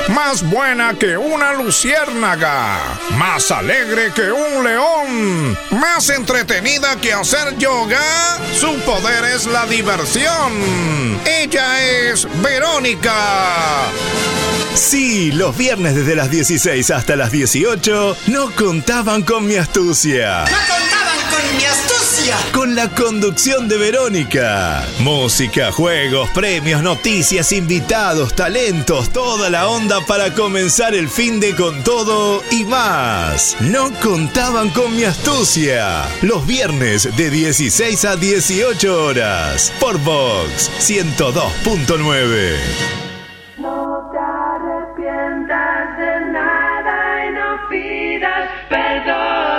más buena que una luciérnaga, más alegre que un león, más entretenida que hacer yoga. Su poder es la diversión. Ella es Verónica. Sí, los viernes desde las 16 hasta las 18 no contaban con mi astucia. ¡No contaban con mi astucia! Con la conducción de Verónica. Música, juegos, premios, noticias, invitados, talentos, toda la onda para comenzar el fin de con todo y más. No contaban con mi astucia. Los viernes de 16 a 18 horas por Vox 102.9. No te arrepientas de nada y no pidas perdón.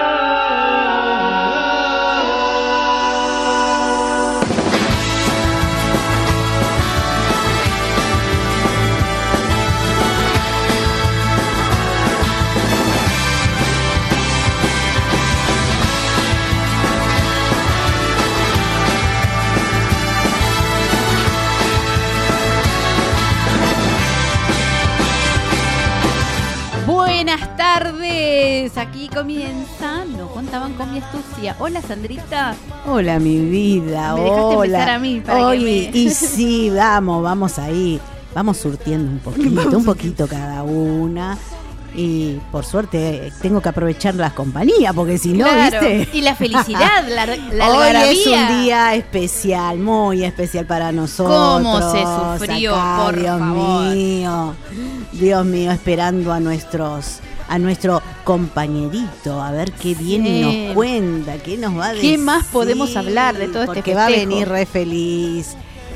Buenas tardes, aquí comienza No contaban con mi astucia. Hola Sandrita. Hola mi vida, Me dejaste hola. empezar a mí para Oye, que y sí, vamos ahí, vamos surtiendo un poquito cada una. Y por suerte tengo que aprovechar las compañías, porque si no, Claro, ¿viste? y la felicidad, la Hoy algarabía. es un día especial, muy especial para nosotros. ¿Cómo se sufrió, acá, por favor? Dios mío, esperando a nuestro compañerito, a ver qué viene y nos cuenta, qué nos va a decir. ¿Qué más podemos hablar de todo este porque va a festejo? venir re feliz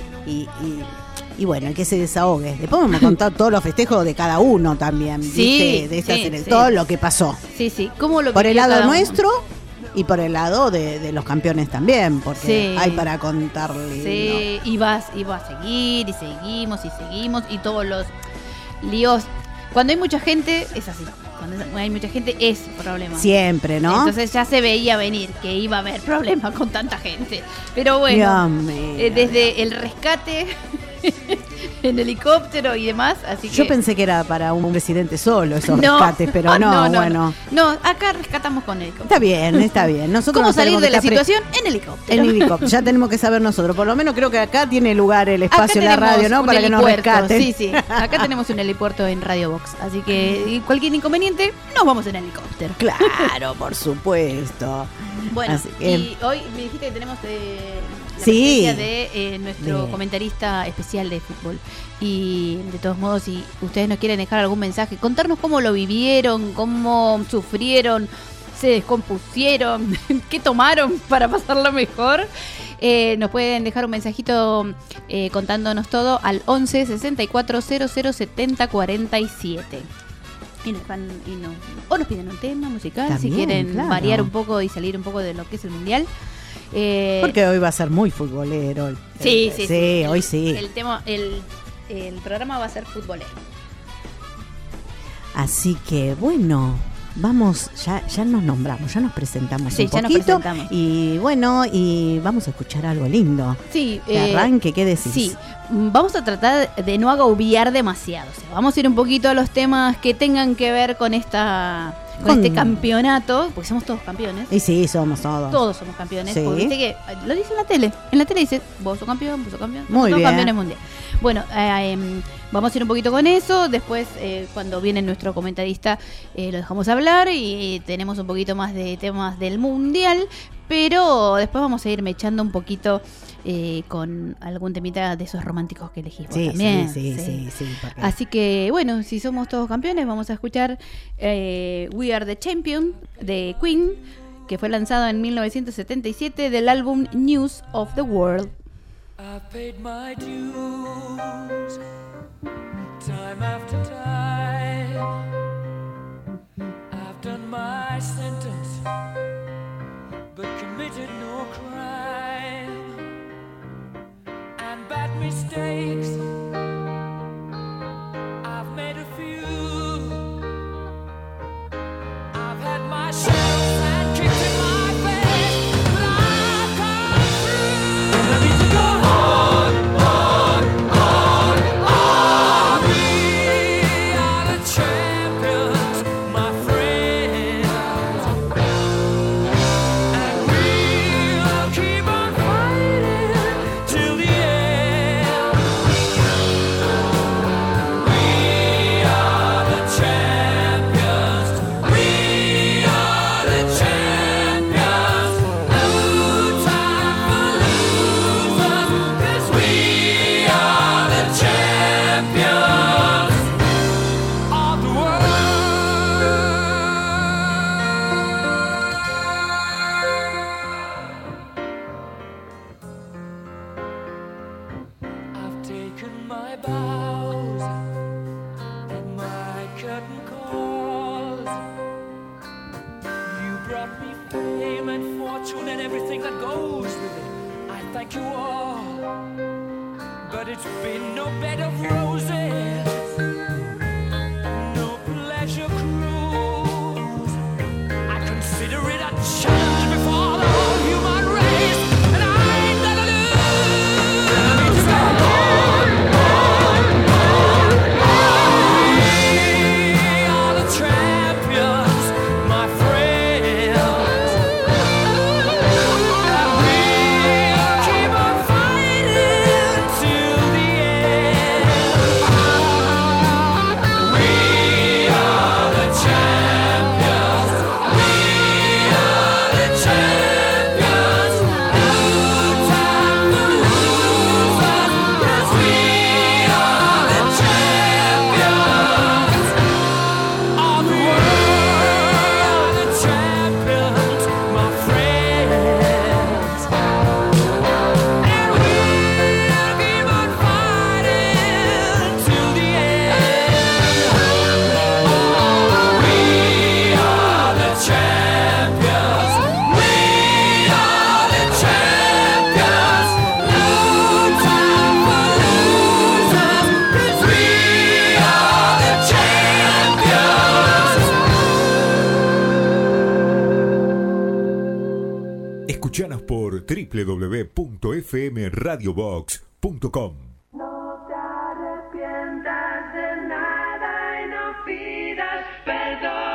y bueno, el que se desahogue. Después vamos a contar todos los festejos de cada uno también, ¿viste? De esta serie, sí. todo lo que pasó. Sí, ¿cómo lo Por el vivió lado cada uno? nuestro y por el lado de los campeones también, porque Sí. hay para contarle. Sí, y va a seguir, y seguimos, y todos los líos. Cuando hay mucha gente, es así. Cuando hay mucha gente, es problema. Siempre, ¿no? Entonces ya se veía venir que iba a haber problemas con tanta gente. Pero bueno, Dios mío. desde el rescate en helicóptero y demás, así que... Yo pensé que era para un presidente solo esos rescates, pero no, bueno. No, acá rescatamos con helicóptero. Está bien. Nosotros ¿Cómo nos salir tenemos de que la estar situación? En helicóptero. En helicóptero, ya tenemos que saber nosotros. Por lo menos creo que acá tiene lugar el Acá espacio, la tenemos radio, ¿no? un Para que nos helipuerto, rescaten. Sí, acá tenemos un helipuerto en Radio Box. Así que cualquier inconveniente, nos vamos en helicóptero. Claro, por supuesto. Bueno, Así que- y hoy me dijiste que tenemos la Sí. presencia de nuestro De- comentarista especial de fútbol. Y de todos modos, si ustedes nos quieren dejar algún mensaje, contarnos cómo lo vivieron, cómo sufrieron, se descompusieron, qué tomaron para pasarlo mejor. Nos pueden dejar un mensajito contándonos todo al 11 64 00 70 47. O nos piden un tema musical, si También, quieren claro. variar un poco y salir un poco de lo que es el mundial. Porque hoy va a ser muy futbolero. Sí. Hoy sí. El programa va a ser futbolero. Así que bueno, vamos, ya nos nombramos, ya nos presentamos Sí, un ya nos poquito. presentamos. Y bueno, y vamos a escuchar algo lindo. Sí, De arranque, ¿qué decís? Sí, vamos a tratar de no agobiar demasiado. O sea, vamos a ir un poquito a los temas que tengan que ver con con este campeonato, porque somos todos campeones. Y sí, somos todos. Todos somos campeones. Sí. Porque viste que lo dice en la tele. En la tele dice, vos sos campeón, Muy todos bien. campeones mundiales. Bueno, vamos a ir un poquito con eso. Después, cuando viene nuestro comentarista, lo dejamos hablar y tenemos un poquito más de temas del mundial. Pero después vamos a ir mechando un poquito con algún temita de esos románticos que elegís vos también. Sí. porque- Así que, bueno, si somos todos campeones, vamos a escuchar We Are the Champion de Queen, que fue lanzado en 1977 del álbum News of the World. I've paid my dues time after time. I've done my sentence, but committed no crime. And bad mistakes, I've made a few. I've had my shells and kicked in my face, but I've come through. Let me go on, on, on, on. it's been no bed of roses, no pleasure cruise. I consider it a challenge before the whole human race, and I ain't gonna lose. We are the champions, my friends. We'll keep on fighting till the end. We are the champions. We are the champions. No time for losers, 'cause we are the champions of the world. The champions, my friends. And we'll keep on fighting till the end. We are the champions. We are the champions. No time for losers, 'cause we are the champions. Escuchanos por www.fmradiobox.com. No te arrepientas de nada y no pidas perdón.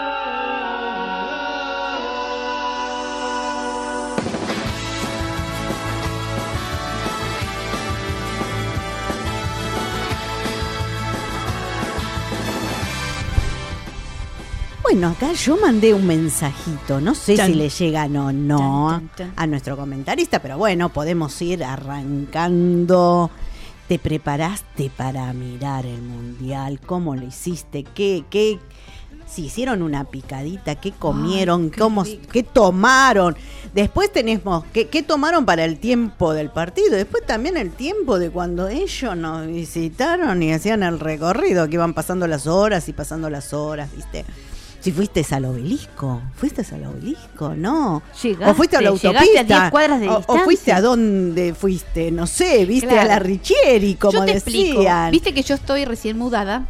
Bueno, acá yo mandé un mensajito, no sé Chan. si le llegan o no Chan, chan, chan. a nuestro comentarista, pero bueno, podemos ir arrancando. ¿Te preparaste para mirar el mundial? ¿Cómo lo hiciste? ¿Qué? Si hicieron una picadita, ¿qué comieron? qué ¿Cómo, rico. qué tomaron? Después tenemos, ¿qué tomaron para el tiempo del partido? Después también el tiempo de cuando ellos nos visitaron y hacían el recorrido, que iban pasando las horas y pasando las horas, ¿viste? Si fuiste al obelisco, ¿no? Llegaste, o fuiste a la autopista. llegaste a 10 cuadras de o distancia. fuiste a dónde fuiste, no sé, viste Claro. a la Richieri, como Yo te decían. explico. Viste que yo estoy recién mudada.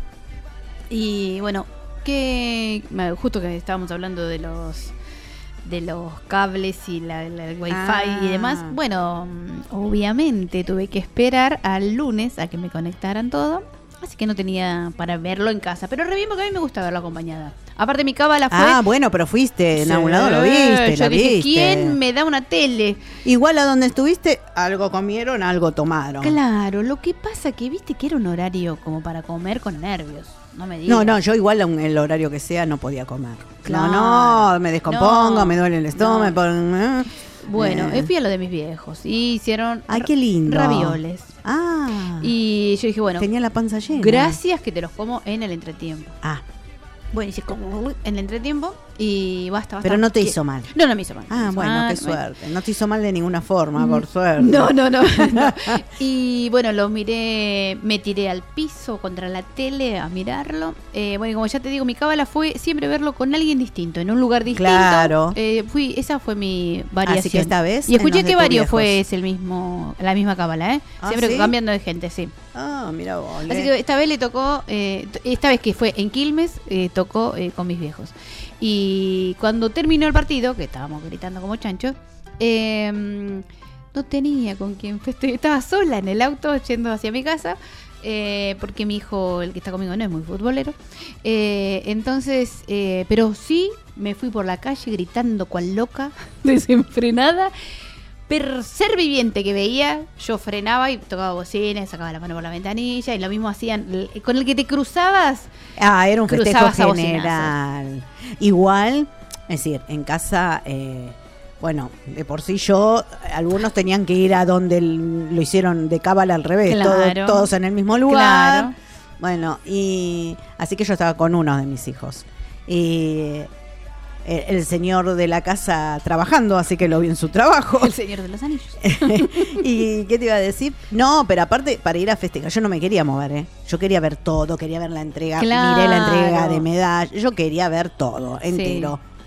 Y bueno, justo que estábamos hablando de los cables y el wifi y demás. Bueno, obviamente tuve que esperar al lunes a que me conectaran todo. Así que no tenía para verlo en casa. Pero re bien porque a mí me gusta verlo acompañada. Aparte mi cábala fue... Ah, bueno, pero fuiste, en algún lado lo viste, Yo lo dije, viste. ¿quién me da una tele? Igual a donde estuviste, algo comieron, algo tomaron. Claro, lo que pasa que viste que era un horario como para comer con nervios. No me digas. No, yo igual el horario que sea no podía comer. Claro. No, me descompongo, No. me duele el estómago. Bueno, fui a lo de mis viejos y hicieron Ay, qué lindo. ravioles. Ah, Y yo dije, bueno, tenía la panza llena. gracias que te los como en el entretiempo. Ah, Bueno, hice como en el entretiempo y basta. pero no te hizo mal. No me hizo mal. Ah, No me hizo bueno, mal, qué suerte. No te hizo mal de ninguna forma, por suerte. No. Y bueno, lo miré, me tiré al piso contra la tele a mirarlo. Bueno, y como ya te digo, mi cábala fue siempre verlo con alguien distinto, en un lugar distinto. Claro. Esa fue mi variación. Así que esta vez Y escuché en los de que tus varios viejos. fue la misma cábala, ¿eh? ¿Ah, Siempre sí? cambiando de gente, sí. Ah, mira vos. Así que esta vez le tocó, esta vez que fue en Quilmes, tocó con mis viejos. Y cuando terminó el partido, que estábamos gritando como chanchos, no tenía con quién festejar. Estaba sola en el auto yendo hacia mi casa, porque mi hijo, el que está conmigo, no es muy futbolero. Entonces, pero sí me fui por la calle gritando cual loca, desenfrenada. Per ser viviente que veía, yo frenaba y tocaba bocina, sacaba la mano por la ventanilla y lo mismo hacían. Con el que te cruzabas, Ah, era un festejo cruzabas a general. Igual, es decir, en casa, bueno, de por sí algunos tenían que ir a donde lo hicieron de cábala al revés, Claro. todos en el mismo lugar. Claro. Bueno, y así que yo estaba con uno de mis hijos. Y el señor de la casa trabajando, así que lo vi en su trabajo. el Señor de los Anillos. ¿Y qué te iba a decir? No, pero aparte, para ir a festejar, yo no me quería mover, ¿eh? Yo quería ver todo, quería ver la entrega, Claro. miré la entrega de medalla, yo quería ver todo, entero.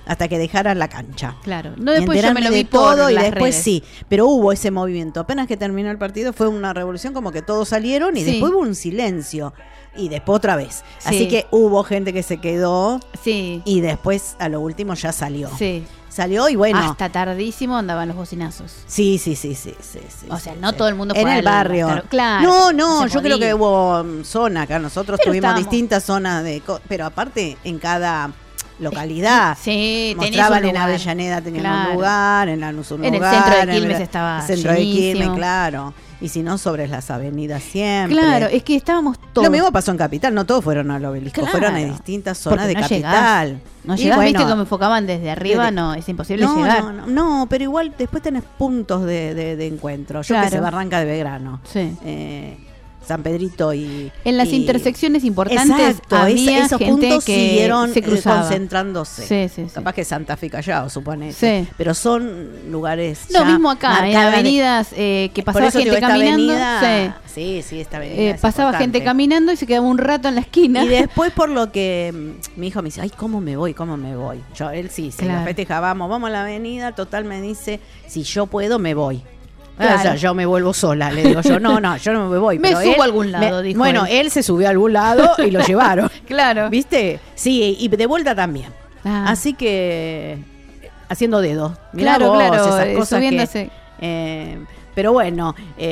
hasta que dejaran la cancha. Claro. No, Y después yo me enterarme lo vi de todo por y las después redes. sí, pero hubo ese movimiento. Apenas que terminó el partido fue una revolución, como que todos salieron y Sí. después hubo un silencio y después otra vez. Sí. Así que hubo gente que se quedó Sí. y después a lo último ya salió. Sí. Salió y bueno. Hasta tardísimo andaban los bocinazos. Sí. O sea, no sí. todo el mundo en fue el al- barrio. Claro, No, se yo creo podía. que hubo zona acá. Nosotros Pero tuvimos estábamos- distintas zonas pero aparte en cada localidad. Sí, tenés Mostraban un en lugar. Avellaneda tenían Claro. un lugar, en Lanús un En el lugar. centro de en Quilmes el estaba centro de Quilmes, llenísimo. claro. Y si no, sobre las avenidas siempre. Claro, es que estábamos todos. Lo mismo pasó en Capital, no todos fueron al obelisco, Claro. fueron a distintas zonas Porque de no Capital. llegás. No Y llegás, bueno, viste cómo enfocaban desde arriba, desde- no, es imposible llegar. No, pero igual después tenés puntos de encuentro. Yo que Claro. sé, Barranca de Belgrano. Sí. San Pedrito y... En las y- intersecciones importantes Exacto, había esos gente puntos que siguieron se cruzaba. concentrándose. Sí. Capaz que Santa Fe Callao, supone. Sí. Pero son lugares Lo ya mismo acá, en marcadas de- avenidas que Por pasaba eso gente digo, esta caminando. avenida- sí, esta avenida es pasaba importante. gente caminando y se quedaba un rato en la esquina. Y después por lo que mi hijo me dice, ay, ¿cómo me voy? Él sí, Claro. lo festeja, vamos a la avenida, total me dice, si yo puedo, me voy. Claro. O sea, yo me vuelvo sola, le digo yo, no, yo no me voy. Me pero subo él a algún lado, dijo Bueno, él se subió a algún lado y lo llevaron. Claro. ¿Viste? Sí, y de vuelta también. Ah. Así que, haciendo dedos. Mirá Claro, vos, claro, esas cosas subiéndose. pero bueno,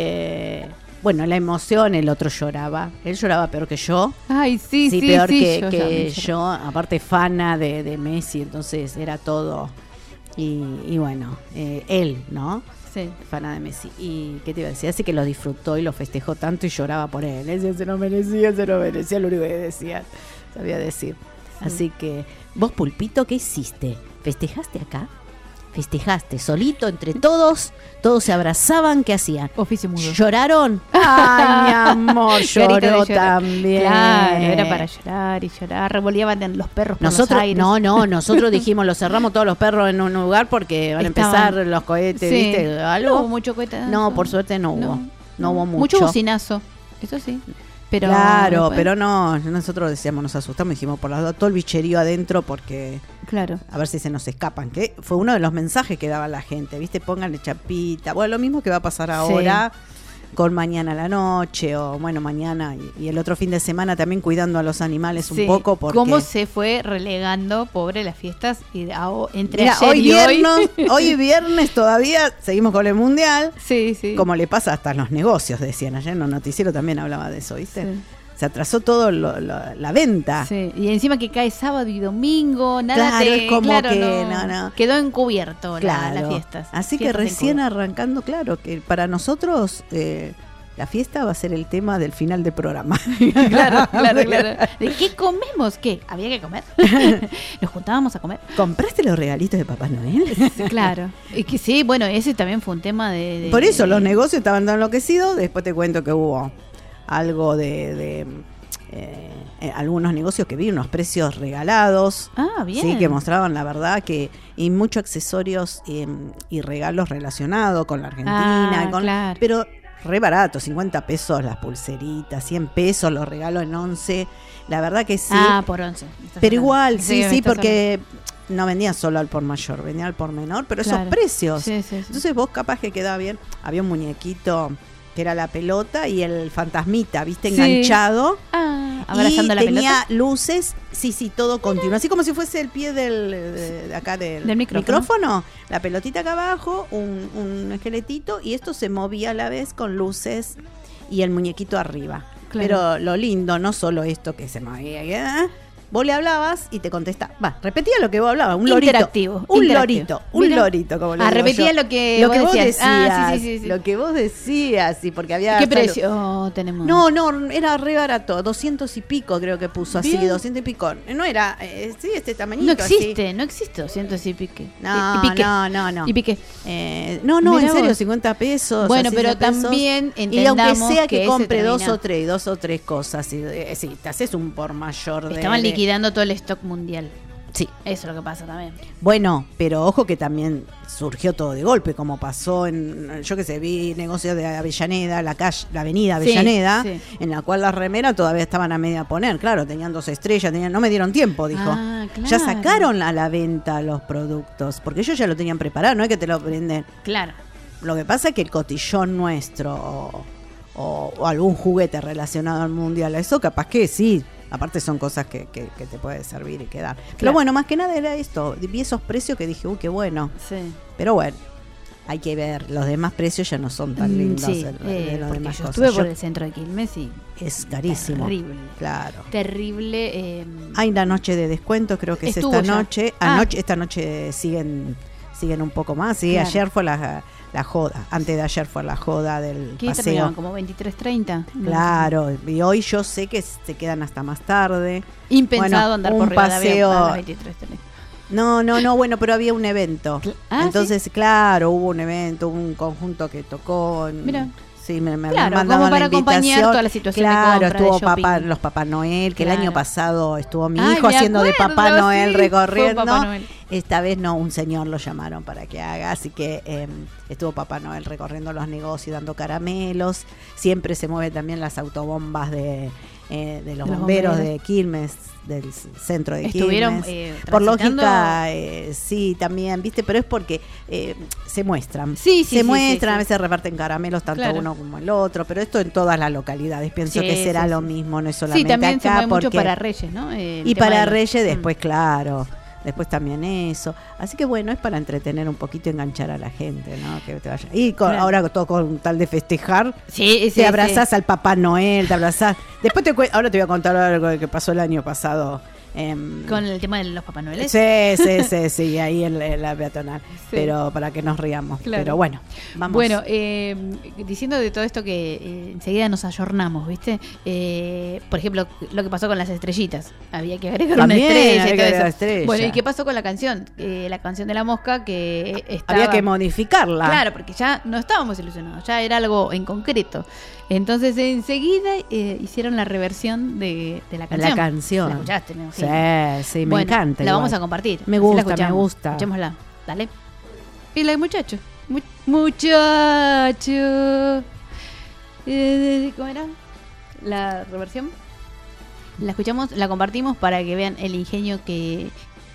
la emoción, el otro lloraba. Él lloraba peor que yo. Ay, sí, Peor sí, que, yo que también yo, aparte fana de Messi, entonces era todo. Y bueno, él, ¿no? Sí. Fana de Messi. ¿Y qué te iba a decir? Así que lo disfrutó y lo festejó tanto y lloraba por él. Él decía, se lo merecía, lo único que decía, sabía decir. Así que, vos, Pulpito, ¿qué hiciste? ¿Festejaste acá? ¿Festejaste solito entre todos? ¿Todos se abrazaban? ¿Qué hacían? Oficio mudo. ¿Lloraron? Ay, mi amor, Carita de lloró llorar. también. Claro, era para llorar y llorar. Revoleaban en los perros por Nosotros, los aires. nosotros dijimos, lo cerramos todos los perros en un lugar porque van a Estaban- empezar los cohetes, Sí. ¿viste? No ¿Algo? hubo mucho cohetazo. No, por suerte no hubo. No hubo mucho. Mucho bocinazo, eso sí. Pero claro, después- pero no, nosotros decíamos, nos asustamos, dijimos, por las dos, todo el bicherío adentro porque Claro. a ver si se nos escapan, que fue uno de los mensajes que daba la gente, ¿viste? Pónganle chapita. Bueno, lo mismo que va a pasar ahora con mañana a la noche o bueno, mañana y el otro fin de semana también cuidando a los animales Sí. un poco porque Cómo se fue relegando, pobre, las fiestas y entre Mira, ayer hoy y viernes, hoy viernes todavía seguimos con el mundial. Sí, sí. Como le pasa hasta en los negocios, decían ayer en los noticieros también hablaba de eso, ¿viste? Sí. Se atrasó todo la venta. Sí, y encima que cae sábado y domingo, nada Claro, te, es como claro, que no. Quedó encubierto Claro. las fiestas. Así que Fiestas recién encubiertas. arrancando, claro, que para nosotros la fiesta va a ser el tema del final del programa. Claro. ¿De qué comemos? ¿Qué? ¿Había que comer? ¿Nos juntábamos a comer? ¿Compraste los regalitos de Papá Noel? Claro. Y que sí, bueno, ese también fue un tema de Por eso los negocios estaban tan enloquecidos. Después te cuento que hubo algo de algunos negocios que vi unos precios regalados. Ah, bien. Sí, que mostraban la verdad que y muchos accesorios y regalos relacionados con la Argentina. Ah, claro. Pero re barato, 50 pesos las pulseritas, 100 pesos los regalos en 11. La verdad que sí. Ah, por 11. Pero igual, me sí, estás porque no vendía solo al por mayor, vendía al por menor, pero Claro. esos precios. Sí, sí, sí. Entonces vos capaz que quedaba bien. Había un muñequito que era la pelota y el fantasmita, ¿viste? Sí. Enganchado. Ah, abrazando y la tenía pelota. luces, sí, todo continuo. Así como si fuese el pie de acá del Del micrófono. La pelotita acá abajo, un esqueletito, y esto se movía a la vez con luces y el muñequito arriba. Claro. Pero lo lindo, no solo esto que se movía, vos le hablabas y te contestaba. Repetía lo que vos hablabas, un lorito. Interactivo. Un interactivo. lorito, Mira. como le Ah, digo repetía yo. lo que vos decías. Ah, sí. Lo que vos decías, sí, porque había... ¿Qué precio tenemos? No, era re barato, 200 y pico creo que puso así, Bien. 200 y pico. No era, sí, este tamañito No así. existe 200 y pique. No, y pique. no. Y pique. No, Mirá en serio, vos. 50 pesos. Bueno, así, pero 100 pesos. también Y aunque entendamos sea que que ese compre dos termina- o tres cosas, sí, te haces un por mayor de... Estaban de- liquidando todo el stock mundial. Sí. Eso es lo que pasa también. Bueno, pero ojo que también surgió todo de golpe, como pasó yo que sé, vi negocios de Avellaneda, la avenida Sí, Avellaneda, sí. en la cual las remeras todavía estaban a media poner, claro, tenían 2 estrellas, no me dieron tiempo, dijo. Ah, claro. Ya sacaron a la venta los productos, porque ellos ya lo tenían preparado, no es que te lo venden. Claro. Lo que pasa es que el cotillón nuestro o algún juguete relacionado al mundial, eso capaz que sí. Aparte son cosas que te puede servir y quedar. Pero Claro. bueno, más que nada era esto. Vi esos precios que dije, qué bueno. Sí. Pero bueno, hay que ver. Los demás precios ya no son tan lindos Sí, de los porque demás yo cosas. estuve por el centro de Quilmes y Es carísimo. terrible. Claro. Terrible. Hay la noche de descuento, creo que Estuvo es esta ya. noche. Esta noche siguen un poco más. Sí, Claro. ayer fue la joda. Antes de ayer fue la joda del ¿Qué paseo. terminaban? ¿Como 23:30? Claro, y hoy yo sé que se quedan hasta más tarde. Impensado Bueno, andar un por Rivadavia paseo- a las 23:30. No, bueno, pero había un evento. Ah, Entonces, claro, hubo un evento, un conjunto que tocó. Mira. Sí, me Claro, habían mandado como para la acompañar invitación. toda la situación de Claro, compra, de estuvo shopping. los Papá Noel, que Claro. el año pasado estuvo mi Ay, hijo me haciendo de acuerdo, Papá Noel sí, recorriendo. fue Papá Noel. Esta vez no, un señor lo llamaron para que haga, así que estuvo Papá Noel recorriendo los negocios, dando caramelos. Siempre se mueven también las autobombas de los bomberos de Quilmes, del centro de Estuvieron, Quilmes. Por transitando. lógica, sí, también, ¿viste? Pero es porque se muestran. Sí, se muestran, sí. a veces reparten caramelos tanto Claro. uno como el otro, pero esto en todas las localidades. Pienso Sí, que será sí, lo sí. mismo, no es solamente Sí, también se acá. mueve mucho porque- para Reyes, ¿no? El y tema para de los- Reyes después, claro. Después también eso. Así que bueno, es para entretener un poquito, enganchar a la gente, ¿no? Que te vaya. Y Claro. ahora todo con tal de festejar. Sí, Te abrazás al Papá Noel, te abrazás. Después ahora te voy a contar algo que pasó el año pasado. Con el tema de los Papá Noel. Sí, ahí en la peatonal. Sí. Pero para que nos riamos. Claro. Pero bueno, vamos. Bueno, diciendo de todo esto que enseguida nos ayornamos, ¿viste? Por ejemplo, lo que pasó con las estrellitas. Había que agregar También una estrella había y que todo agregar eso. estrella. Bueno, ¿y qué pasó con la canción? La canción de la mosca que estaba... había que modificarla. Claro, porque ya no estábamos ilusionados, ya era algo en concreto. Entonces enseguida hicieron la reversión de la canción. La canción. La escuchaste, me Sí, imagino. sí, me Bueno, encanta. La igual. vamos a compartir. Me así gusta, la escuchamos. me gusta. Escuchémosla. Dale. Y la del muchacho. Muchacho. ¿Cómo era? La reversión. La escuchamos, la compartimos para que vean el ingenio que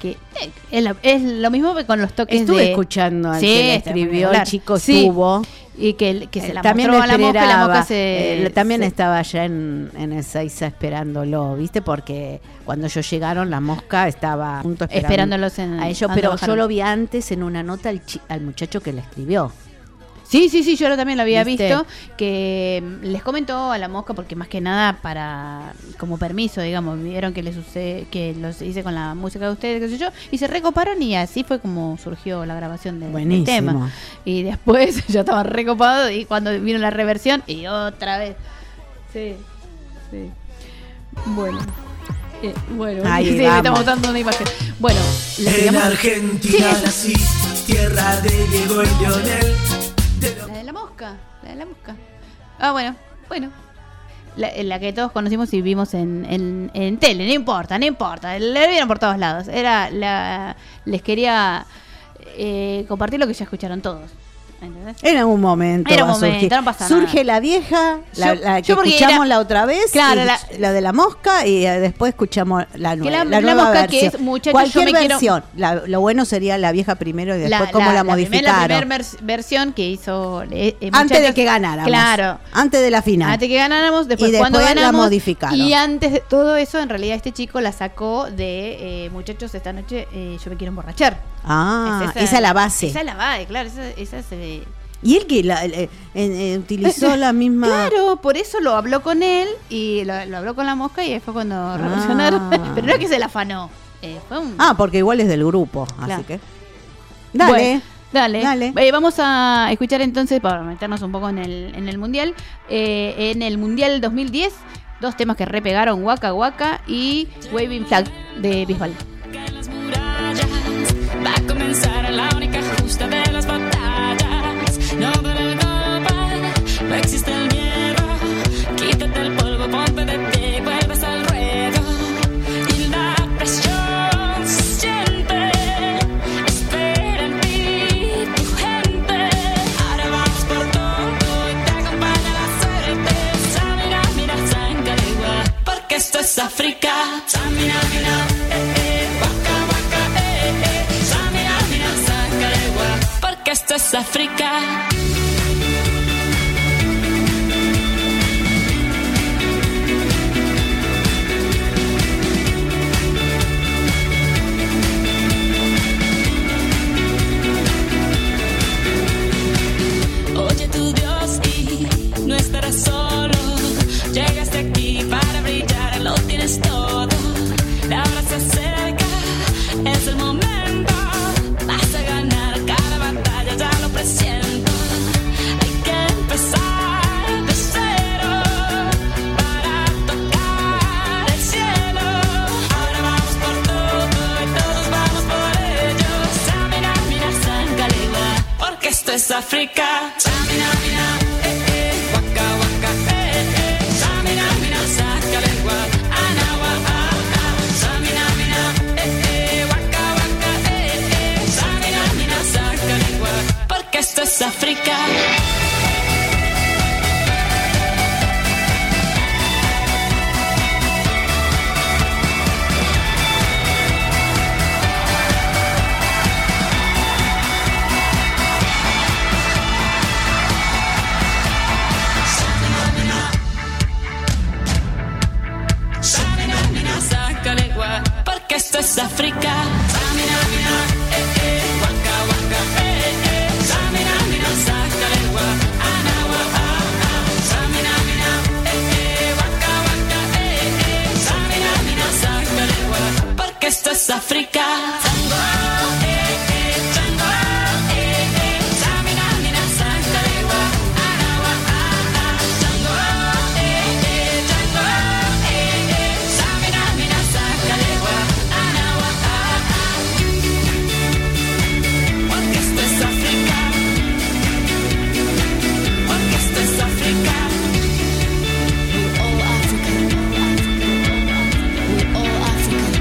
es lo mismo que con los toques Estuve de... escuchando al Sí, que la está escribió, espectacular. el chico Sí. estuvo. Y que se la también mostró lo a la mosca y la mosca esperaba. También se- estaba allá en Ezeiza esperándolo, ¿viste? Porque cuando yo llegaron, la mosca estaba junto Esperándolos a ellos, donde pero bajaron. yo lo vi antes en una nota al muchacho que la escribió. Sí, yo también lo había ¿Viste? visto, que les comentó a la mosca porque más que nada para como permiso, digamos, vieron que que los hice con la música de ustedes, qué sé yo, y se recoparon y así fue como surgió la grabación del Buenísimo. tema. Y después ya estaban recopados y cuando vino la reversión y otra vez. Sí. Bueno. Ahí sí, me vamos. estamos dando una imagen. Bueno, la En digamos- Argentina Sí, nací, tierra de Diego y Lionel. La de la mosca. Ah, bueno. La que todos conocimos y vimos en tele, no importa. Le vieron por todos lados. Les quería compartir lo que ya escucharon todos. ¿Entendés? En algún momento. Era un va a momento, surgir. no pasa Surge nada. la vieja, la que yo porque escuchamos era- la otra vez, Claro, y la de la mosca, y después escuchamos la nueva. la nueva mosca que versión. es, muchachos, Cualquier yo me quiero- versión. Lo bueno sería la vieja primero y después cómo la modificaron. La primera versión que hizo Antes muchachos, de que ganáramos. Claro. Antes de la final. Antes que ganáramos, después Y cuando después la ganamos modificaron. y antes de todo eso, en realidad este chico la sacó de muchachos, esta noche yo me quiero emborrachar. Ah, esa es la base. Esa es la base, claro, esa se... Y él que utilizó la misma. Claro, por eso lo habló con él y lo habló con la mosca y ahí fue cuando revolucionaron. Pero no es que se la afanó. Fue un... Porque igual es del grupo, Claro. así que. Dale. Bueno, dale. Dale. Vamos a escuchar entonces, para meternos un poco en el Mundial. En el Mundial 2010, 2 temas que repegaron, Waka Waka y Waving Flag de Bisbal. En las murallas va a comenzar la única justa de las batallas. No duele el golpe, no existe el miedo. Quítate el polvo, ponte de pie, vuelves al ruedo. Y la presión se África. Samina, mina, waka, waka, Samina, mina, sacalegua, porque esto es África. Oye tu Dios y no estarás solo. Llegaste aquí para brillar, lo tienes todo. La hora se acerca, es el momento. Vas a ganar cada batalla, ya lo presiento. Hay que empezar de cero para tocar el cielo. Ahora vamos por todo y todos vamos por ello. Samina, mina, sangalegua, porque esto es África. Samina, mina, waka, waka, Samina, mina, sacalegua, anawa, Samina, mina, waka, waka, Samina, mina, sacalegua, porque esto es África. Porque esto es África. Samina, mina, waka, waka, Samina, mina, sacalegua, anawa, Samina, mina, waka, waka, Samina, mina, sacalegua, porque esto es África. Tango, tango, Samina, mina, sacalegua, anawa, tango, tango, Samina, mina, sacalegua, anawa, porque esto es África, porque esto es África. We're all African, we're all African.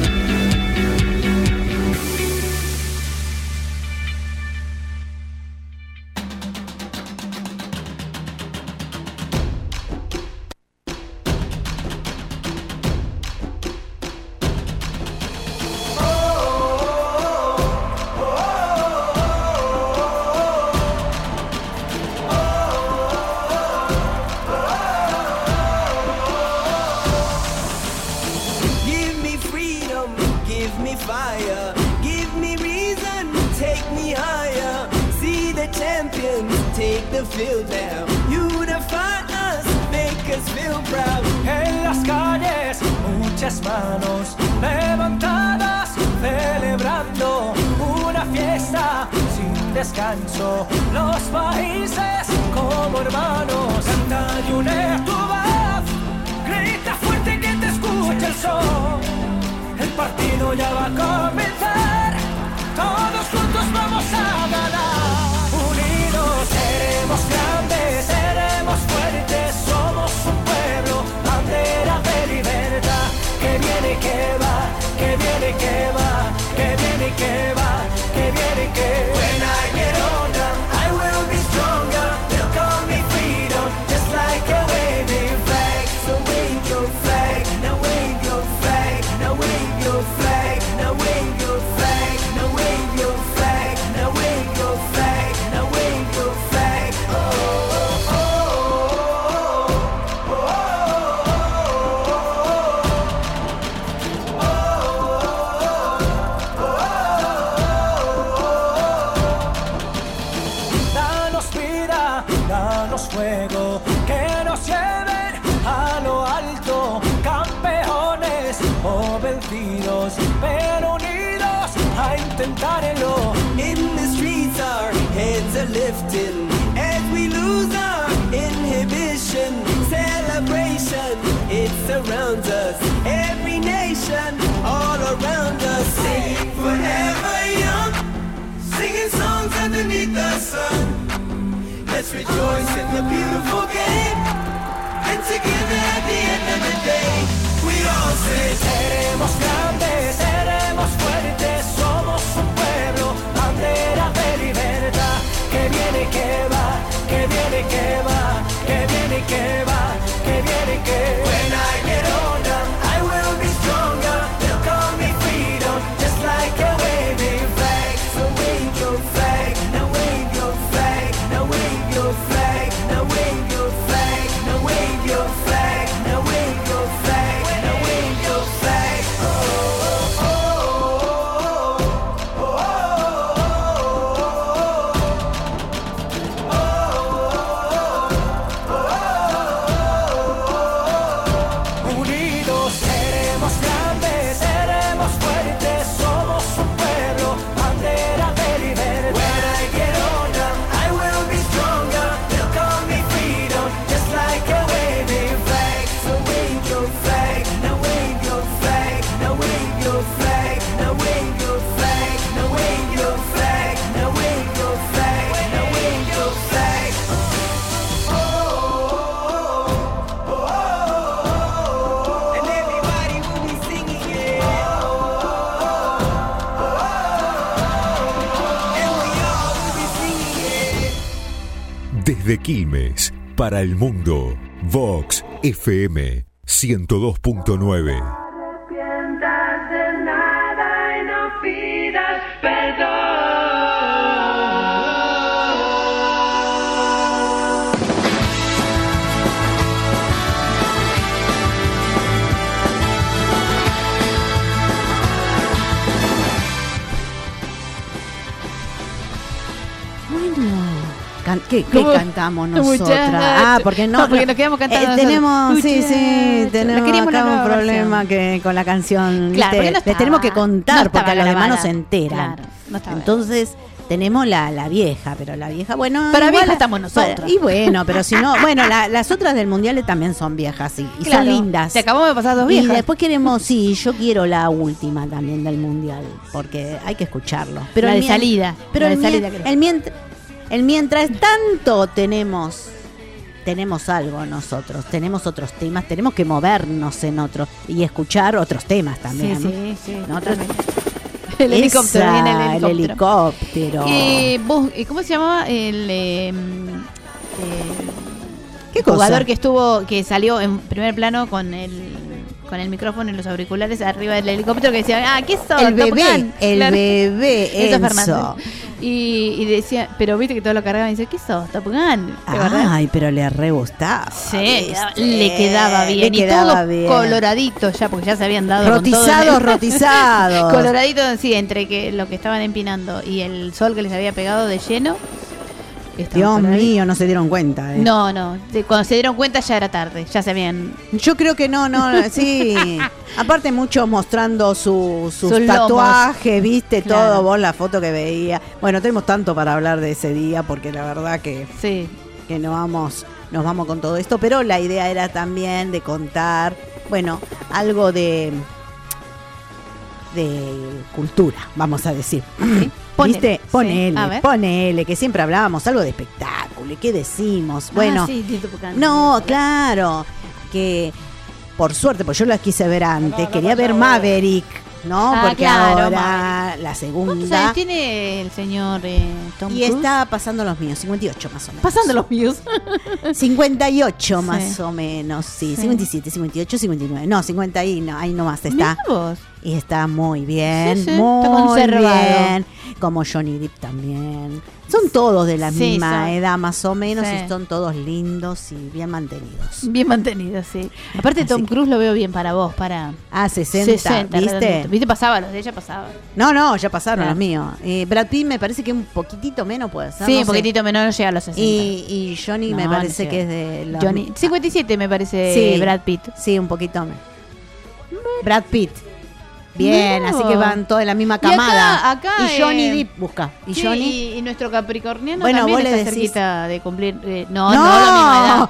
Give me freedom, give me fire, give me reason, take me higher. See the champions take the field now. Unify us, make us feel proud. En las calles, muchas manos levantadas, celebrando una fiesta sin descanso. Los países como hermanos, canta y une tu voz, grita fuerte que te escuche el sol. El partido ya va a comenzar, todos juntos vamos a ganar. Unidos seremos grandes, seremos fuertes, somos un pueblo, bandera de libertad. Que viene y que va, que viene y que va, que viene y que va, que viene y que va. When I get older, I will be stronger. They'll call me freedom, just like a waving flag. So wave your flag, now wave your flag, now wave your flag, now wave your flag, now wave your flag, now wave your flag, now wave your flag. Oh, oh, oh, Danos vida, danos fuego, que nos lleven a lo alto. Campeones o vencidos, pero unidos a intentarlo. in the streets our heads are lifting as we lose our inhibition. Celebration, it surrounds us. Every nation, all around us. Sing forever young, singing songs underneath the sun. Let's rejoice in the beautiful game, and together at the end of the day, we all say, Seremos grandes, seremos fuertes, somos un pueblo, bandera de libertad. Que viene y que va, que viene y que va, que viene y que va, que viene y que va. when I get older, I will be Desde Quilmes, para el mundo, Vox FM 102.9. Arrepientas de nada y no pidas perdón. ¿Qué ¿Cómo? cantamos nosotras? Muchachos. Porque No, porque nos quedamos cantando tenemos, nosotros. tenemos Queríamos una acá un nueva problema versión. que con la canción. Claro, ¿viste? porque no Les estaba- tenemos que contar no porque a estaba los demás no grabada. se enteran. Claro, no estaba Entonces tenemos la vieja, pero la vieja, bueno. Para igual vieja estamos nosotras. Y bueno, pero si no, bueno, las otras del mundial también son viejas, sí, y Claro, son lindas. se acabó de pasar dos Y viejas. después queremos, yo quiero la última también del mundial, porque hay que escucharlo. Pero La el de mien- salida, Pero la el, de mien- salida, creo. el mientras tanto tenemos algo nosotros, tenemos otros temas, tenemos que movernos en otros y escuchar otros temas también. Sí. ¿no? El helicóptero, Esa, viene el helicóptero. helicóptero. ¿Cómo se llamaba el ¿Qué cosa? jugador que salió en primer plano con el micrófono y los auriculares arriba del helicóptero que decía, ¿qué sos? El Top bebé, Gun? el Claro. bebé, Enzo Enzo. Fernández. Y decía, pero viste que todo lo cargaban y dice, ¿qué sos? Top Gun. ¿Te acordás? Ay, pero le re gustaba. Sí, ¿viste? le quedaba bien. Le quedaba y todo bien. coloradito ya, porque ya se habían dado Rotizados, con todo. rotizados. Coloradito, sí, entre que lo que estaban empinando y el sol que les había pegado de lleno. estaban Dios coloraditos. mío, no se dieron cuenta. No, cuando se dieron cuenta ya era tarde, ya se habían... Yo creo que no, sí. Aparte muchos mostrando sus Sus tatuajes, viste, Claro. todo, vos la foto que veía. Bueno, tenemos tanto para hablar de ese día porque la verdad que Sí. nos vamos con todo esto, pero la idea era también de contar, bueno, algo de cultura, vamos a decir. Ponele, ¿Viste? sí. A ver. Ponele, que siempre hablábamos algo de espectáculo, ¿y qué decimos? Bueno, Sí, Tito Pucán. no, claro, que por suerte, pues yo la quise ver antes, quería ver Maverick, ¿no? Porque claro, ahora la ¿Cuántos segunda... años tiene el señor Tom Y Cruise? está pasando los míos, 58 más o menos. Pasando los míos. 58 más Sí. o menos, sí, Sí. 57, 58, 59. No, 50 ahí no, ahí nomás está. Mirá vos. Y está muy bien, Sí, sí, muy está conservado. bien. Como Johnny Depp también. Son todos de la Sí, misma son. edad más o menos Sí. y son todos lindos y bien mantenidos. Bien mantenido, sí. Aparte Así Tom que- Cruise lo veo bien para vos, para... 60, ¿viste? redondito. ¿Viste? Pasaba, los de ella pasaba. No, ya pasaron Claro. los míos. Brad Pitt me parece que un poquitito menos puede ser. Sí, no un sé. poquitito menor, no llega a los 60. Y Johnny me No, parece no que llega. es de los... Johnny, 57 me parece Sí. Brad Pitt. Sí, un poquito menos. Brad Pitt. Bien, Mirá así vos. que van todos de la misma Y acá- camada. acá, y Johnny eh, Depp busca. Y Sí, Johnny. y nuestro capricorniano Bueno, también vos le está decís- cerquita de cumplir... no la misma edad.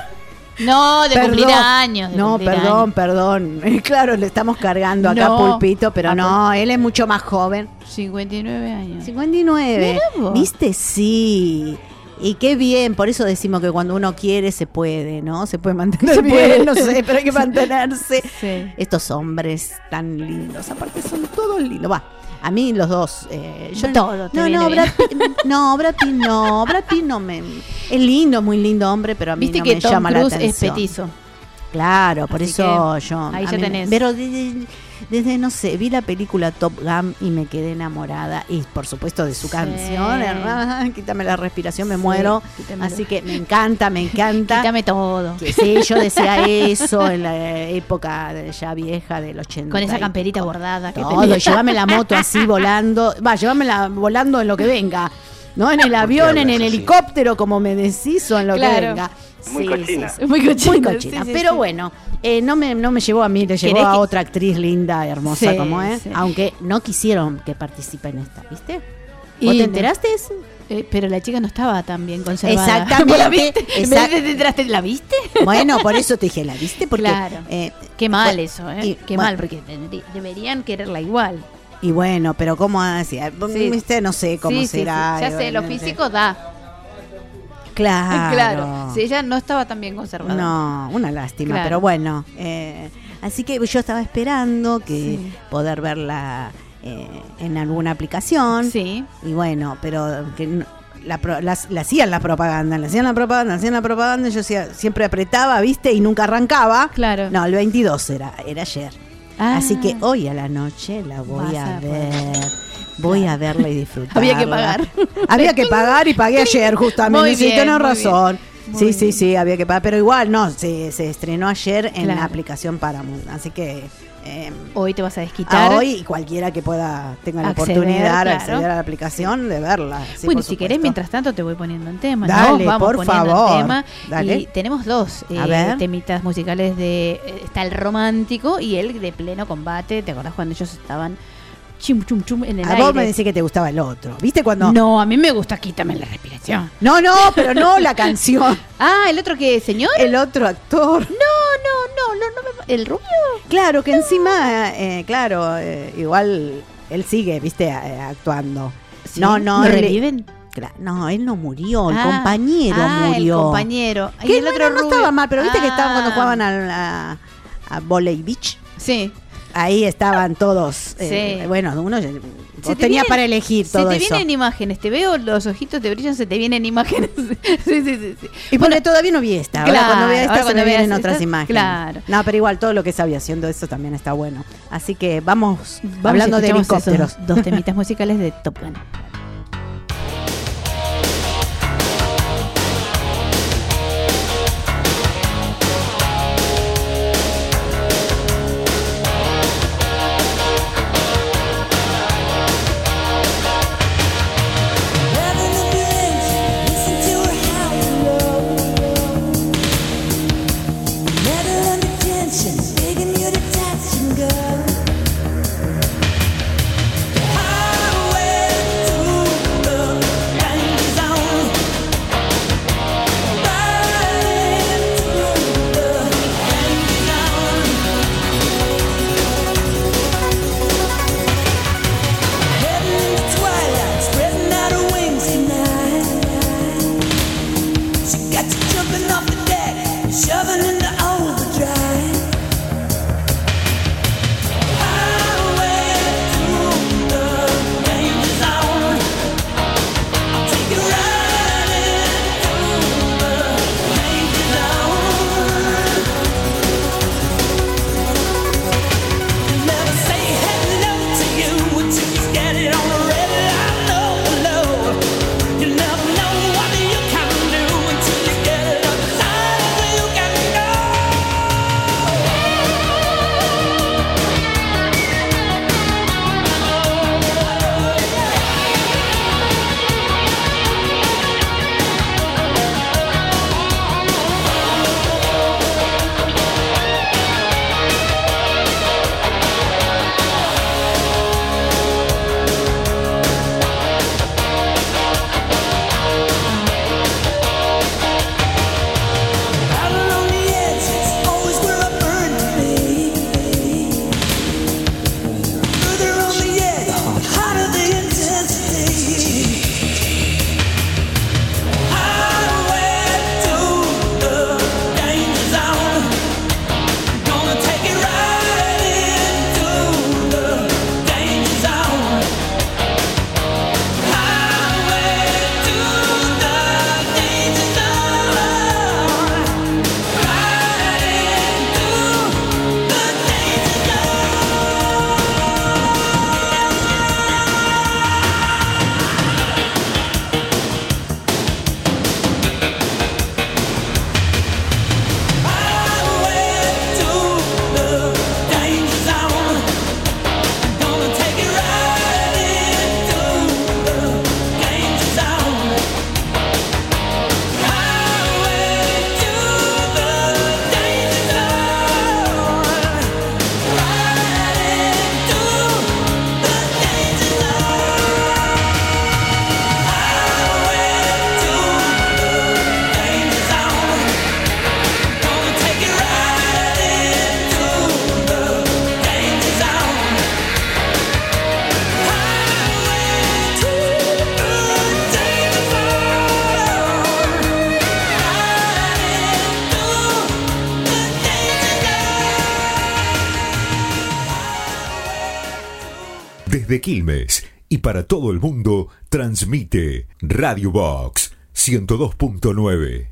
No, de cumplir años. de No, cumplir perdón, años. perdón. Claro, le estamos cargando acá No. Pulpito, pero no, él es mucho más joven. 59 años. 59. Mirá vos. ¿Viste? Sí. Y qué bien, por eso decimos que cuando uno quiere se puede, ¿no? Se puede mantener Se bien, puede. no sé, pero hay que mantenerse. Sí. Estos hombres tan lindos, aparte son todos lindos. Va, a mí los dos. Todo te viene bien. Brad Pitt no, Brad Pitt no me... Es lindo, muy lindo hombre, pero a mí Viste no que me Tom llama la Cruise atención. es petizo. Claro, por Así eso que yo... ahí a ya mí- tenés. Pero desde, no sé, vi la película Top Gun y me quedé enamorada. Y por supuesto de su Sí. canción, quítame la respiración, me Sí, muero. quítamelo. Así que me encanta. Quítame todo. Que sí, yo decía eso en la época ya vieja del 80. Con esa y camperita pico. bordada. que Todo, tenía. llévame la moto así volando. Llévamela volando en lo que venga. ¿No? En el avión, en el helicóptero, como me decís, o en lo Claro. que venga. Muy cochina. Muy cochina. Muy cochina. Sí, sí, Pero sí. bueno, no me llevó a mí, le llevó ¿Querés a que- otra actriz linda, hermosa Sí, como es. sí. Aunque no quisieron que participe en esta, ¿viste? Y ¿Vos te no- enteraste de eso? Pero la chica no estaba tan bien conservada. Exactamente, ¿Vos ¿La viste? exact- ¿Me enteraste? ¿La viste? Bueno, por eso te dije, ¿la viste? Porque, Claro. Qué mal bueno, eso, ¿eh? y- Qué bueno. mal, porque deberían quererla igual. Y bueno, pero ¿cómo decía? Sí. ¿Viste? No sé cómo Sí, sí, será. sí. Ya sé, lo no sé. físico da. Claro. Claro. Si ella no estaba tan bien conservada. No, una lástima, Claro. pero bueno. Así que yo estaba esperando que Sí. poder verla en alguna aplicación. Sí. Y bueno, pero que le hacían la propaganda, y yo siempre apretaba, ¿viste? Y nunca arrancaba. Claro. No, el 22 era ayer. Ah. Así que hoy a la noche la voy a ver. Voy a verla y disfrutarla. Había que pagar. Había que pagar y pagué ayer justamente. Muy Sí, bien, tenés muy razón. bien. Sí, había que pagar. Pero igual, no, se estrenó ayer en Claro. la aplicación Paramount. Así que... Hoy te vas a desquitar. hoy y cualquiera que tenga la Acceder, oportunidad de claro. acceder a la aplicación de verla. Sí, Bueno, por si querés, supuesto. mientras tanto te voy poniendo en tema. Dale, ¿no? Vamos por poniendo favor. en tema. Dale. Y tenemos dos A ver. temitas musicales está el romántico y el de pleno combate. ¿Te acordás cuando ellos estaban chum chum chum en el A aire? vos me decís que te gustaba el otro. ¿Viste cuando? No, a mí me gusta Quítame la respiración. No, pero no la canción. Ah, ¿el otro que señor? El otro actor. No, ¿el rubio? Claro, que encima, igual él sigue, ¿viste? Actuando. ¿Sí? No, ¿Lo él- reviven? No, él no murió, el Ah, compañero murió. el compañero. Y Que el otro no rubio. estaba mal, pero viste que estaban cuando Ah. jugaban a Volley Beach. Sí. Ahí estaban todos. Sí. Bueno, uno Se vos te tenía vienen- para elegir todo Se te eso. vienen imágenes, te veo los ojitos te brillan, se te vienen imágenes. sí. Y porque todavía no vi esta. Ahora Claro, cuando vea esta ahora se cuando me vienen veas otras esta, imágenes. claro. No, pero igual todo lo que sabía haciendo eso también está bueno. Así que vamos Vamos hablando de escuchamos helicópteros. esos dos temitas musicales de Top Gun. Shoving into overdrive. Highway to the danger zone. I'll take you right into the danger zone. Never say hello to you until you get it on the red line. No. You never know what you can do until you get it outside where you can go. Out along the edge, it's always where I burn to be. Further on the edge, the hotter the intensity. Highway to the danger zone. Gonna take it right into the danger zone. Highway to the danger zone. Right into the danger zone. Highway to the danger zone. Gonna take it right into the danger zone. Highway to the danger zone. Right into the danger zone. Highway to the danger zone. Gonna take it right into the danger zone. Highway to the danger zone. Desde Quilmes, y para todo el mundo transmite Radio Box 102.9.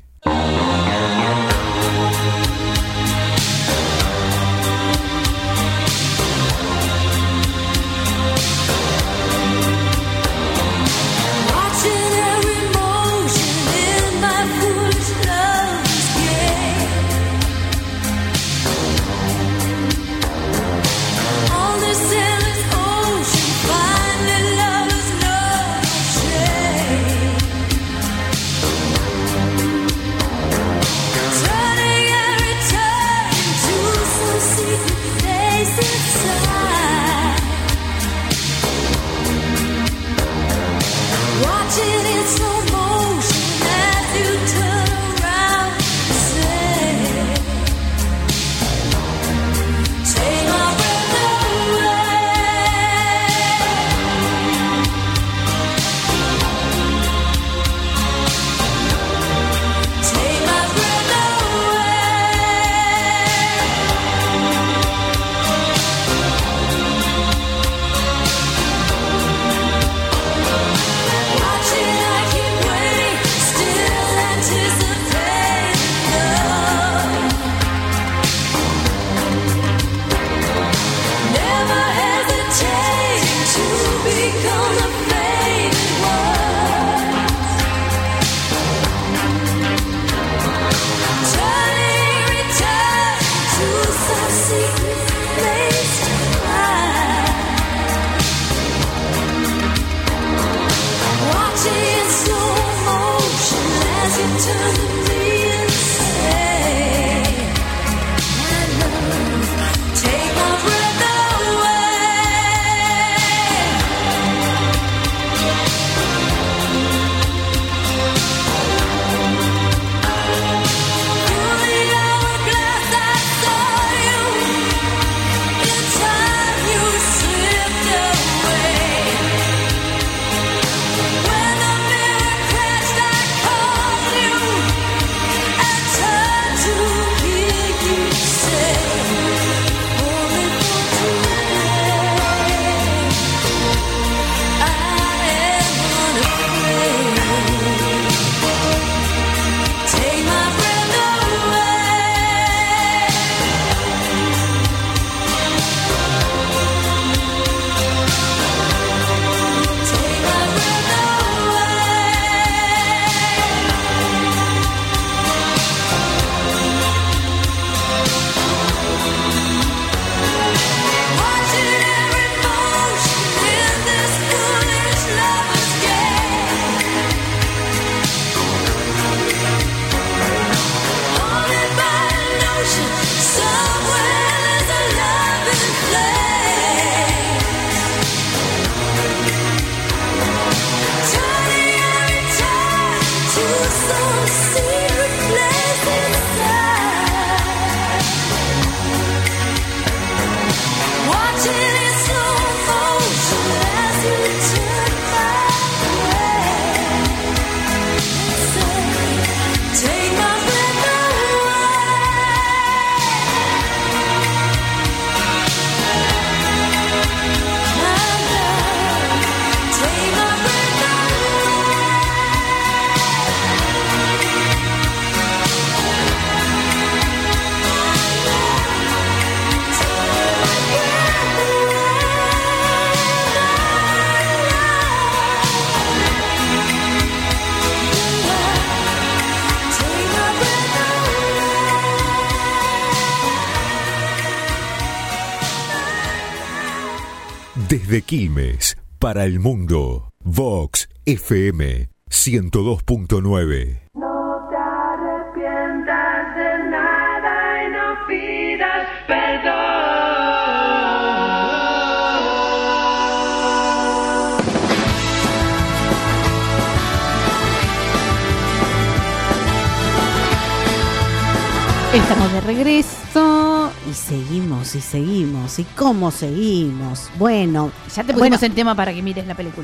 Desde Quilmes, para el mundo, Vox FM 102.9. No te arrepientas de nada y no pidas perdón. Estamos de regreso. Y seguimos, y seguimos. ¿Y cómo seguimos? Bueno, Ya te pusimos en tema para que mires la película.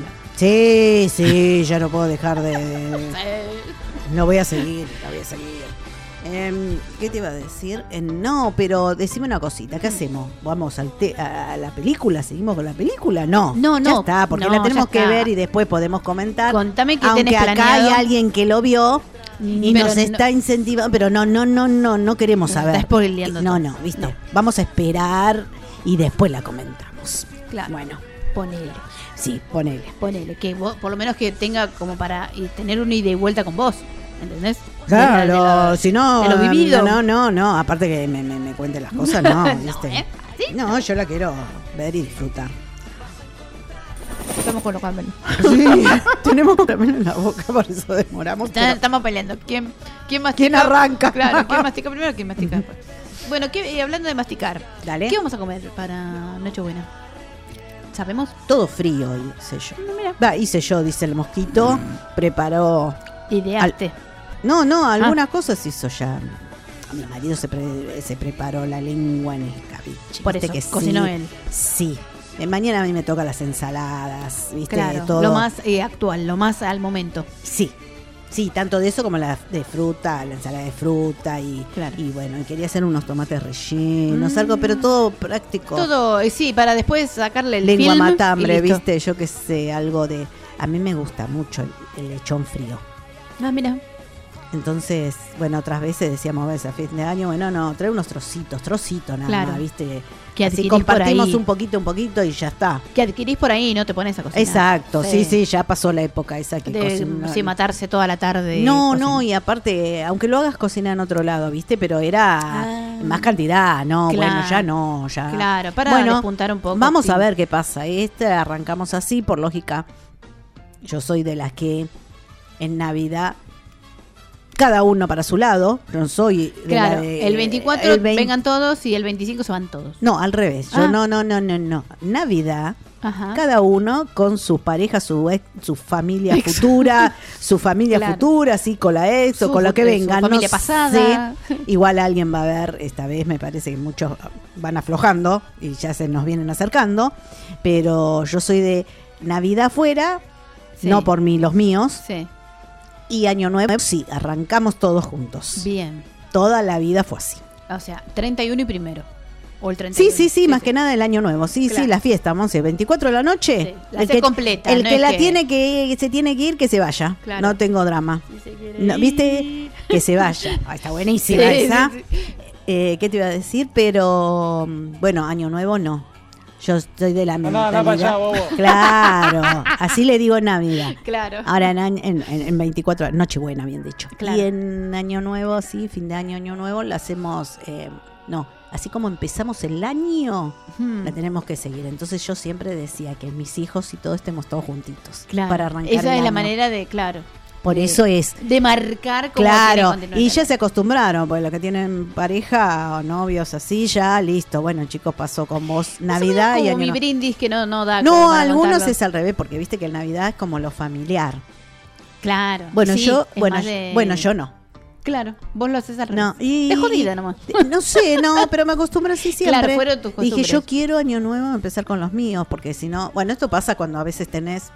sí, ya no puedo dejar de... Lo voy a seguir, ¿Qué te iba a decir? No, pero decime una cosita, ¿qué hacemos? ¿Vamos a la película? ¿Seguimos con la película? No. No, Ya está, porque no, la tenemos ya que está. ver y después podemos comentar. Contame qué aunque tenés acá planeado. hay alguien que lo vio y Pero nos no- está incentivando, pero no queremos Nos saber. está spoileando No, todo. ¿viste? No. Vamos a esperar y después la comentamos. Claro. Bueno, Ponele. sí, ponele. Ponele, que vos, por lo menos que tenga como para tener una ida y vuelta con vos, ¿entendés? Claro, De lo- si no, de lo vivido. no, aparte que me cuente las cosas, no, No, ¿viste? ¿Sí? No, yo la quiero ver y disfrutar. Estamos con los caramelos. Sí, tenemos caramelo en la boca, por eso demoramos. pero- Estamos peleando. ¿Quién mastica? ¿Quién arranca? Claro, ¿quién mastica primero? ¿Quién mastica después? Bueno, hablando de masticar, Dale. ¿qué vamos a comer para Nochebuena? ¿Sabemos? Todo frío, hice yo. No, mira. Hice yo, dice el mosquito. Preparó. Ideaste. No, algunas cosas hizo ya. Mi marido se preparó la lengua en escabeche. Por ¿viste eso, que cocinó sí? él. Sí. Mañana a mí me toca las ensaladas, ¿viste? Claro, Todo. lo más actual, lo más al momento. Sí. Sí, tanto de eso como la de fruta, la ensalada de fruta y bueno, y quería hacer unos tomates rellenos, algo, pero todo práctico. Todo, sí, para después sacarle el Lengua film matambre, y listo. ¿viste? Yo qué sé, algo de... A mí me gusta mucho el lechón frío. Ah, mira. Entonces, bueno, otras veces decíamos, ves, a fin de año, bueno, no, trae unos trocitos nada Claro. más, ¿viste? Que Así adquirís compartimos por ahí. un poquito y ya está. Que adquirís por ahí y no te pones a cocinar. Exacto, sí, ya pasó la época esa que De cocina- sí, matarse toda la tarde. No, cocinando. y aparte, aunque lo hagas cocinar en otro lado, ¿viste? Pero era más cantidad, ¿no? Claro. Bueno, ya no, ya. Claro, para despuntar un poco. Vamos sí. a ver qué pasa. Arrancamos así, por lógica. Yo soy de las que en Navidad cada uno para su lado. No soy de Claro, la de, el 24 el 20 vengan todos y el 25 se van todos. No, al revés. Yo Ah. no. Navidad, Ajá. cada uno con sus parejas, su familia futura, su familia Claro. futura, así con la ex o Su con lo que fut- venga. su no familia pasada. sé. Igual alguien va a ver, esta vez me parece que muchos van aflojando y ya se nos vienen acercando, pero yo soy de Navidad afuera, Sí. no por mí, los míos, Sí, y Año Nuevo, sí, arrancamos todos juntos. bien. Toda la vida fue así. O sea, 31 y primero. O el 31. Sí, más que nada el año nuevo. Sí, Claro. la fiesta, Monse, 24 de la noche. Sí, la hace completa, El no que es la que- tiene que se tiene que ir, que se vaya. Claro. No tengo drama. Si se quiere No, ¿viste? ir. Que se vaya. Está buenísima Sí, esa. sí, sí. ¿Qué te iba a decir? Pero, bueno, año nuevo no. Yo estoy de la mentalidad. Claro, así le digo Navidad. Claro. Ahora en 24, Nochebuena, bien dicho. Claro. Y en Año Nuevo, sí, fin de año Nuevo, la hacemos, así como empezamos el año, la tenemos que seguir. Entonces yo siempre decía que mis hijos y todo estemos todos juntitos. Claro. Para arrancar Esa el es la año. manera de, claro. Por de- eso es. De marcar cómo tiene Claro, que continuar y el ya año. se acostumbraron, porque los que tienen pareja o novios así, ya listo. Bueno, chicos, pasó con vos Navidad Como y Año mi Nuevo. brindis que no da como No, para algunos contarlo. es al revés, porque viste que el Navidad es como lo familiar. Claro. Bueno, sí, yo, es bueno, más de- yo no. Claro, vos lo haces al revés. No, y, de jodida nomás. No sé, pero me acostumbro así siempre. Claro, fueron tus Dije, costumbres. yo quiero Año Nuevo empezar con los míos, porque si no, bueno, esto pasa cuando a veces tenés,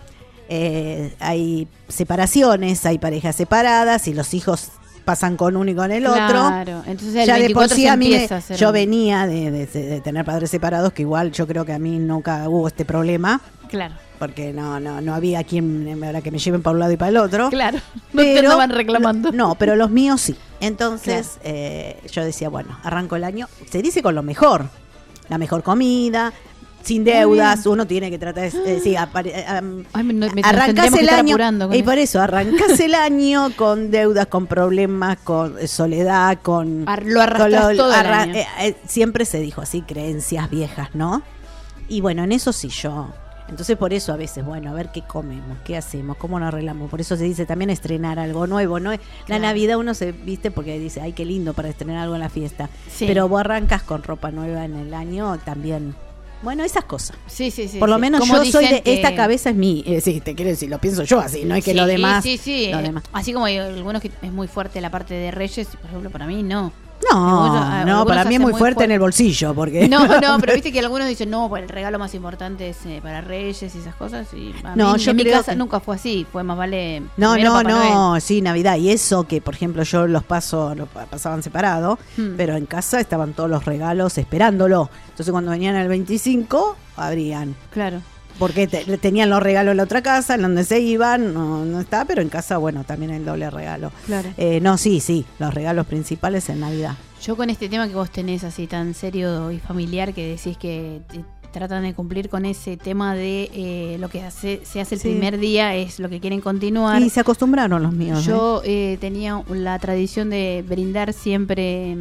hay separaciones, hay parejas separadas y los hijos pasan con uno y con el otro. Claro, entonces el Ya de por 24 sí se a mí empieza a hacer yo un- venía de tener padres separados, que igual yo creo que a mí nunca hubo este problema, Claro, porque no había quien ahora que me lleven para un lado y para el otro. claro. No te Pero- andaban reclamando. No, pero los míos sí. Entonces yo decía, bueno, arranco el año. Se dice con lo mejor. La mejor comida, sin deudas. Uno tiene que tratar de... sí, Ay, nos arrancás tendríamos que el estar año... apurando con Y eso. por eso, arrancás el año con deudas, con problemas, con soledad, con... Lo arrastrás con todo el año. siempre se dijo así, creencias viejas, ¿no? Y bueno, en eso sí yo... Entonces por eso a veces, bueno, a ver qué comemos, qué hacemos, cómo nos arreglamos. Por eso se dice también estrenar algo nuevo, ¿no? La Claro. Navidad uno se viste porque dice, ay, qué lindo para estrenar algo en la fiesta. Sí. Pero vos arrancas con ropa nueva en el año también. Bueno, esas cosas. Sí, sí, sí. Por lo sí. menos Como yo soy dicen de, que- esta cabeza es mi, sí, te quiero decir, lo pienso yo así, no es que Sí, lo demás. Sí, sí. lo demás. Así como hay algunos que es muy fuerte la parte de Reyes, por ejemplo, para mí no. No, para mí es muy fuerte en el bolsillo, porque... No, pero viste que algunos dicen, no, pues el regalo más importante es para Reyes y esas cosas. Y yo en mi creo casa que... nunca fue así, fue más vale... No, sí, Navidad. Y eso que, por ejemplo, yo los pasaban separado, pero en casa estaban todos los regalos esperándolo. Entonces cuando venían el 25, abrían. Claro. Porque tenían los regalos en la otra casa, en donde se iban, no está, pero en casa, bueno, también el doble regalo. Claro. Sí, los regalos principales en Navidad. Yo con este tema que vos tenés así tan serio y familiar, que decís que tratan de cumplir con ese tema de lo que se hace el primer día, es lo que quieren continuar. Y se acostumbraron los míos. Yo tenía la tradición de brindar siempre...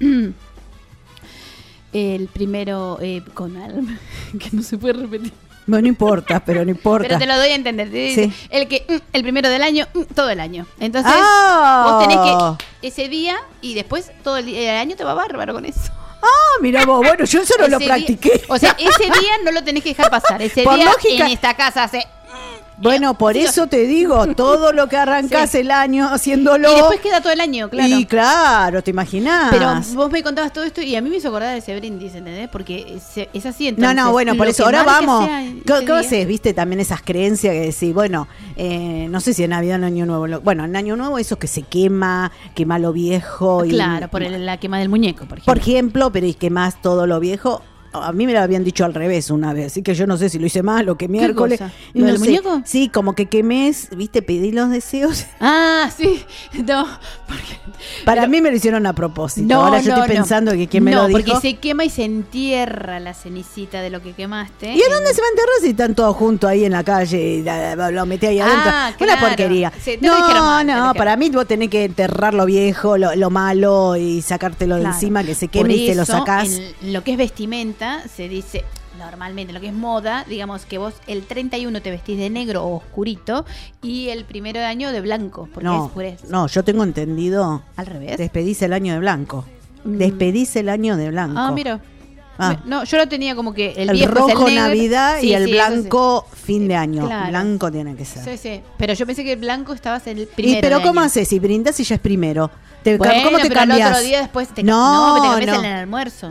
el primero con algo que no se puede repetir. No importa, pero no importa. Pero te lo doy a entender. Sí. El primero del año, todo el año. Entonces, vos tenés que ese día y después todo el año te va bárbaro con eso. Mira vos, bueno, yo eso no lo practiqué. O sea, ese día no lo tenés que dejar pasar. Ese por día lógica, en esta casa hace... Bueno, por eso te digo, todo lo que arrancás el año haciéndolo. Y después queda todo el año, claro. Y claro, te imaginás. Pero vos me contabas todo esto y a mí me hizo acordar de ese brindis, ¿entendés? Porque es así, entonces. No, bueno, por eso, ahora vamos. ¿Qué haces? Viste también esas creencias que decís, bueno, no sé si en Navidad o en Año Nuevo. Bueno, en Año Nuevo eso que se quema lo viejo. Claro, por la quema del muñeco, por ejemplo. Por ejemplo, pero y quemás todo lo viejo. A mí me lo habían dicho al revés una vez, así que yo no sé si lo hice mal o que miércoles. ¿Lo del muñeco? Sí, como que quemés, viste, pedí los deseos. Sí, no, porque... Para mí me lo hicieron a propósito. Ahora yo estoy pensando que quién me lo dijo. No, porque se quema y se entierra la cenicita de lo que quemaste. ¿Y a dónde se va a enterrar si están todos juntos ahí en la calle y lo metí ahí adentro? Claro. Una porquería. Sí, no, para mí vos tenés que enterrar lo viejo, lo malo y sacártelo de encima, que se queme y te lo sacás. En lo que es vestimenta se dice normalmente, lo que es moda, digamos que vos el 31 te vestís de negro o oscurito y el primero de año de blanco, porque es pureza. No, yo tengo entendido al revés. Despedís el año de blanco. Despedís el año de blanco. Mira. No, yo lo tenía como que el viejo rojo es el negro, Navidad y el blanco fin de año. Claro. Blanco tiene que ser. Sí. Pero yo pensé que el blanco estabas en el primero. Pero ¿cómo año. haces? Si brindas y ya es primero. ¿Cómo te pero cambias? El otro día después te cambias en el almuerzo.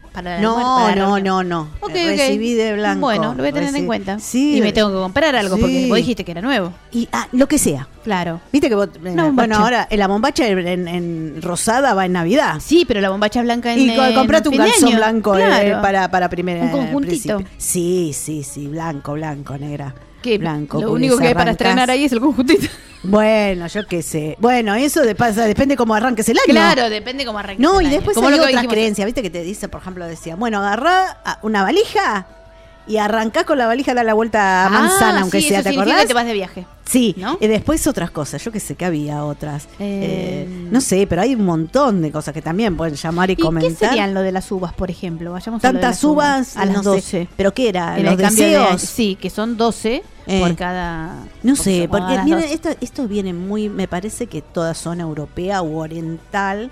No. Recibí de blanco. Bueno, lo voy a tener en cuenta. Sí, y me tengo que comprar algo porque vos dijiste que era nuevo. Y lo que sea. Claro. Viste que vos, bueno, ahora la bombacha en rosada va en Navidad. Sí, pero la bombacha blanca en y comprate un calzón blanco claro. para primera. Un conjuntito. Sí, blanco, negra. ¿Qué? Blanco. Lo único que hay para estrenar ahí es el conjuntito. Bueno, yo qué sé. Bueno, eso depende cómo arranques el año. Claro, depende cómo arranques el año. No, y después hay otras creencias, ¿viste? Que te dice, por ejemplo, decía, bueno, agarrá una valija y arrancás con la valija, da la vuelta a manzana, aunque sea, ¿te acordás? Que te vas de viaje. Sí, ¿no? Y después otras cosas, yo que sé que había otras. No sé, pero hay un montón de cosas que también pueden llamar y comentar. ¿Qué serían lo de las uvas, por ejemplo? Vayamos tantas a uvas a las 12. ¿Pero qué era? En ¿Los deseos? Sí, que son 12 por cada... No sé, porque miren, esto viene muy... Me parece que toda zona europea u oriental...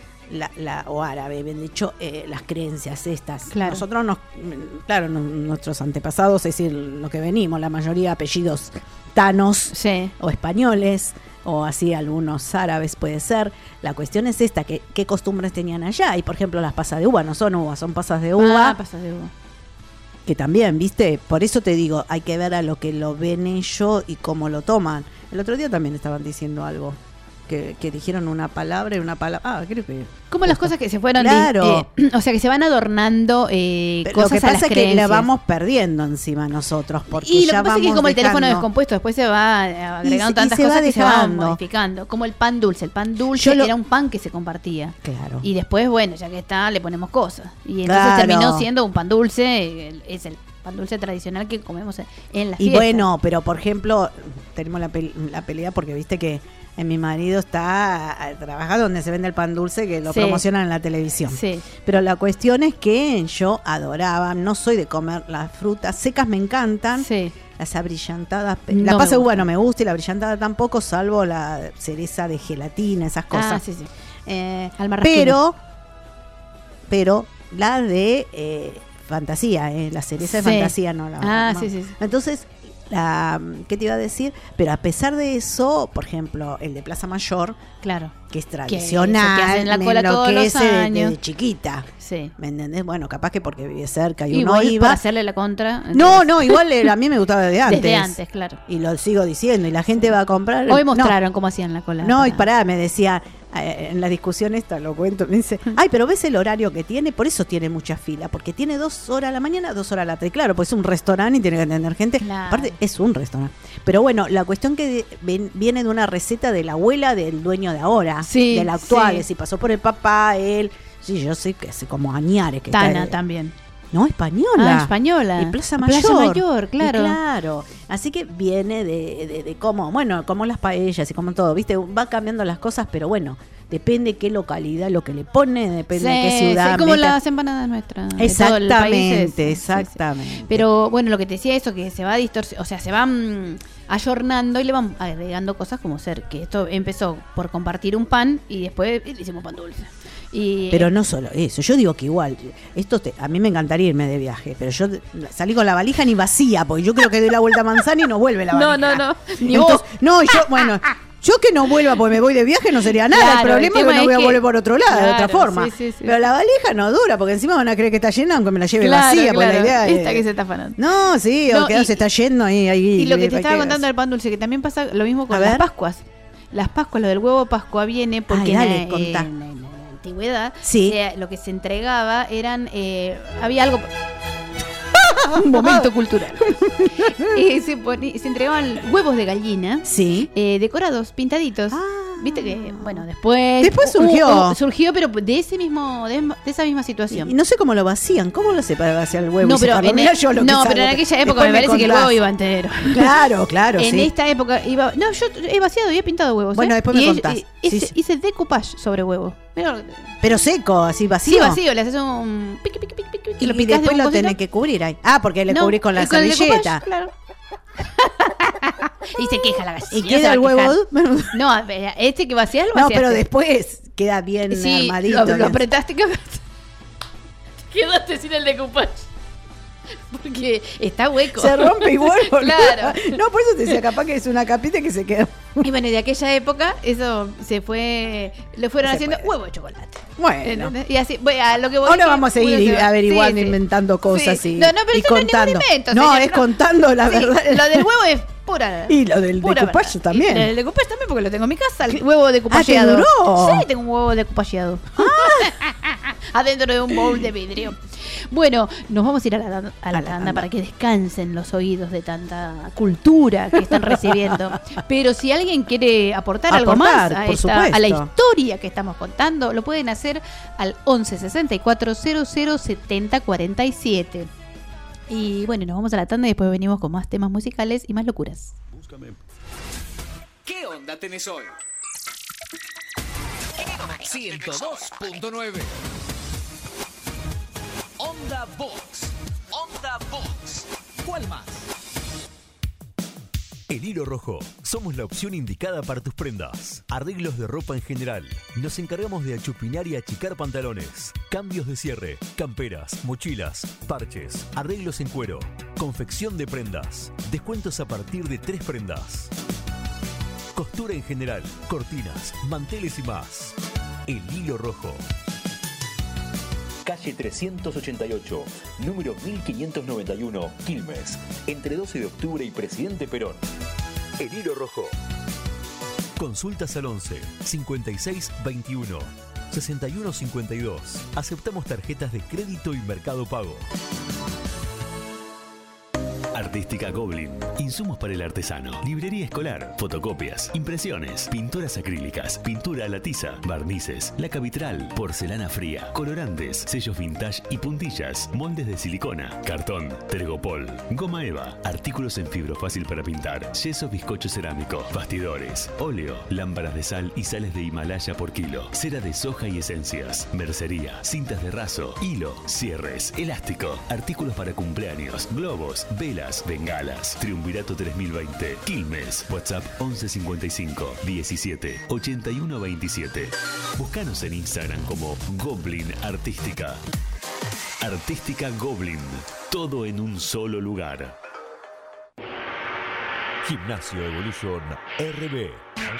o árabe, bien dicho, las creencias estas. Claro. Nosotros nuestros antepasados, es decir, lo que venimos, la mayoría apellidos tanos o españoles, o así algunos árabes puede ser. La cuestión es esta, ¿qué costumbres tenían allá? Y por ejemplo las pasas de uva, no son uvas, son pasas de uva. Pasas de uva. Que también, ¿viste? Por eso te digo, hay que ver a lo que lo ven ellos y cómo lo toman. El otro día también estaban diciendo algo. Que dijeron una palabra y una palabra. Creo que. Como las cosas que se fueron. Claro. O sea, que se van adornando cosas lo que pasa es que la vamos perdiendo encima nosotros. Porque y lo ya que pasa es que como el teléfono descompuesto, después se va agregando tantas cosas que se van modificando. Como el pan dulce. El pan dulce era un pan que se compartía. Claro. Y después, bueno, ya que está, le ponemos cosas. Y entonces terminó siendo un pan dulce. Es el pan dulce tradicional que comemos en las fiestas. Y bueno, pero por ejemplo, tenemos la pelea porque viste que mi marido trabaja donde se vende el pan dulce, que lo promocionan en la televisión. Sí. Pero la cuestión es que yo adoraba, no soy de comer las frutas secas, me encantan. Sí. Las abrillantadas, la pasa de uva no me gusta y la abrillantada tampoco, salvo la cereza de gelatina, esas cosas. Sí. Pero la de fantasía, la cereza de fantasía no la. Sí. Entonces, ¿Qué te iba a decir? Pero a pesar de eso, por ejemplo, el de Plaza Mayor, claro, que es tradicional, que hacen la cola me todos los enloquece años. de chiquita. Sí. ¿Me entendés? Bueno, capaz que porque vive cerca y uno Igual iba. para hacerle la contra. No, igual a mí me gustaba desde antes. Desde antes, claro. Y lo sigo diciendo, y la gente va a comprar. Hoy mostraron cómo hacían la cola. No, y pará, me decía, en la discusión esta, lo cuento, me dice, ay, pero ¿ves el horario que tiene? Por eso tiene mucha fila, porque tiene 2 horas a la mañana, 2 horas a la tarde. Claro, pues es un restaurante y tiene que atender gente. Claro. Aparte, es un restaurante. Pero bueno, la cuestión que viene de una receta de la abuela del dueño de ahora, del actual, sí. que si pasó por el papá, él, sí, yo sé que es como Añares. Que Tana está, también. No, española. Española. Y Plaza Mayor. Plaza Mayor, claro. Y claro. Así que viene de cómo, bueno, como las paellas y como todo, ¿viste? Va cambiando las cosas, pero bueno, depende qué localidad lo que le pone, depende de qué ciudad. Sí, como las empanadas nuestras. Exactamente, exactamente. Sí. Pero bueno, lo que te decía eso, que se va o sea, se van ayornando y le van agregando cosas como ser, que esto empezó por compartir un pan y después le hicimos pan dulce. Pero no solo eso, yo digo que igual, a mí me encantaría irme de viaje, pero yo salí con la valija ni vacía, porque yo creo que doy la vuelta a Manzana y no vuelve la valija. No, ni entonces, vos. No, yo que no vuelva porque me voy de viaje no sería nada, Claro, el problema es que no voy a volver por otro lado, de otra forma. Sí. Pero la valija no dura, porque encima van a creer que está llena aunque me la lleve vacía, porque la idea esta que se está afanando. No, sí, o que se está yendo ahí. Y lo que te estaba contando del pan dulce, que también pasa lo mismo con las Pascuas. Las Pascuas, lo del huevo de Pascua viene porque en la antigüedad lo que se entregaba eran había algo un momento cultural. Se entregaban huevos de gallina decorados, pintaditos. Viste que, bueno, después surgió, pero de esa misma situación. Y no sé cómo lo vacían. ¿Cómo lo sé para vaciar el huevo? No, pero en aquella época me parece que el huevo iba entero. Claro, en esta época iba. No, yo he vaciado y he pintado huevos. Bueno, después me contás. Hice decoupage sobre huevo. Pero seco, así vacío. Sí, vacío, le haces un piqui. Y después lo tenés que cubrir ahí. Porque le cubrís con la servilleta. Claro. Y se queja la gallina. ¿Y queda el huevo? No, que vacías lo vaciaste. No, pero después queda bien armadito. Lo apretaste, quedaste sin el decoupage. Porque está hueco. Se rompe igual. Claro. No, por eso te decía, capaz que es una capita que se quedó. Y bueno, de aquella época, eso le fueron haciendo huevo de chocolate. Bueno. Y así, a lo que voy. Ahora vamos a seguir averiguando, inventando cosas y pero contando. No, invento, no, es contando la verdad. Lo del huevo es pura. Y lo del decoupage también. Y el decoupage también, porque lo tengo en mi casa, el huevo decoupajeado. ¿Te duró? Sí, tengo un huevo decoupajeado. Adentro de un bowl de vidrio. Bueno, nos vamos a ir a la tanda para que descansen los oídos de tanta cultura que están recibiendo. Pero si alguien quiere aportar algo más a la historia que estamos contando, lo pueden hacer al 11 64 00 70 47. Y bueno, nos vamos a la tanda y después venimos con más temas musicales y más locuras. Búscame. ¿Qué onda tenés hoy? 102.9 Onda Box. ¿Cuál más? En Hilo Rojo, somos la opción indicada para tus prendas. Arreglos de ropa en general. Nos encargamos de achupinar y achicar pantalones. Cambios de cierre, camperas, mochilas, parches, arreglos en cuero. Confección de prendas. Descuentos a partir de 3 prendas. Costura en general, cortinas, manteles y más. El Hilo Rojo. Calle 388, número 1591, Quilmes, entre 12 de octubre y Presidente Perón. El Hilo Rojo. Consultas al 11 56 21 61 52. Aceptamos tarjetas de crédito y Mercado Pago. Artística Goblin. Insumos para el artesano. Librería escolar. Fotocopias. Impresiones. Pinturas acrílicas. Pintura a la tiza. Barnices. Laca vitral. Porcelana fría. Colorantes. Sellos vintage y puntillas. Moldes de silicona. Cartón. Tergopol. Goma eva. Artículos en fibro fácil para pintar. Yeso bizcocho cerámico. Bastidores. Óleo. Lámparas de sal y sales de Himalaya por kilo. Cera de soja y esencias. Mercería. Cintas de raso. Hilo. Cierres. Elástico. Artículos para cumpleaños. Globos. Velas. Bengalas. Triunvirato 3020. Quilmes. WhatsApp 1155 17 81 27. Búscanos en Instagram como Goblin Artística. Artística Goblin. Todo en un solo lugar. Gimnasio Evolution RB.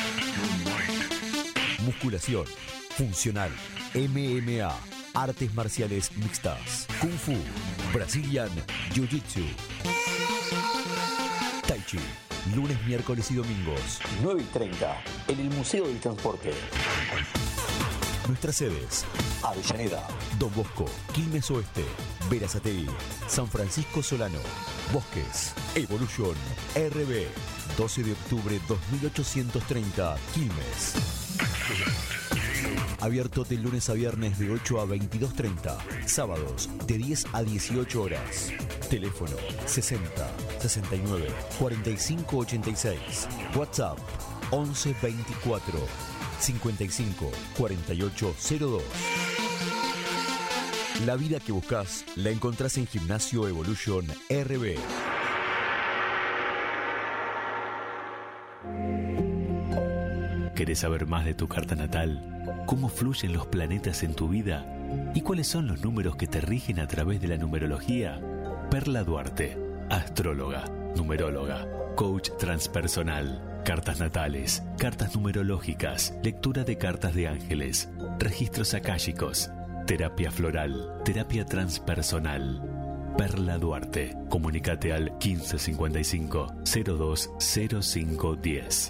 Musculación, funcional, MMA, artes marciales mixtas, Kung Fu, Brazilian Jiu-Jitsu, Tai Chi, lunes, miércoles y domingos, 9:30, en el Museo del Transporte. Nuestras sedes: Avellaneda, Don Bosco, Quilmes Oeste, Berazategui, San Francisco Solano, Bosques. Evolution RB, 12 de octubre 2830, Quilmes. Abierto de lunes a viernes de 8 a 22:30, sábados de 10 a 18 horas. Teléfono 60 69 45 86. WhatsApp 11 24 55 48 02. La vida que buscas la encontrás en Gimnasio Evolution RB. ¿Querés saber más de tu carta natal? ¿Cómo fluyen los planetas en tu vida? ¿Y cuáles son los números que te rigen a través de la numerología? Perla Duarte, astróloga, numeróloga, coach transpersonal, cartas natales, cartas numerológicas, lectura de cartas de ángeles, registros akáshicos, terapia floral, terapia transpersonal. Perla Duarte. Comunicate al 1555 020510.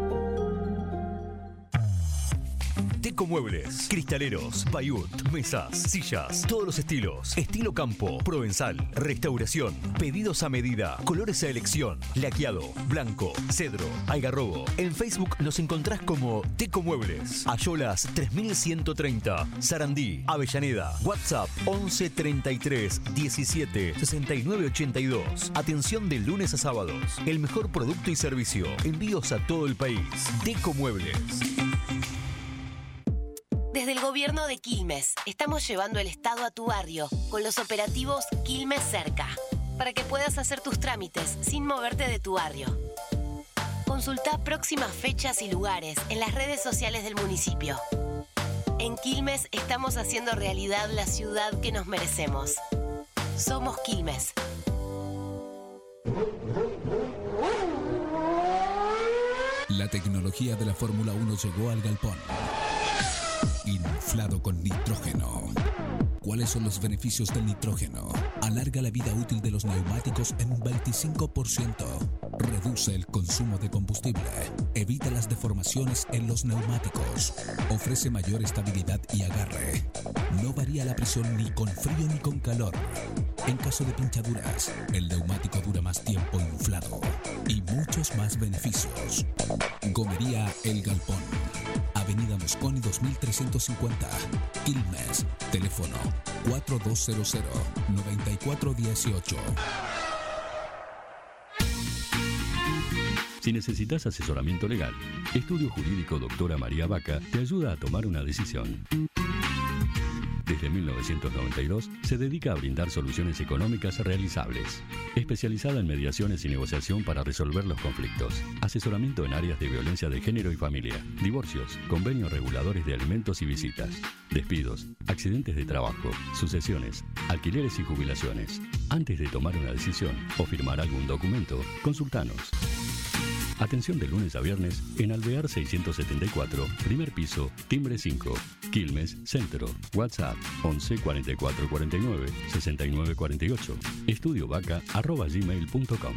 Muebles, cristaleros, payut, mesas, sillas, todos los estilos, estilo campo, provenzal, restauración, pedidos a medida, colores a elección, laqueado, blanco, cedro, algarrobo. En Facebook nos encontrás como Teco Muebles, Ayolas 3130, Sarandí, Avellaneda. WhatsApp 11 33 17 69 82. Atención de lunes a sábados. El mejor producto y servicio. Envíos a todo el país. Teco Muebles. Desde el gobierno de Quilmes, estamos llevando el Estado a tu barrio con los operativos Quilmes Cerca, para que puedas hacer tus trámites sin moverte de tu barrio. Consulta próximas fechas y lugares en las redes sociales del municipio. En Quilmes estamos haciendo realidad la ciudad que nos merecemos. Somos Quilmes. La tecnología de la Fórmula 1 llegó al galpón. Inflado con nitrógeno. ¿Cuáles son los beneficios del nitrógeno? Alarga la vida útil de los neumáticos en un 25%. Reduce el consumo de combustible. Evita las deformaciones en los neumáticos. Ofrece mayor estabilidad y agarre. No varía la presión ni con frío ni con calor. En caso de pinchaduras, el neumático dura más tiempo inflado. Y muchos más beneficios. Gomería El Galpón. Avenida Mosconi 2350, Quilmes. Teléfono 4200-9418. Si necesitas asesoramiento legal, Estudio Jurídico Doctora María Vaca te ayuda a tomar una decisión. Desde 1992 se dedica a brindar soluciones económicas realizables. Especializada en mediaciones y negociación para resolver los conflictos. Asesoramiento en áreas de violencia de género y familia. Divorcios, convenios reguladores de alimentos y visitas. Despidos, accidentes de trabajo, sucesiones, alquileres y jubilaciones. Antes de tomar una decisión o firmar algún documento, consultanos. Atención de lunes a viernes en Alvear 674, primer piso, timbre 5, Quilmes, Centro. WhatsApp 11 44 49 69 48. estudiovaca@gmail.com.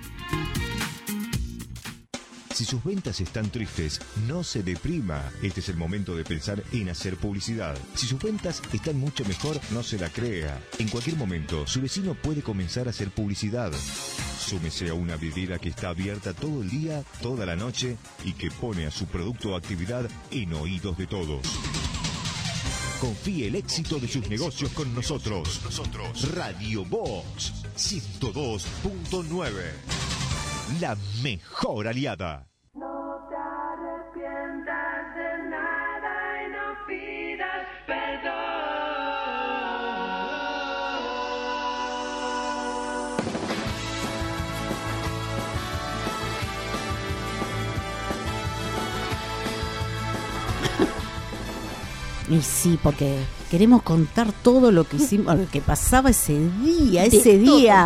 Si sus ventas están tristes, no se deprima. Este es el momento de pensar en hacer publicidad. Si sus ventas están mucho mejor, no se la crea. En cualquier momento, su vecino puede comenzar a hacer publicidad. Súmese a una vidriera que está abierta todo el día, toda la noche y que pone a su producto o actividad en oídos de todos. Confíe el éxito de sus negocios con nosotros. Radio Box 102.9. La mejor aliada. No te arrepientas de nada y no pidas perdón. Y sí, porque queremos contar todo lo que hicimos, lo que pasaba ese día, De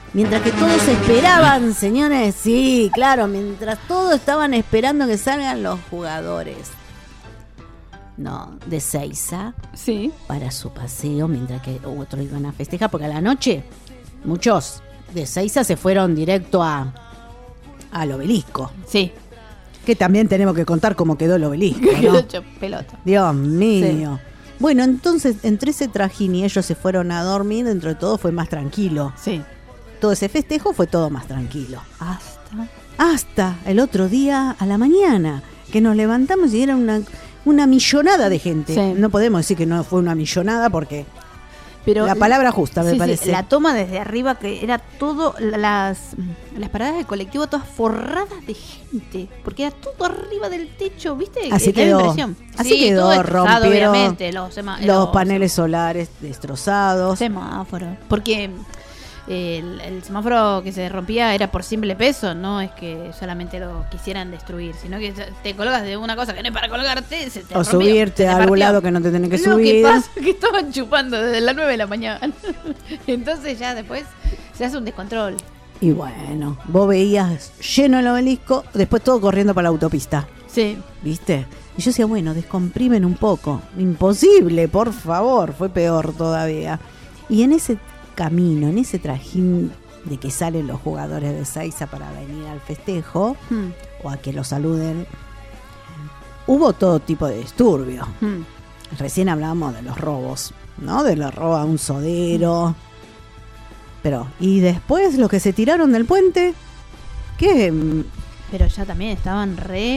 Mientras que todos esperaban, señores, sí, claro, mientras todos estaban esperando que salgan los jugadores. No, de Ezeiza. Sí. Para su paseo, mientras que otros iban a festejar, porque a la noche muchos de Ezeiza se fueron directo al obelisco. Sí. Que también tenemos que contar cómo quedó el obelisco, ¿no? Quedó hecho pelota. Dios mío. Sí. Bueno, entonces, entre ese trajín y ellos se fueron a dormir, dentro de todo fue más tranquilo. Sí. Todo ese festejo fue todo más tranquilo. Hasta el otro día a la mañana, que nos levantamos y era una millonada de gente. Sí. No podemos decir que no fue una millonada porque... Pero la palabra justa, me parece. Sí, la toma desde arriba, que era todo, las paradas del colectivo todas forradas de gente, porque era todo arriba del techo, ¿viste? Así quedó. Así quedó, todo destrozado, rompieron obviamente, los paneles solares destrozados. Semáforos. Porque el semáforo que se rompía era por simple peso, no es que solamente lo quisieran destruir, sino que te colgas de una cosa que no es para colgarte, se te o rompía, subirte a algún lado que no te tenés que subir. Lo que pasa es que estaban chupando desde las 9 de la mañana. Entonces ya después se hace un descontrol. Y bueno, vos veías lleno el obelisco, después todo corriendo para la autopista. Sí. ¿Viste? Y yo decía, bueno, descomprimen un poco. Imposible, por favor. Fue peor todavía. Y en ese camino, en ese trajín de que salen los jugadores de Ezeiza para venir al festejo o a que los saluden, hubo todo tipo de disturbio. Recién hablábamos de los robos, ¿no? De los robos a un sodero. Pero, y después los que se tiraron del puente, ¿qué? Pero ya también estaban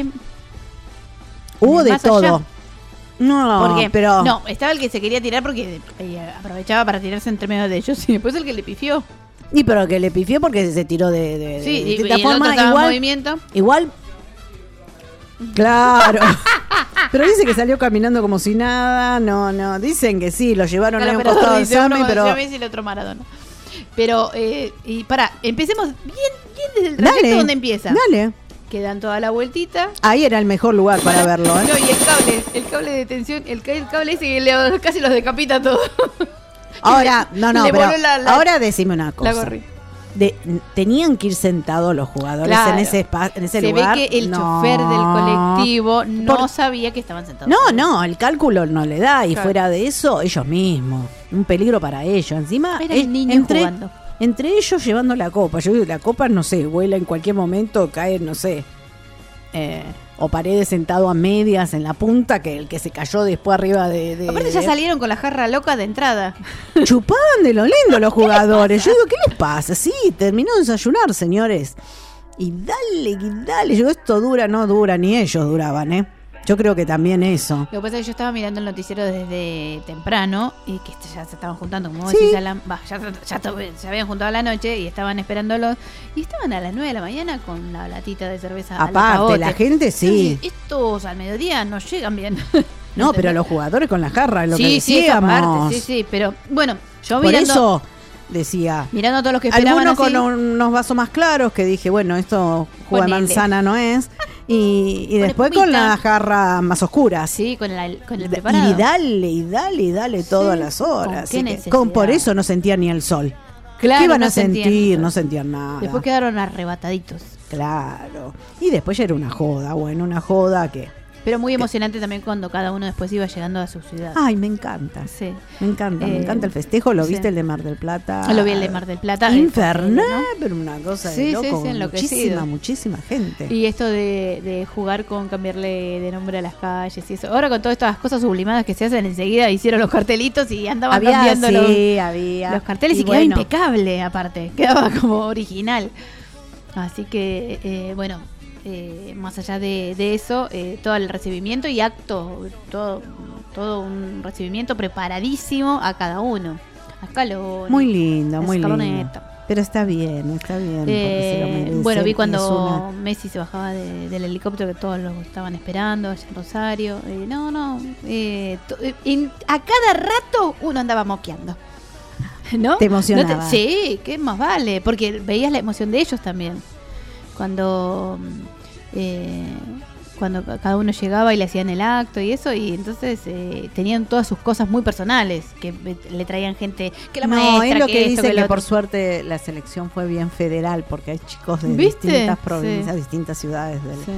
hubo de todo. Allá. No, porque, pero... No, estaba el que se quería tirar porque aprovechaba para tirarse entre medio de ellos y después el que le pifió. Y pero que le pifió porque se tiró de sí, distinta y forma. El otro igual, en movimiento. Igual. Claro. Pero dice que salió caminando como si nada. No. Dicen que sí, lo llevaron a un costado de Sammy, pero... y el otro Maradona. Pero, y pará, empecemos bien desde el trayecto donde empieza. Dale. Que dan toda la vueltita. Ahí era el mejor lugar para verlo, ¿eh? No, y el cable de tensión, el cable ese que casi los decapita todo. Ahora, pero ahora decime una cosa. Tenían que ir sentados los jugadores, claro, en ese lugar. Se ve que el chofer del colectivo no sabía que estaban sentados. No, el cálculo no le da. Y fuera de eso, ellos mismos. Un peligro para ellos. Encima, era el niño jugando. Entre ellos llevando la copa. Yo digo, la copa, no sé, vuela en cualquier momento, cae, no sé. O Paredes sentado a medias en la punta, que el que se cayó después arriba de... Aparte ya salieron con la jarra loca de entrada. Chupaban de lo lindo los jugadores. Yo digo, ¿qué les pasa? Sí, terminó de desayunar, señores. Y dale. Yo, esto no dura, ni ellos duraban, ¿eh? Yo creo que también eso. Lo que pasa es que yo estaba mirando el noticiero desde temprano y que ya se estaban juntando, como ¿sí? decís, ya se habían juntado a la noche y estaban esperándolos. Y estaban a las 9 de la mañana con la latita de cerveza. Aparte, la gente sí. Entonces, estos al mediodía no llegan bien. No, pero los jugadores con la jarra, lo que decíamos. Sí, pero bueno, yo por mirando... eso decía, mirando a todos los que esperaban algunos así, con unos vasos más claros que dije, bueno, esto jugo de manzana no es. Y después con las jarras más oscuras. Sí, con el preparado. Y dale todas las horas. Por eso no sentían ni el sol. Claro, ¿qué iban a sentir? No sentían nada. Después quedaron arrebataditos. Claro. Y después ya era una joda que... Pero muy emocionante también cuando cada uno después iba llegando a su ciudad. Ay, me encanta. Sí. Me encanta el festejo. ¿Lo viste el de Mar del Plata? Lo vi el de Mar del Plata. Infernal, ¿no? Pero una cosa de loco. Muchísima gente. Y esto de jugar con cambiarle de nombre a las calles y eso. Ahora con todas estas cosas sublimadas que se hacen enseguida, hicieron los cartelitos y andaban cambiando los carteles y quedaba impecable aparte. Quedaba como original. Así que, bueno... más allá de eso, todo el recibimiento y acto, todo un recibimiento preparadísimo a cada uno. A Scaloni, muy lindo. Pero está bien. Porque se lo merecen, bueno, vi cuando Messi se bajaba del helicóptero que todos lo estaban esperando allá en Rosario. A cada rato uno andaba moqueando. ¿No? ¿Te emocionaba? Sí, ¿qué más vale? Porque veías la emoción de ellos también. Cuando cuando cada uno llegaba y le hacían el acto y eso, y entonces tenían todas sus cosas muy personales, que le traían gente, que la maestra, es lo que esto, dice que lo por otro. suerte la selección fue bien federal, porque hay chicos de ¿Viste? distintas provincias, Sí. distintas ciudades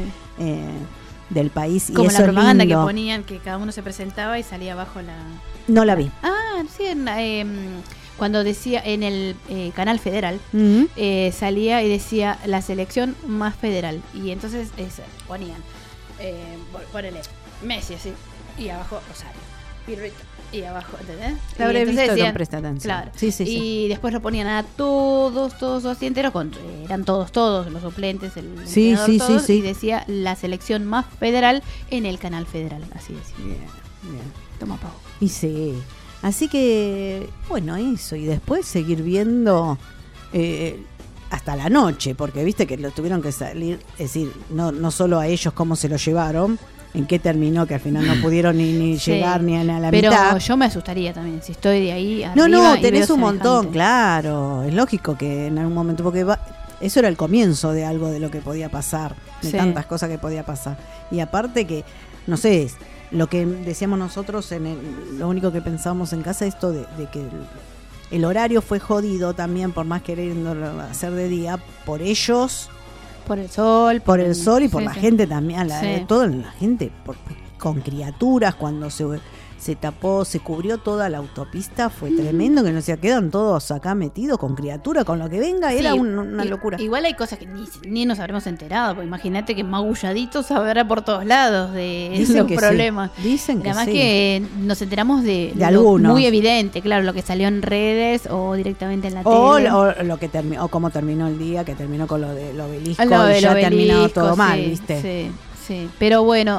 del país. Como y la eso es propaganda lindo. que ponían, que cada uno se presentaba y salía abajo la... No la vi. Ah, sí, cuando decía en el canal federal, Ujú. salía y decía la selección más federal. Y entonces ponían, ponele, Messi así, y abajo Rosario, Pirrito, y abajo, ¿entendés? La habré Y entonces visto, decían, no presta atención. Claro. Sí, sí, y sí. después lo ponían a todos así enteros, eran todos, los suplentes, el Sí, entrenador, sí, todos, sí, sí. y decía la selección más federal en el canal federal, así decía. Bien. Toma pavo. Y sí. Así que, bueno, eso. Y después seguir viendo hasta la noche, porque viste que lo tuvieron que salir, es decir, no solo a ellos cómo se lo llevaron, en qué terminó, que al final no pudieron ni Sí. llegar ni a la Pero mitad. yo me asustaría también si estoy de ahí No, arriba y tenés veo un montón, semejante. claro. Es lógico que en algún momento, porque eso era el comienzo de algo de lo que podía pasar, de Sí. tantas cosas que podía pasar. Y aparte que, no sé, lo que decíamos nosotros, lo único que pensábamos en casa, esto de que el horario fue jodido también, por más queriéndolo hacer de día, por ellos, por el sol, y por sí, la sí. gente también, Sí. toda la gente, con criaturas, cuando se tapó, se cubrió toda la autopista, fue tremendo, que no se quedan todos acá metidos con criaturas, con lo que venga, era Sí, una locura. Igual hay cosas que ni nos habremos enterado, porque imagínate que magulladitos habrá por todos lados de Dicen los que sí. problemas. Dicen que Además sí. que nos enteramos de lo algunos. muy evidente, claro, lo que salió en redes o directamente en la O tele. lo que terminó, o cómo terminó el día, que terminó con lo del obelisco, Lo del y ya obelisco, terminado todo mal, sí, ¿viste? Sí. Pero bueno,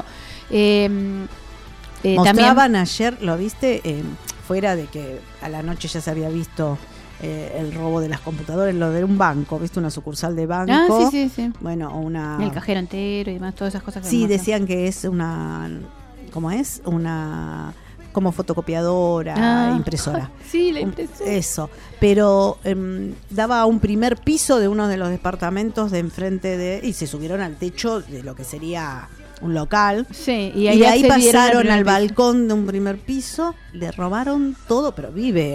Mostraban también ayer, ¿lo viste? Fuera de que a la noche ya se había visto el robo de las computadoras, lo de un banco, ¿viste? Una sucursal de banco. sí. Bueno, el cajero entero y demás, todas esas cosas que Sí, muestran. decían que es ¿cómo es? Como fotocopiadora, impresora. Sí, la impresora. Eso. Pero daba un primer piso de uno de los departamentos de enfrente y se subieron al techo de lo que sería un local. Sí, y de ahí accedieron pasaron al al primer piso. balcón de un primer piso, le robaron todo, pero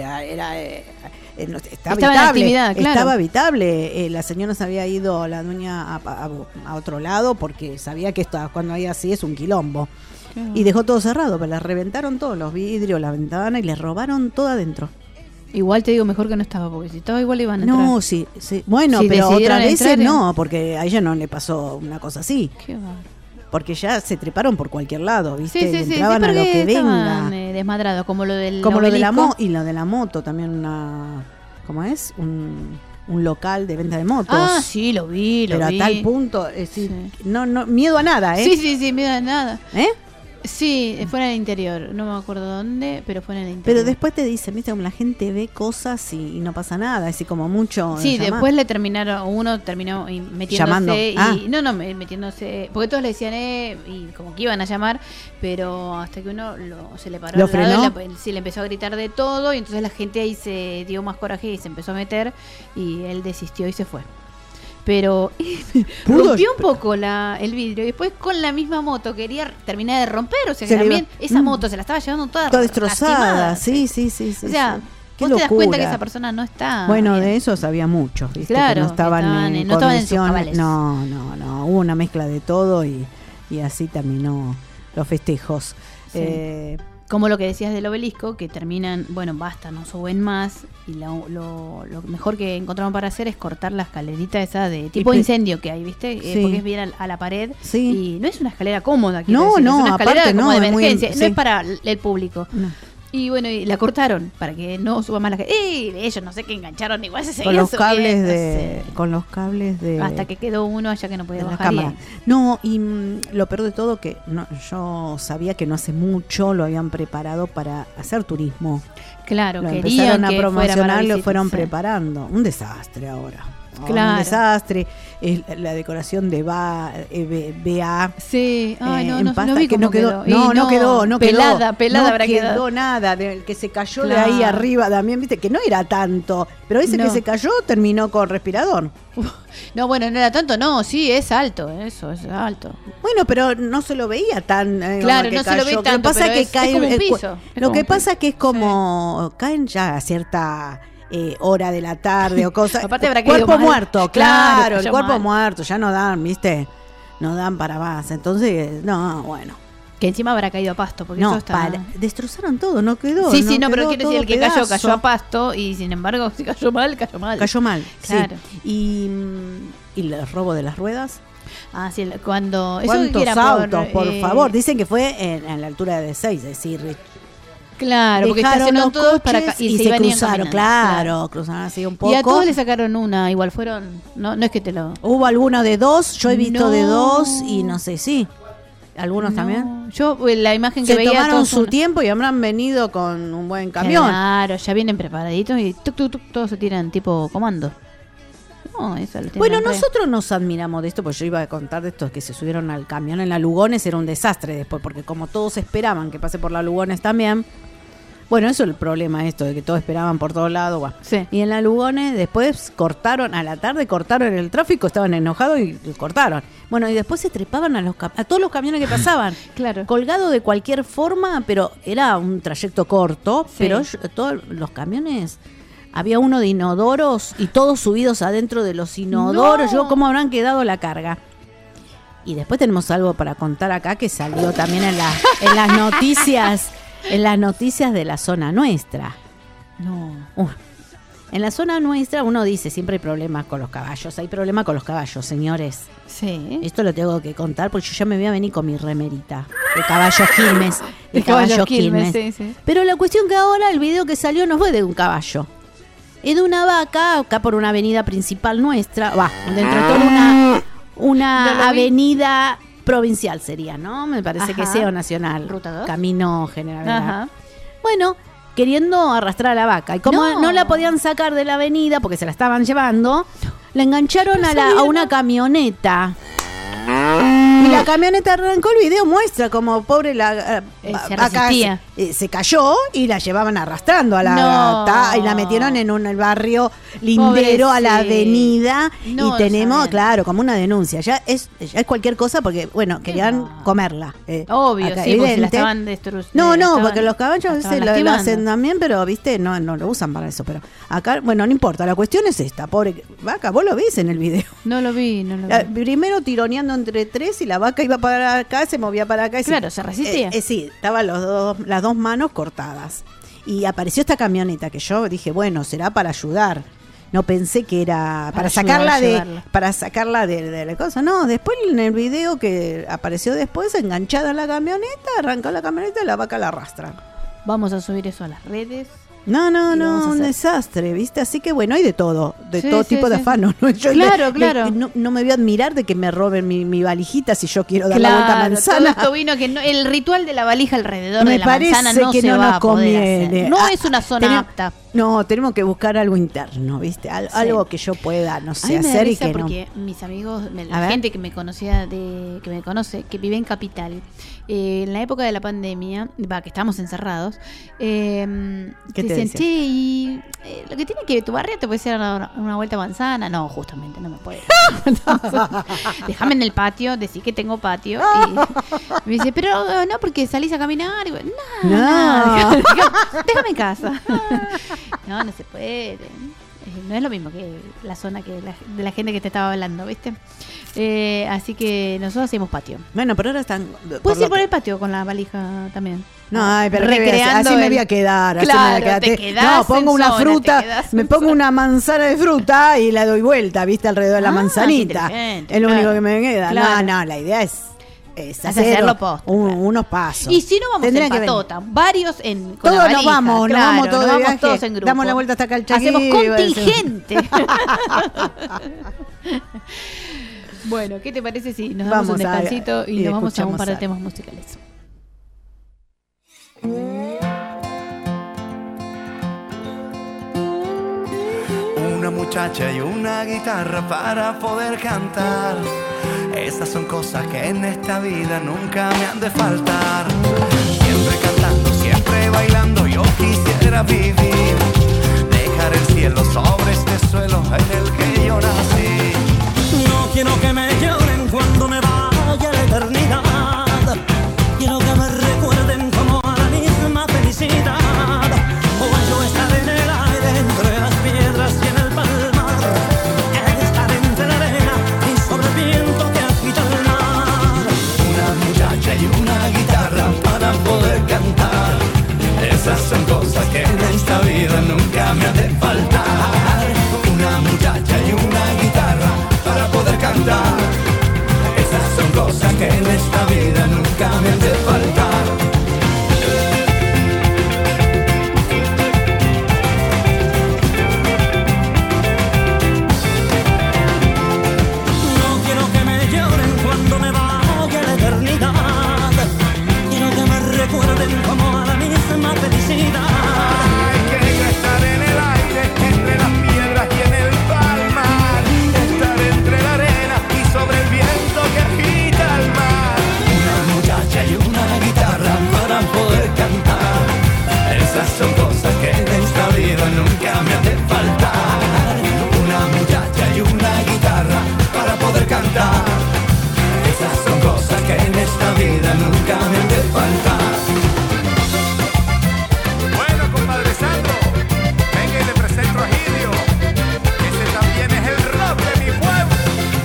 estaba en actividad, claro. Estaba habitable. La señora se había ido, la dueña, a otro lado, porque sabía que cuando hay así es un quilombo. Claro. Y dejó todo cerrado, pero les reventaron todos los vidrios, la ventana, y les robaron todo adentro. Igual te digo mejor que no estaba, porque si estaba igual iban a entrar. No, sí. Bueno, Si pero decidieron otras veces entrar, no, porque a ella no le pasó una cosa así. Qué bárbaro. Porque ya se treparon por cualquier lado, ¿viste? Sí, Y sí, sí, entraban a lo porque que estaban, venga. desmadrados, como lo del Como lo de obelisco. y lo de la moto, también ¿cómo es? Un local de venta de motos. Ah, sí, lo vi. Pero a tal punto, es decir, no, miedo a nada, ¿eh? Sí, miedo a nada. ¿Eh? Sí, fue en el interior, no me acuerdo dónde, pero fue en el interior. Pero después te dicen, viste, como la gente ve cosas y no pasa nada, así como mucho. Sí, llamar. después uno terminó metiéndose Llamando. metiéndose, porque todos le decían y como que iban a llamar, pero hasta que uno se le paró ¿Lo al lado, frenó? le empezó a gritar de todo, y entonces la gente ahí se dio más coraje y se empezó a meter, y él desistió y se fue. Pero rompió un poco el vidrio y después con la misma moto quería terminar de romper, o sea que Se le también iba- esa moto se la estaba llevando toda destrozada, lastimada. sí. O sea, Qué vos te das cuenta locura. que esa persona no está Bueno, bien. de esos había muchos, ¿viste? Claro, que no estaban en no estaban en sus condiciones. cabales. No, hubo una mezcla de todo y así terminó los festejos. Sí. Como lo que decías del obelisco, que terminan, bueno, basta, no suben más, y lo mejor que encontraron para hacer es cortar la escalerita esa de tipo incendio que hay, ¿viste? Sí. Porque es bien a la pared, Sí. y no es una escalera cómoda, No, quiero decir, no, es una escalera aparte como no, de es muy- emergencia, no sí. es para el público. No. Y bueno, y la cortaron para que no suba más la escalera. Y ellos no sé qué engancharon, igual se Con seguían los cables subiendo, de hasta que quedó uno allá que no podía de la bajar cámara. bien. No, y lo peor de todo que yo sabía que no hace mucho lo habían preparado para hacer turismo. Claro, Lo querían empezaron a que fuera para promocionar, lo visitas, fueron sí. preparando. Un desastre ahora. Claro. Un desastre. La decoración de BA. Sí, ay, en no pasta, vi que cómo no quedó. quedó. No quedó. Pelada no habrá quedó quedado. nada. Del que se cayó Claro. de ahí arriba también, viste, que no era tanto. Pero ese No. que se cayó terminó con respirador. No, bueno, no era tanto, no, sí, es alto, eso, es alto. Bueno, pero no se lo veía tan. Claro, que no se lo ve cayó. tanto, Lo que pasa pero que es cae como un piso. Lo que pasa es que es como caen ya a cierta hora de la tarde o cosas. Aparte habrá caído cuerpo mal. muerto, Claro, claro, el cayó cuerpo mal. muerto, ya no dan, ¿viste? No dan para más. Entonces, no, bueno. Que encima habrá caído a pasto, porque eso No, está... destrozaron todo, no quedó. Sí, no no, pero quedó quiero decir, el que todo cayó a pasto y sin embargo, si cayó mal, cayó mal. Cayó mal, Claro. sí. Y el robo de las ruedas. Ah, sí, cuando... Eso ¿Cuántos que era autos, por eh, favor? Dicen que fue en la altura de 6, es decir, Claro, porque dejaron estacionaron los todos para coches acá y se venían cruzaron, caminando. cruzaron así un poco. Y a todos le sacaron una, igual fueron... No es que te lo... Hubo algunos de 2, yo he visto No. de 2 y no sé, sí. Algunos No. también. Yo, la imagen que Se veía... tomaron todos su una- tiempo y habrán venido con un buen camión. Claro, ya vienen preparaditos y tuc, tuc, tuc, todos se tiran tipo comando. No, eso lo tienen Bueno, re- nosotros nos admiramos de esto, porque yo iba a contar de estos que se subieron al camión en la Lugones, era un desastre después, porque como todos esperaban que pase por la Lugones también, bueno, eso es el problema esto, de que todos esperaban por todos lados, bueno. Sí. Y en la Lugones después cortaron, a la tarde cortaron el tráfico, estaban enojados y cortaron. Bueno, y después se trepaban a todos los camiones que pasaban, Claro. colgado de cualquier forma, pero era un trayecto corto, Sí. pero todos los camiones... Había uno de inodoros y todos subidos adentro de los inodoros. No. Yo, ¿cómo habrán quedado la carga? Y después tenemos algo para contar acá que salió también en las noticias, en las noticias de la zona nuestra. No. En la zona nuestra uno dice siempre hay problemas con los caballos. Hay problemas con los caballos, señores. Sí. Esto lo tengo que contar porque yo ya me voy a venir con mi remerita de caballo Quilmes. De El caballo caballo Quilmes, Quilmes. sí, sí. Pero la cuestión que ahora el video que salió no fue de un caballo. Es de una vaca, acá por una avenida principal nuestra, dentro de toda una No lo vi. avenida provincial sería, ¿no? Me parece que Ajá. sea o nacional. Ruta 2. Camino General. Ajá. Bueno, queriendo arrastrar a la vaca. Y como No. no la podían sacar de la avenida porque se la estaban llevando, la engancharon a una camioneta. Y la camioneta arrancó, el video muestra como pobre la Se vaca resistía. se cayó y la llevaban arrastrando a la No. gata y la metieron en un barrio lindero a la Pobrecita. avenida No, y tenemos, sabían. claro, como una denuncia. Ya es cualquier cosa porque, bueno, querían comerla. Obvio, acá, sí, porque se la evidente. estaban No, estaban- porque los caballos a la veces estaban lo lastimando. hacen también, pero viste, no lo usan para eso. Pero acá, bueno, no importa, la cuestión es esta, pobre vaca, vos lo ves en el video. No lo vi. Primero tironeando entre tres y la vaca iba para acá, se movía para acá. Y Claro, se resistía. sí, estaban las dos manos cortadas. Y apareció esta camioneta que yo dije, bueno, será para ayudar. No pensé que era para sacarla de la cosa. No, después en el video que apareció después, enganchada en la camioneta, arrancó la camioneta y la vaca la arrastra. Vamos a subir eso a las redes. No, Y vamos a un hacer- desastre, ¿viste? Así que bueno, hay de todo Sí, todo sí, tipo de sí. afano. ¿no? Yo Claro, claro. no me voy a admirar de que me roben mi valijita si yo quiero dar la vuelta a Claro, manzana. todo esto vino que el ritual de la valija alrededor Me de la parece manzana no que se no va nos a poder conviene. hacer. No Ah, es una zona tenem- apta. No, tenemos que buscar algo interno, ¿viste? Algo que yo pueda, no A sé, mí me da hacer y risa que no. porque mis amigos, A la ver. gente que me conocía, que me conoce, que vive en Capital, en la época de la pandemia, que estábamos encerrados, ¿Qué te decían, decían? che, y lo que tiene que tu barrio te puede ser una vuelta a manzana. No, justamente, no me puede. Entonces, déjame en el patio, decí que tengo patio. Y me dice, pero no, porque salís a caminar. Y, bueno, no. Déjame en casa. No se puede. No es lo mismo que la zona de la gente que te estaba hablando, ¿viste? Así que nosotros hacemos patio. Bueno, pero ahora están. Puedes ir por el patio con la valija también. No, ay, pero recreando así me voy a quedar. así Claro, me voy a quedar. te quedás No, pongo en una zona, fruta, te quedás me en pongo una manzana de fruta y la doy vuelta, ¿viste? Alrededor de la manzanita. qué inteligente, Es lo claro. único que me queda. Claro. No, la idea es hacerlo posta, unos pasos. Y si no, vamos Tendría en que venir. patota, varios con Todos la nos valija, vamos, claro, nos vamos todos de vamos viaje, todos en grupo. damos la vuelta hasta Calchaquí. Hacemos y bueno, contingente. Bueno, ¿qué te parece si nos damos un Vamos a- descansito y y nos vamos a un escuchamos par de algo. temas musicales? Una muchacha muchacha y una guitarra para poder cantar. Esas son cosas que en esta vida nunca me han de faltar. Siempre cantando, siempre bailando, yo quisiera vivir. Dejar el cielo sobre este suelo en el que yo nací. No quiero que me lloren cuando me vaya la eternidad. Quiero que me recuerden como a la misma felicidad. O yo estar en el aire, entre las piedras y en el palmar. Estar entre la arena y sobre el viento que agita el mar. Una muchacha y una guitarra para poder cantar. Esas son cosas que en esta vida nunca me han de faltar. Una muchacha y una guitarra para poder cantar. Esas son cosas que en esta vida nunca me han de faltar. No quiero que me lloren cuando me vaya la eternidad. Quiero que me recuerden como a la misma felicidad. Hay que estar en el aire, entre las piedras y en el palmar. Estar entre la arena y sobre el viento que agita el mar. Una muchacha y una guitarra para poder cantar. Esas son cosas que en esta vida nunca me han de faltar. Una muchacha y una guitarra para poder cantar. Esas son cosas que en esta vida nunca me han de faltar. Bueno, compadre Sandro, venga y le presento a Gidio. Ese también es el rock de mi pueblo.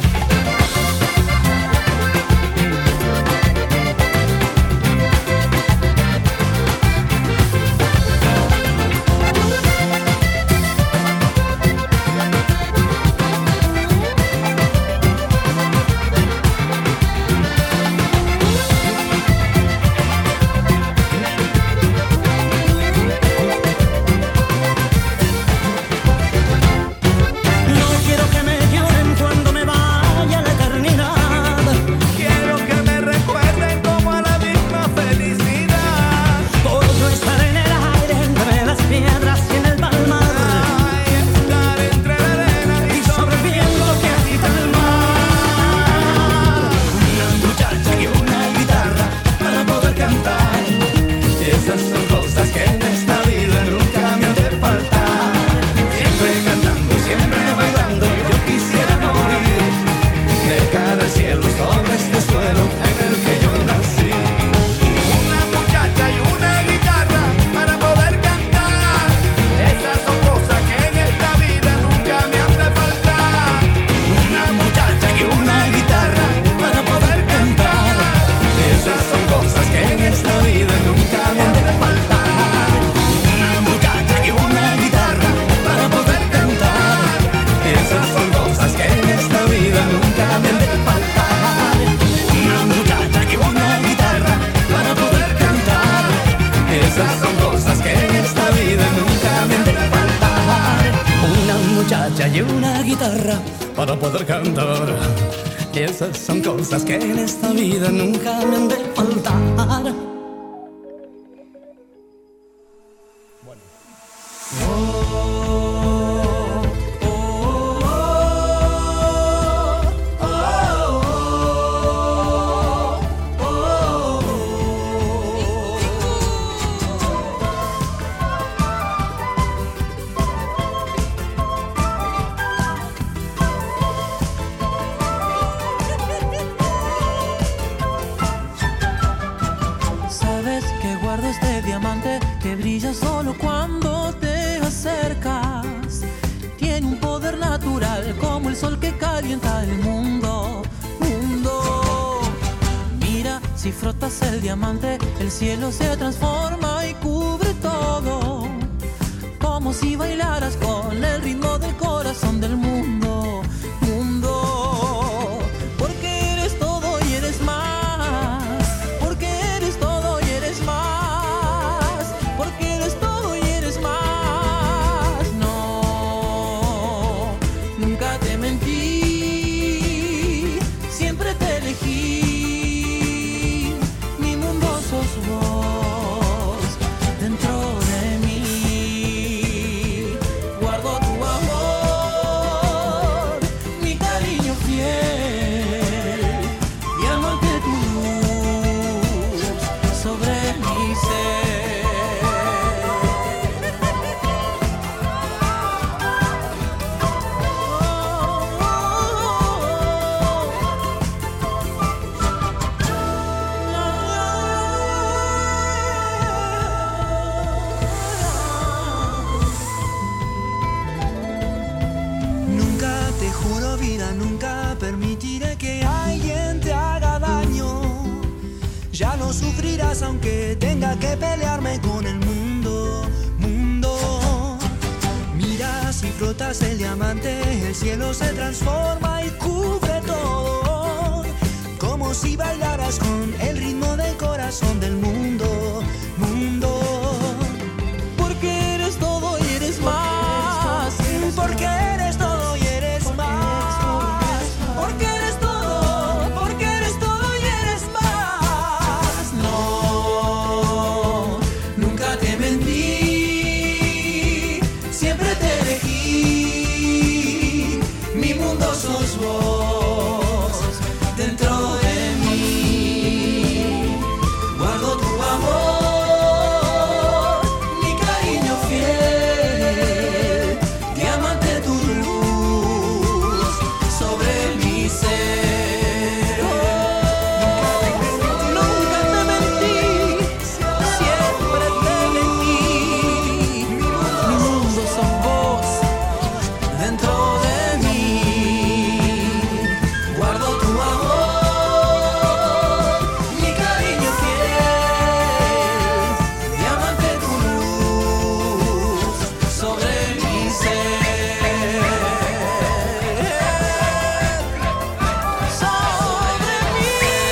No quiero que me lloren cuando me vaya la eternidad. Quiero que me recuerden como a la misma felicidad. Por yo estar en el aire, entre las piedras y en el palmar. Estar entre la arena y sobre el viento que agita el mar. Una muchacha y una guitarra para poder cantar. Esas son cosas que en esta vida nunca me han de faltar. Siempre cantando, siempre bailando, yo quisiera morir. Dejar el cielo sobre este suelo en el que yo nací. Una muchacha y una guitarra para poder cantar. Esas son cosas que en esta vida nunca me han de faltar. Una muchacha y una guitarra para poder cantar. Esas son cosas que en esta vida nunca me han de faltar. Una muchacha y una guitarra para poder cantar. Esas son cosas que en esta vida nunca me han de faltar. Una muchacha y una guitarra para poder cantar. Esas son cosas que en esta vida nunca me han de faltar. Una muchacha y una guitarra para poder cantar. Esas son cosas que en esta vida nunca me han de faltar. Sabes que guardo este diamante que brilla solo cuando te acercas. Tiene un poder natural como el sol que calienta el mundo. Mira, si frotas el diamante, el cielo se transforma y cubre todo. Como si bailaras con el ritmo del corazón del mundo. Porque eres todo y eres más. Porque eres todo y eres más. Porque eres todo y eres más. No, nunca te mentí. Siempre te elegí. Mi mundo sos vos. Dentro de mí guardo tu amor. vida nunca permitiré que alguien te haga daño. Ya no sufrirás aunque tenga que pelearme con el mundo. Mira, si frotas el diamante, el cielo se transforma y cubre todo. Como si bailaras con el ritmo del corazón del mundo. Porque eres todo y eres más. Porque eres todo y eres más. Porque eres todo y eres más. No, nunca te mentí. Siempre te elegí. Mi mundo sos vos. Dentro de mí guardo tu amor, mi cariño fiel, diamante tu luz sobre mi ser. Nunca te mentí, siempre te elegí. Mi mundo sos vos. Dentro de mí guardo tu amor, mi cariño fiel, diamante tu luz sobre mi ser. Sobre mi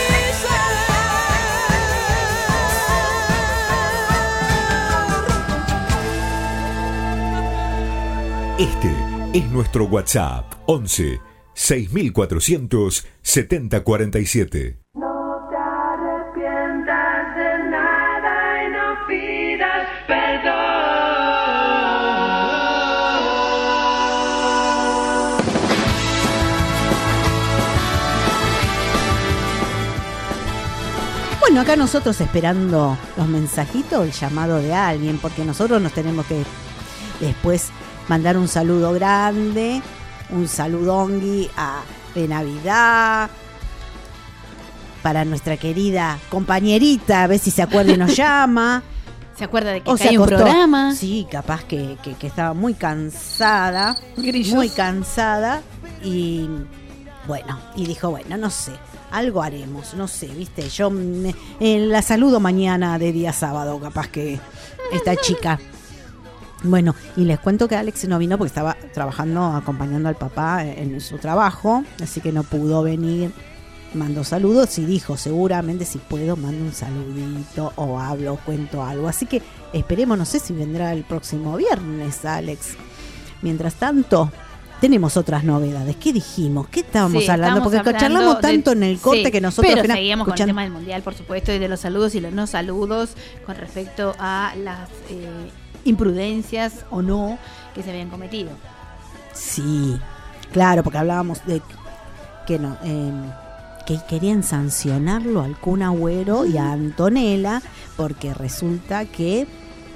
Este es nuestro WhatsApp 11 6400 7047. No te arrepientas de nada y no pidas perdón. Bueno, acá nosotros esperando los mensajitos, el llamado de alguien, porque nosotros nos tenemos que después mandar un saludo grande, un saludongui de Navidad para nuestra querida compañerita, a ver si se acuerda y nos llama. ¿Se acuerda de que O acá hay se un acostó. programa? Sí, capaz que estaba muy cansada. Grillos. Muy cansada. Y bueno, y dijo, bueno, no sé, algo haremos, no sé, viste. Yo la saludo mañana de día sábado, capaz que esta chica. Bueno, y les cuento que Alex no vino porque estaba trabajando, acompañando al papá en su trabajo, así que no pudo venir. Mando saludos y dijo, seguramente si puedo mando un saludito o hablo o cuento algo. Así que esperemos, no sé si vendrá el próximo viernes, Alex. Mientras tanto, tenemos otras novedades. ¿Qué dijimos? ¿Qué estábamos hablando? Porque charlamos tanto en el corte que nosotros... Pero seguíamos con el tema del Mundial, por supuesto, y de los saludos y los no saludos con respecto a las imprudencias o no que se habían cometido. Sí, claro, porque hablábamos de que no... que querían sancionarlo al Kun Agüero y a Antonella porque resulta que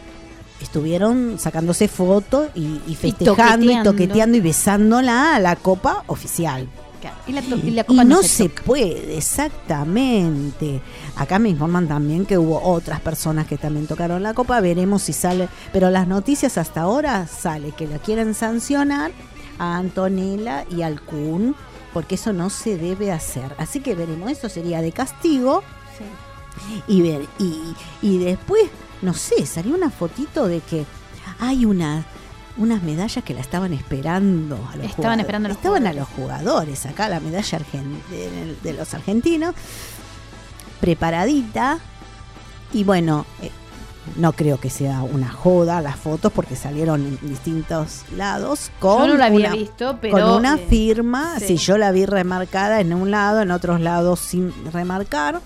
estuvieron sacándose fotos y festejando y toqueteando y besándola a la copa oficial. Claro. Y la copa no se puede, exactamente. Acá me informan también que hubo otras personas que también tocaron la copa, veremos si sale, pero las noticias hasta ahora sale que la quieren sancionar a Antonella y al Kun, porque eso no se debe hacer. Así que veremos, eso sería de castigo. Sí. Y ver y después, no sé, salió una fotito de que hay unas medallas que la estaban esperando a los jugadores. Estaban a los jugadores acá, la medalla de los argentinos, preparadita. Y bueno, no creo que sea una joda las fotos porque salieron en distintos lados con yo no la había visto, pero con una firma. Sí. Sí, yo la vi remarcada en un lado, en otros lados sin remarcar,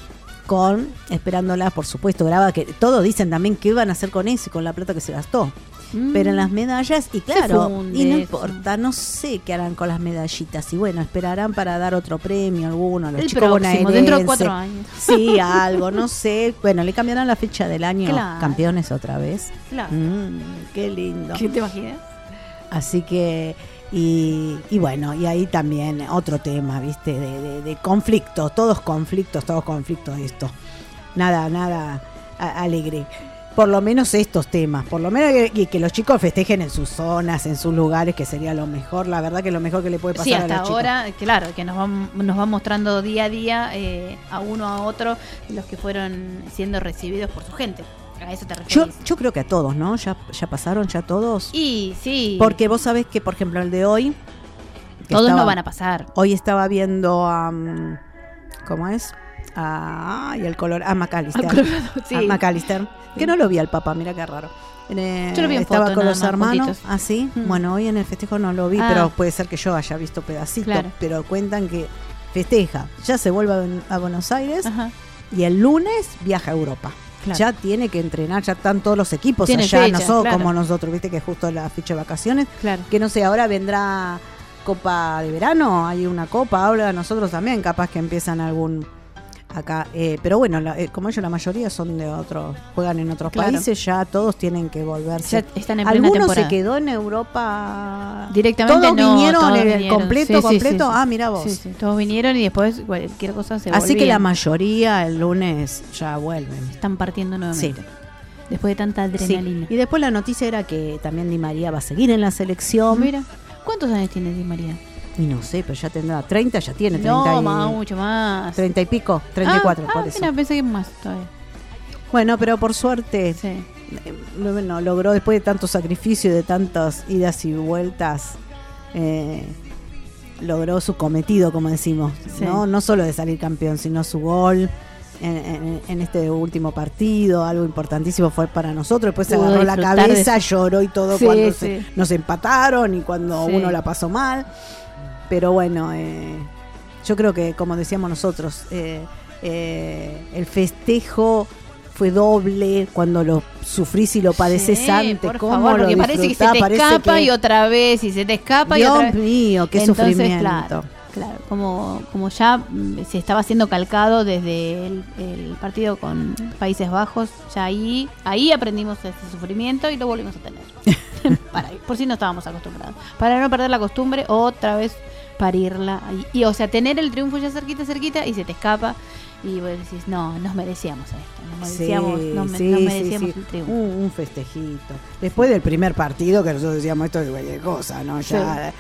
con esperándola, por supuesto, graba que todos dicen también qué iban a hacer con eso y con la plata que se gastó. Pero en las medallas, y claro, y no importa, no sé qué harán con las medallitas. Y bueno, esperarán para dar otro premio, alguno, a los el chicos próximo, dentro de 4 años. Sí, algo, no sé. Bueno, le cambiaron la fecha del año, claro. Campeones otra vez. Claro. Qué lindo. ¿Qué te imaginas? Así que, y bueno, y ahí también otro tema, ¿viste? De conflictos, todos conflictos esto. Nada alegre. por lo menos estos temas, por lo menos que los chicos festejen en sus zonas, en sus lugares, que sería lo mejor, la verdad que lo mejor que le puede pasar Sí, a hasta los chicos. ahora, claro, que nos va mostrando día a día a uno a otro los que fueron siendo recibidos por su gente. A eso te refieres. Yo creo que a todos, ¿no? Ya pasaron, ya todos. Y sí. Porque vos sabés que, por ejemplo, el de hoy... Todos no van a pasar. Hoy estaba viendo a... ¿cómo es? Y el color... A McAllister. Sí. A McAllister. Que no lo vi al papá, mira qué raro. Yo lo vi en estaba foto, con nada los más, hermanos. puntitos. ¿Ah, sí? Bueno, hoy en el festejo no lo vi, pero puede ser que yo haya visto pedacitos. Claro. Pero cuentan que festeja. Ya se vuelve a Buenos Aires y el lunes viaja a Europa. Claro. Ya tiene que entrenar, ya están todos los equipos Tiene allá, fecha, no solo claro. como nosotros, viste que justo la fecha de vacaciones. Claro. Que no sé, ahora vendrá Copa de Verano, hay una copa, ahora nosotros también capaz que empiezan algún acá, pero bueno, como ellos la mayoría son de otros, juegan en otros Claro. países, ya todos tienen que volverse. Ya están en plena ¿Alguno temporada. se quedó en Europa Directamente todos no, vinieron todos el vinieron. completo? Sí, sí, sí. Ah, mira vos. Sí, sí. Todos vinieron y después cualquier cosa se Así que volvían. la mayoría el lunes ya vuelven. Están partiendo nuevamente. Sí. Después de tanta adrenalina. Sí. Y después la noticia era que también Di María va a seguir en la selección. Mira, ¿cuántos años tiene Di María? Y no sé, pero ya tendrá 30, ya tiene 30 No, y, mucho más. 30 y pico, 34 por eso. Mira, pensé que más todavía. Bueno, pero por suerte, Sí. Bueno, logró después de tanto sacrificio y de tantas idas y vueltas, logró su cometido, como decimos, Sí. no solo de salir campeón, sino su gol en este último partido, algo importantísimo fue para nosotros. Después se Pudo agarró la disfrutar cabeza, de- lloró y todo Sí, cuando sí. nos empataron y cuando Sí. uno la pasó mal. Pero bueno, yo creo que, como decíamos nosotros, el festejo fue doble cuando lo sufrís y lo padeces Sí, antes. por ¿Cómo favor, lo porque parece que se disfrutás? te Parece escapa que- y otra vez, y se te escapa y Dios otra vez. mío, qué Entonces, sufrimiento. Claro, como ya se estaba siendo calcado desde el partido con Países Bajos, ya ahí aprendimos ese sufrimiento y lo volvimos a tener. Por si no estábamos acostumbrados. Para no perder la costumbre, otra vez parirla. Y o sea, tener el triunfo ya cerquita y se te escapa. Y vos decís, no, nos merecíamos esto. Nos merecíamos, nos merecíamos el triunfo. Un festejito. Después del primer partido, que nosotros decíamos esto es cualquier cosa, ¿no? Ya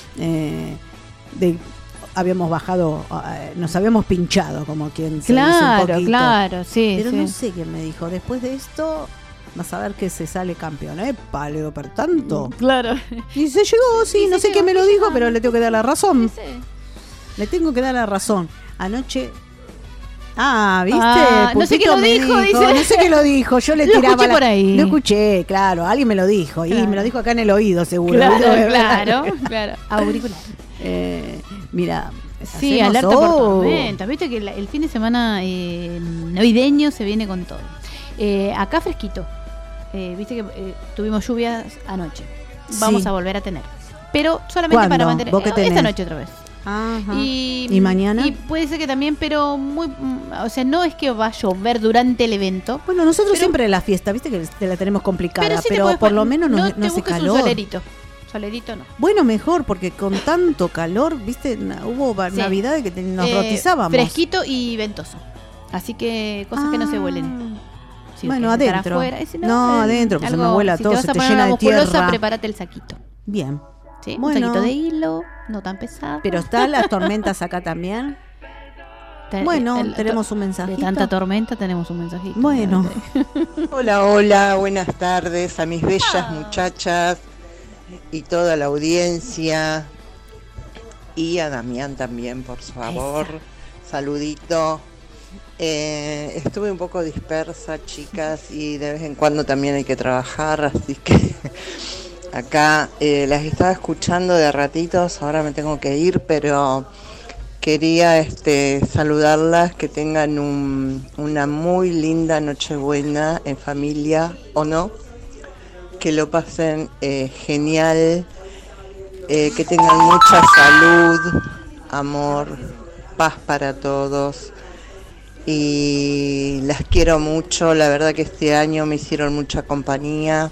habíamos bajado, nos habíamos pinchado, como quien se dice un poquito. Claro, sí. Pero sí. no sé quién me dijo, después de esto vas a ver que se sale campeón. Le digo, pero tanto. Claro. Y se llegó, sí, Y no se sé llegó, quién me lo sí, dijo, ya. pero le tengo que dar la razón. Sí. Le tengo que dar la razón. Anoche... ¿viste? No sé Pulpito quién lo me dijo, dice. No sé quién lo dijo. Yo le Lo tiraba escuché por ahí. Lo escuché, claro. Alguien me lo dijo. Y Claro. me lo dijo acá en el oído, seguro. Claro. Auricular. Mira. Sí, hacemos- alerta por tormentas. Viste que el fin de semana navideño se viene con todo. Acá fresquito. Viste que tuvimos lluvias anoche. Vamos Sí. a volver a tener. Pero solamente ¿Cuándo? para mantener. ¿Vos qué Esta tenés? noche otra vez. Ajá. Y mañana? Y puede ser que también, pero muy. O sea, no es que va a llover durante el evento. Bueno, nosotros Pero- siempre la fiesta, viste que te la tenemos complicada, Pero, sí te pero podés por poner- lo menos no te hace busques calor. un solerito. Solerito no. Bueno, mejor, porque con tanto calor, viste, hubo Sí. navidades que nos rotizábamos. Fresquito y ventoso. Así que cosas que no se huelen. Sí, Bueno, que estar adentro. afuera. Y si No, adentro, pues se me vuela si todo, te vas se a te poner llena una de musculosa, tierra. prepárate el saquito. Bien. ¿Sí? Bueno. Un saquito de hilo, no tan pesado. Pero están las tormentas acá también. Bueno, tenemos un mensajito. De tanta tormenta tenemos un mensajito. Bueno. Hola, buenas tardes a mis bellas muchachas y toda la audiencia y a Damián también, por favor. Saludito. Estuve un poco dispersa, chicas, y de vez en cuando también hay que trabajar, así que acá las estaba escuchando de ratitos, ahora me tengo que ir, pero quería saludarlas, que tengan una muy linda Nochebuena en familia, o no, que lo pasen genial, que tengan mucha salud, amor, paz para todos. Y las quiero mucho, la verdad que este año me hicieron mucha compañía,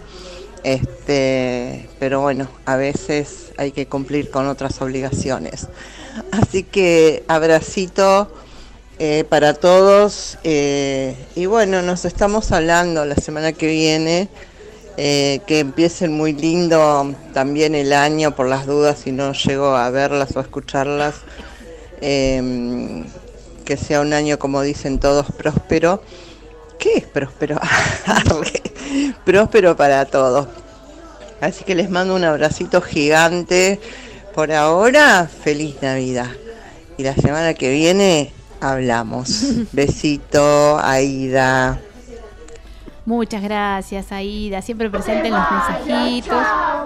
pero bueno, a veces hay que cumplir con otras obligaciones. Así que abracito para todos. Y bueno, nos estamos hablando la semana que viene. Que empiecen muy lindo también el año, por las dudas si no llego a verlas o a escucharlas. Que sea un año, como dicen todos, próspero. ¿Qué es próspero? Próspero para todos. Así que les mando un abracito gigante. Por ahora, feliz Navidad. Y la semana que viene hablamos. Besito, Aida. Muchas gracias, Aida. Siempre presente en los mensajitos.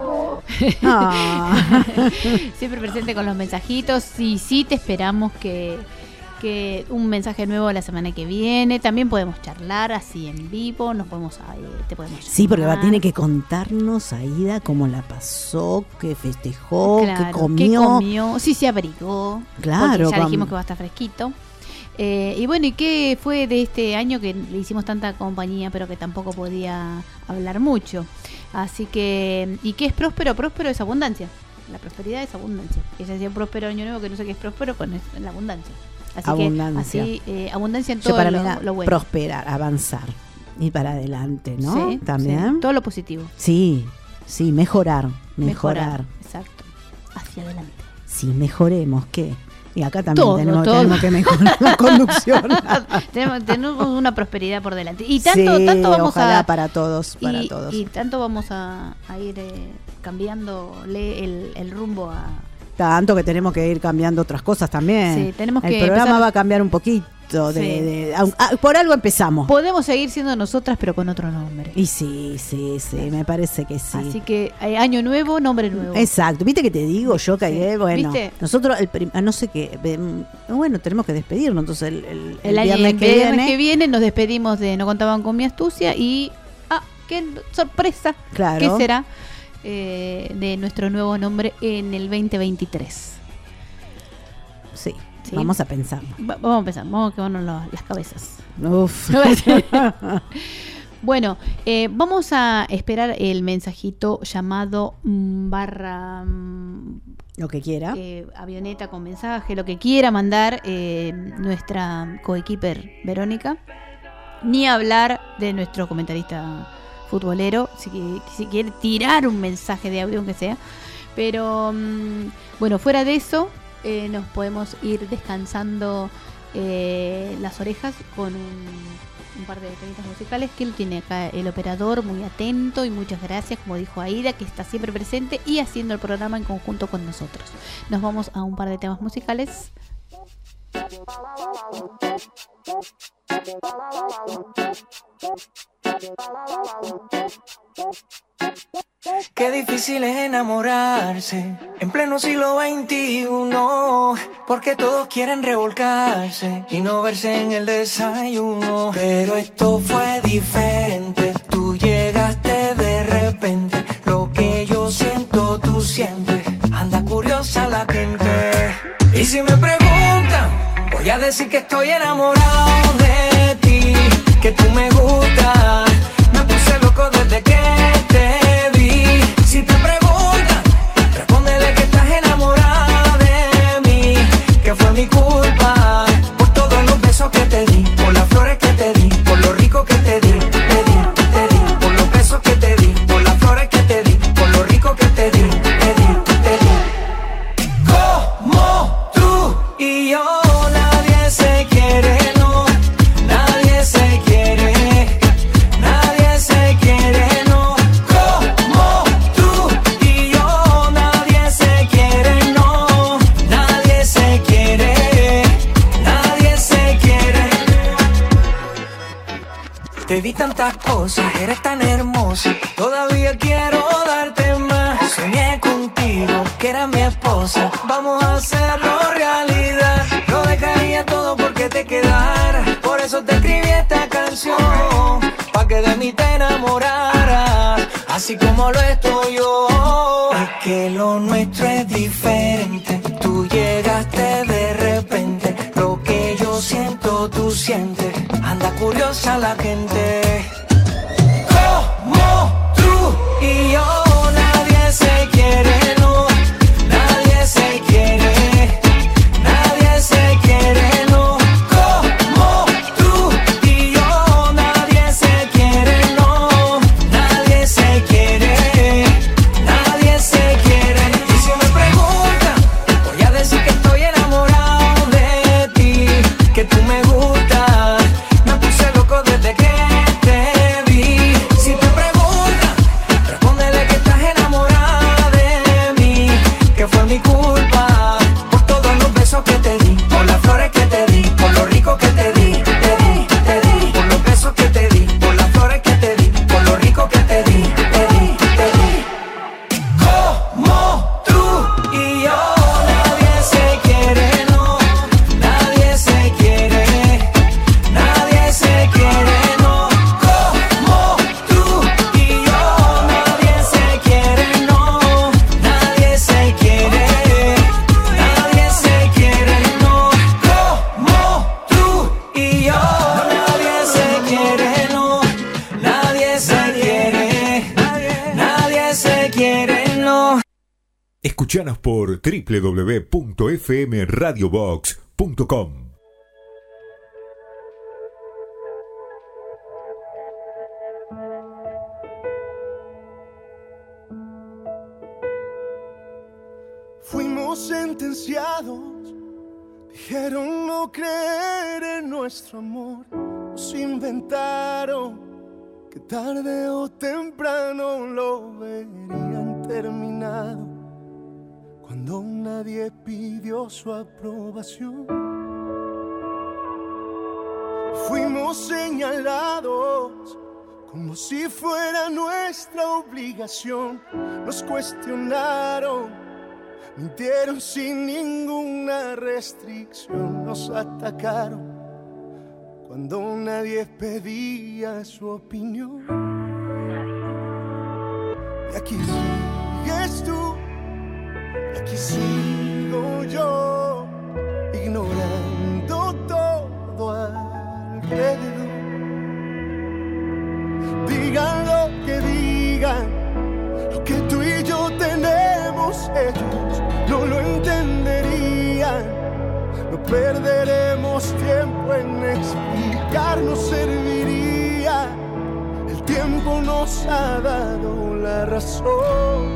Siempre presente con los mensajitos. Y sí, te esperamos que un mensaje nuevo la semana que viene. También podemos charlar así en vivo. Te podemos llamar. Sí, porque tiene que contarnos, Aida, cómo la pasó, qué festejó, claro, qué comió. Sí, se abrigó. Claro. Porque ya dijimos que va a estar fresquito. Y bueno, ¿y qué fue de este año que le hicimos tanta compañía, pero que tampoco podía hablar mucho? Así que, ¿y qué es próspero? Próspero es abundancia. La prosperidad es abundancia. Ella decía próspero año nuevo, que no sé qué es próspero, pues es la abundancia. Así Abundancia. que, abundancia en todo para lo bueno. Prosperar, avanzar, ir para adelante, ¿no? Sí, también. sí, todo lo positivo. Sí, mejorar. Exacto. Hacia adelante. Sí, mejoremos, ¿qué? Y acá también todo. tenemos que mejorar la conducción. tenemos una prosperidad por delante. Y tanto vamos ojalá para todos. Y tanto vamos a ir cambiándole el rumbo a... Tanto que tenemos que ir cambiando otras cosas también. Sí, tenemos que el programa empezar... va a cambiar un poquito. Por algo empezamos. Podemos seguir siendo nosotras, pero con otro nombre. Y sí, me parece que sí. Así que año nuevo, nombre nuevo. Exacto. ¿Viste que te digo yo que bueno, ¿viste? nosotros no sé qué, bueno, tenemos que despedirnos, entonces el viernes que viene nos despedimos de No contaban con mi astucia y qué sorpresa. Claro. ¿Qué será de nuestro nuevo nombre en el 2023? Sí. Vamos a pensar. Vamos a pensar, vamos a quemarnos las cabezas. Uf. Bueno, vamos a esperar el mensajito llamado barra... lo que quiera. Avioneta con mensaje, lo que quiera mandar nuestra coequiper Verónica. Ni hablar de nuestro comentarista futbolero, si quiere tirar un mensaje de audio, aunque sea. Pero, bueno, fuera de eso... nos podemos ir descansando las orejas con un par de temitas musicales que lo tiene acá el operador muy atento, y muchas gracias, como dijo Aida, que está siempre presente y haciendo el programa en conjunto con nosotros. Nos vamos a un par de temas musicales. Qué difícil es enamorarse en pleno siglo XXI, porque todos quieren revolcarse y no verse en el desayuno. Pero esto fue diferente, tú llegaste de repente, lo que yo siento tú sientes, anda curiosa la gente. Y si me preguntan, voy a decir que estoy enamorado de ti, que tú me gustas, me puse loco desde que te vi. Si te preguntan, respóndele que estás enamorada de mí, que fue mi culpa, por todos los besos que te di, por las flores que te di, por lo rico que te di, por los besos que te di, por las flores que te di, por lo rico que te di, te di. Como tú y yo, nadie se quiere, no, nadie se quiere, nadie se quiere, no. Como tú y yo, nadie se quiere, no, nadie se quiere, nadie se quiere. Te di tantas cosas, eres tan hermosa, todavía quiero darte más. Soñé contigo, que eras mi esposa, vamos a hacerlo realidad. Lo dejaría todo porque te quedaras, por eso te escribí esta canción, pa' que de mí te enamoraras, así como lo estoy yo. Es que lo nuestro es diferente, tú llegaste de repente, lo que yo siento tú sientes, anda curiosa la gente. Como tú y yo, nadie se quiere, no, nadie se quiere, nadie se quiere, no. Escuchanos por www.fmradiobox.com. Fuimos sentenciados, dijeron no creer en nuestro amor, nos inventaron que tarde o temprano lo verían terminado, cuando nadie pidió su aprobación. Fuimos señalados como si fuera nuestra obligación, nos cuestionaron, mintieron sin ninguna restricción, nos atacaron cuando nadie pedía su opinión. Y aquí sigues tú, y aquí sigo yo, ignorando todo alrededor. Digan lo que digan, lo que tú y yo tenemos, ellos no lo entenderían. No perderemos tiempo en explicar, no serviría. El tiempo nos ha dado la razón.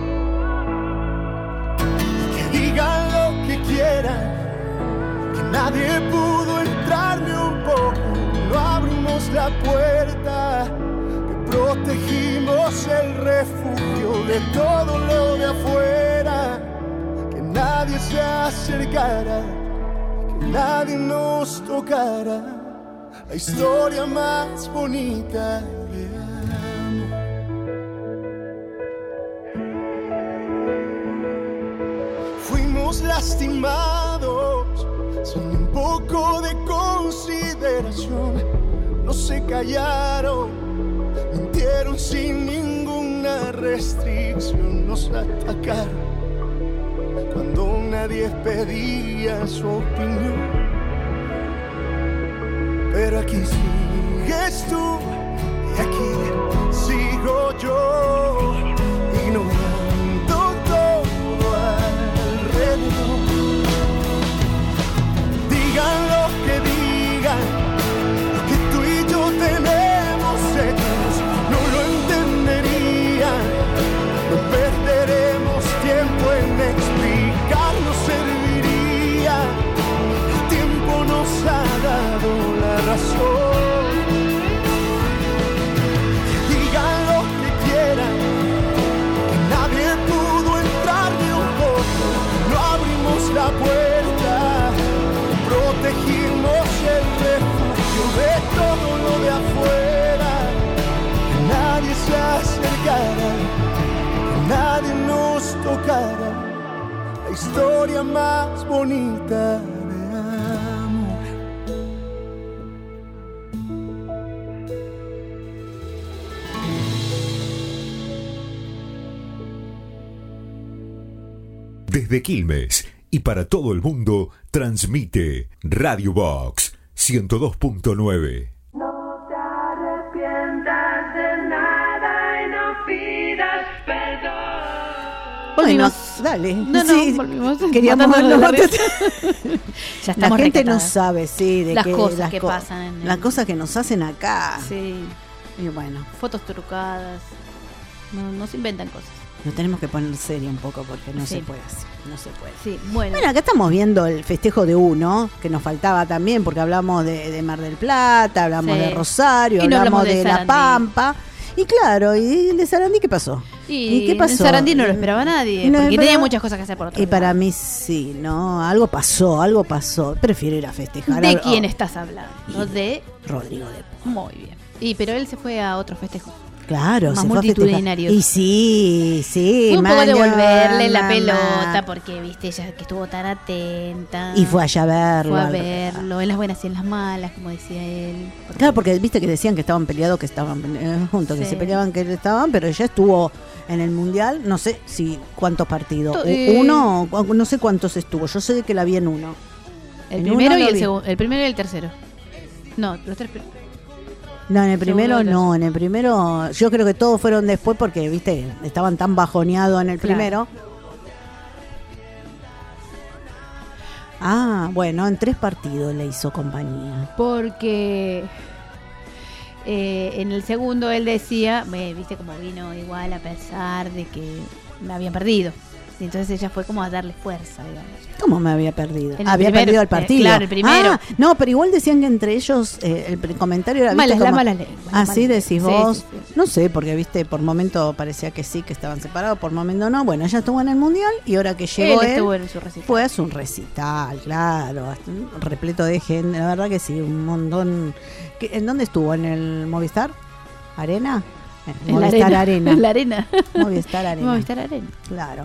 Que digan lo que quieran, que nadie pudo entrar ni un poco. No abrimos la puerta, que protegimos el refugio de todo lo de afuera. Que nadie se acercara, nadie nos tocará, la historia más bonita de amor. Fuimos lastimados sin un poco de consideración, no se callaron, mintieron sin ninguna restricción, nos atacaron cuando nadie pedía su opinión. Pero aquí sigues tú y aquí sigo yo, ignorando todo alrededor. Digan lo que digan, lo que tú y yo tenemos, ellos no lo entenderían. No perderemos tiempo en explicar, no serviría. El tiempo nos ha dado la razón. Que digan lo que quieran, que nadie pudo entrar ni un poco. No abrimos la puerta, protegimos el refugio de todo lo de afuera. Que nadie se acercara, nadie nos tocará, la historia más bonita de amor. Desde Quilmes y para todo el mundo, transmite Radio Box 102.9. Arrepientas de nada y no pidas perdón. Volvimos. Bueno, dale. No, Sí, volvimos. queríamos Matándonos de verlo. risa. Ya La estamos gente no recatadas. sabe, sí, de Las que cosas que pasan en las el- cosas que nos hacen acá. Sí. Y bueno, Fotos trucadas. No se inventan cosas. nos tenemos que poner serio un poco porque no Sí. se puede así, no se puede. Sí, bueno. Bueno, acá estamos viendo el festejo de uno, que nos faltaba también, porque hablamos de Mar del Plata, hablamos Sí. de Rosario, Y no hablamos hablamos de de La Sarandí. Pampa. Y claro, ¿y el de Sarandí qué pasó? Y qué pasó? en Sarandí no lo esperaba nadie, No lo porque esperaba- tenía muchas cosas que hacer por otro Y lado. para mí sí, ¿no? Algo pasó. Prefiero ir a festejar. ¿De a- quién estás hablando? De Rodrigo de Muy bien. Pero él se fue a otro festejo. Claro, Más se fue a festejar. multitudinarios. Y sí, Fue un poco devolverle la mañana. pelota porque, viste, ella que estuvo tan atenta. Y fue allá a verlo. Fue a verlo, en las buenas y en las malas, como decía él. Claro, porque viste que decían que estaban peleados, que estaban juntos, que Sí. se peleaban, que estaban, pero ella estuvo en el Mundial, no sé si cuántos partidos. To- Uno, no sé cuántos estuvo. Yo sé que la vi en uno. El En primero uno y lo el vi. segundo. El primero y el tercero. No, los tres. No, en el primero Segundo, no, en el primero yo creo que todos fueron después porque, viste, estaban tan bajoneados en el Claro. primero. Ah, bueno, en 3 partidos le hizo compañía. Porque en el segundo él decía, viste como vino igual a pesar de que me habían perdido. Y entonces ella fue como a darle fuerza, digamos. ¿Cómo me había perdido? El Había primer- perdido el partido. claro, el primero. Ah, no, pero igual decían que entre ellos comentario era... Malas, ¿viste? Como- malas lenguas. Así decís Sí, vos. sí, sí. No sé, porque viste, por momento parecía que sí, que estaban separados, por momento no. Bueno, ella estuvo en el Mundial y ahora que llegó Él él, estuvo en su recital. fue a su recital, claro, repleto de gente, la verdad que sí, un montón. ¿En dónde estuvo? ¿En el Movistar Arena? En la Movistar arena. Arena. En la arena. Movistar Arena. Movistar Arena. Claro.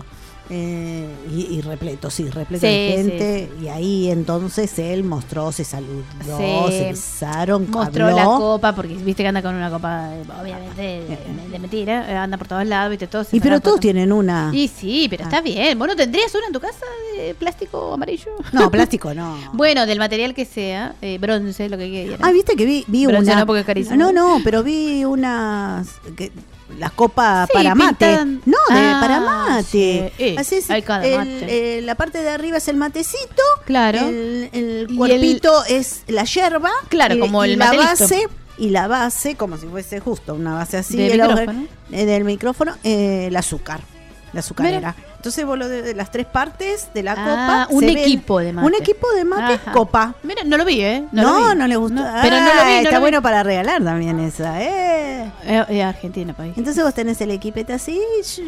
Y repleto, sí, repleto Sí, de gente. sí, Y ahí entonces él mostró, se saludó, Sí. se besaron, Mostró habló. la copa, porque viste que anda con una copa, obviamente, de mentira. Anda por todos lados, viste, todos. se Y pero sacan todos fotos. tienen una. Y sí, pero está bien. ¿Vos no tendrías una en tu casa de plástico amarillo? No, plástico no. Bueno, del material que sea, bronce, lo que quieras. Ah, viste que vi Bronce una. no, porque es carísimo. No, pero vi unas. La copa Sí, para mate. pintan. No, Ah, para mate. sí. Así es, Hay cada mate. la parte de arriba es el matecito. Claro. El Y cuerpito es la yerba. Claro, como el la mate listo. base. Y la base, como si fuese justo una base así. Del el micrófono. del micrófono, el azúcar. La azucarera. Entonces vos lo de las 3 partes de la copa. Un se ve equipo de mate. Un equipo de mate, Ajá. copa. Mira, no lo vi, ¿eh? No, lo vi. no le gustó. No, pero no lo vi. No está lo vi. bueno para regalar también esa, Argentina, país. Entonces vos tenés el equipete así,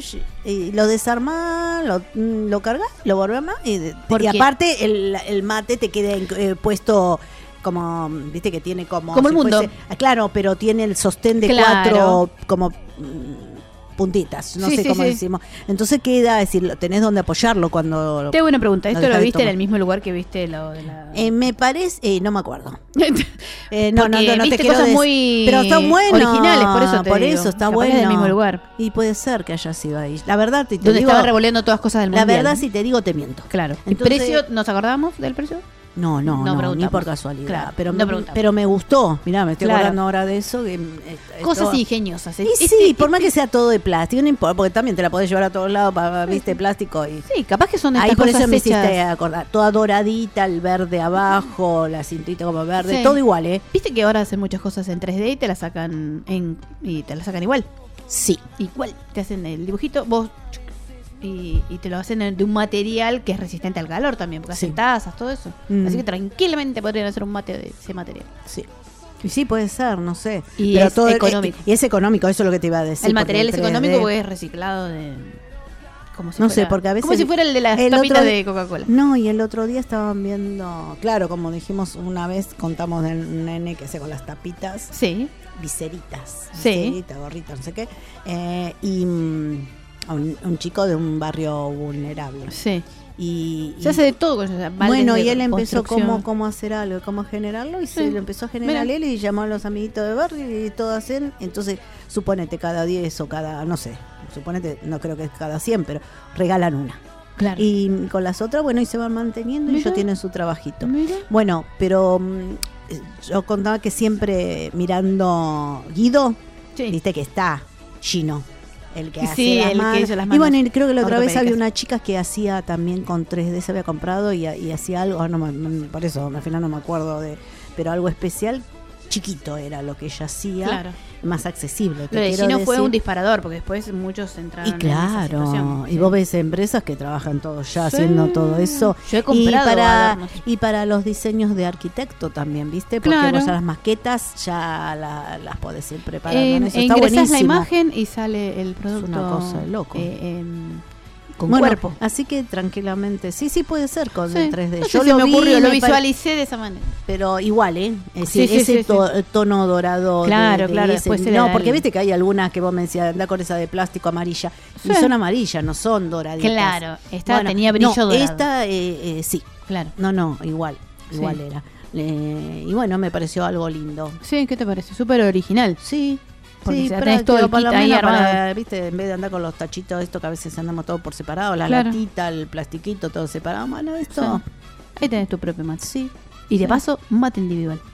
y lo desarmás, lo cargas, lo volvés a y ¿Por qué? aparte el mate te queda puesto como, viste que tiene como Como el si mundo. fuese- claro, pero tiene el sostén de Claro. 4 como puntitas, no Sí, sé sí, cómo sí. decimos. Entonces queda, es decir, tenés donde apoyarlo cuando... Te hago una pregunta. ¿Esto lo dejás de viste en tomar. el mismo lugar que viste lo de la...? Me parece, no me acuerdo. Porque no te viste quiero cosas decir. muy Pero está bueno. originales, por eso te digo. está Capaz bueno. es del mismo lugar. Y puede ser que haya sido ahí. La verdad, te Donde digo, estaba revolviendo todas cosas del la mundial. verdad, si te digo, te miento. Claro. ¿El Entonces- precio? ¿Nos acordamos del precio? No, No ni preguntamos. por casualidad. Claro, pero, no preguntamos. pero me gustó. Mirá, me estoy Claro. acordando ahora de eso. Cosas todo- ingeniosas. Y sí, por más que sea todo de plástico, no importa, porque también te la podés llevar a todos lados para, viste, plástico. Y Sí, capaz que son ahí estas por cosas eso me hechas- hiciste acordar. Toda doradita, el verde abajo, la cintita como verde, Sí. todo igual, ¿eh? Viste que ahora hacen muchas cosas en 3D y te las sacan igual. Sí. Igual. Te hacen el dibujito, vos y te lo hacen de un material que es resistente al calor también, porque hacen tazas, todo eso. Mm. Así que tranquilamente podrían hacer un mate de ese material. Sí. Y sí, puede ser, no sé. Y Pero es todo económico. Y es económico, eso es lo que te iba a decir. el material es porque el económico 3D porque es reciclado de... Como si No fuera- sé, porque a veces... Como si fuera el de las el tapitas otro- de Coca-Cola. No, y el otro día estaban viendo... Claro, como dijimos una vez, contamos del nene que hace con las tapitas. Sí. Viseritas. Sí. Viserita, gorrita, no sé qué. Y un chico de un barrio vulnerable. Sí. Y Se hace de todo con eso. bueno, y él empezó cómo hacer algo, cómo generarlo, y se Sí. lo empezó a generar Mira. él y llamó a los amiguitos de barrio y todo hacen. Entonces, suponete cada 10 o cada, no sé, suponete, no creo que es cada 100, pero regalan una. Claro. Y con las otras, bueno, y se van manteniendo y Mira. ellos tienen su trabajito. Mira. Bueno, pero yo contaba que siempre mirando Guido, viste que está Gino, el que Y hace sí, las el que manos. hizo las Y manos bueno, y creo que la otra vez había ortopédicas. una chica que hacía también con 3D, se había comprado y hacía algo, por eso al final no me acuerdo pero algo especial, chiquito era lo que ella hacía, Claro. más accesible. te Lo de quiero Gino fue decir. un disparador, porque después muchos entraron Y en esa situación. claro, y Sí. vos ves empresas que trabajan todos ya Sí. haciendo todo eso. Yo he comprado adornos. y para los diseños de arquitecto también, ¿viste? Porque Claro. vos ya las maquetas ya las podés ir preparando. en eso. Está Ingresás buenísimo. la imagen y sale el producto. una cosa de loco. Con Bueno, cuerpo. así que tranquilamente, sí puede ser con Sí. el 3D. No sé Yo si lo me vi, ocurrió, lo me visualicé de esa manera. pero igual, Es Sí, decir, sí, ese sí, sí. tono dorado. Claro, claro, ese- después se le no, da porque el- viste que hay algunas que vos me decías, anda con esa de plástico amarilla. Sí. Y son amarillas, no son doraditas. Claro, esta tenía brillo no, dorado. Esta, sí. Claro. No, igual Sí. era. Y bueno, me pareció algo lindo. Sí, ¿qué te parece? Súper original. Sí. Porque Sí, ya tenés todo el por kit lo ahí menos armado. viste, en vez de andar con los tachitos, esto que a veces andamos todos por separado, la Claro. latita, el plastiquito, todo separado. Bueno, esto. Sí. Ahí tenés tu propio mate. Sí. Y de Sí. paso, mate individual.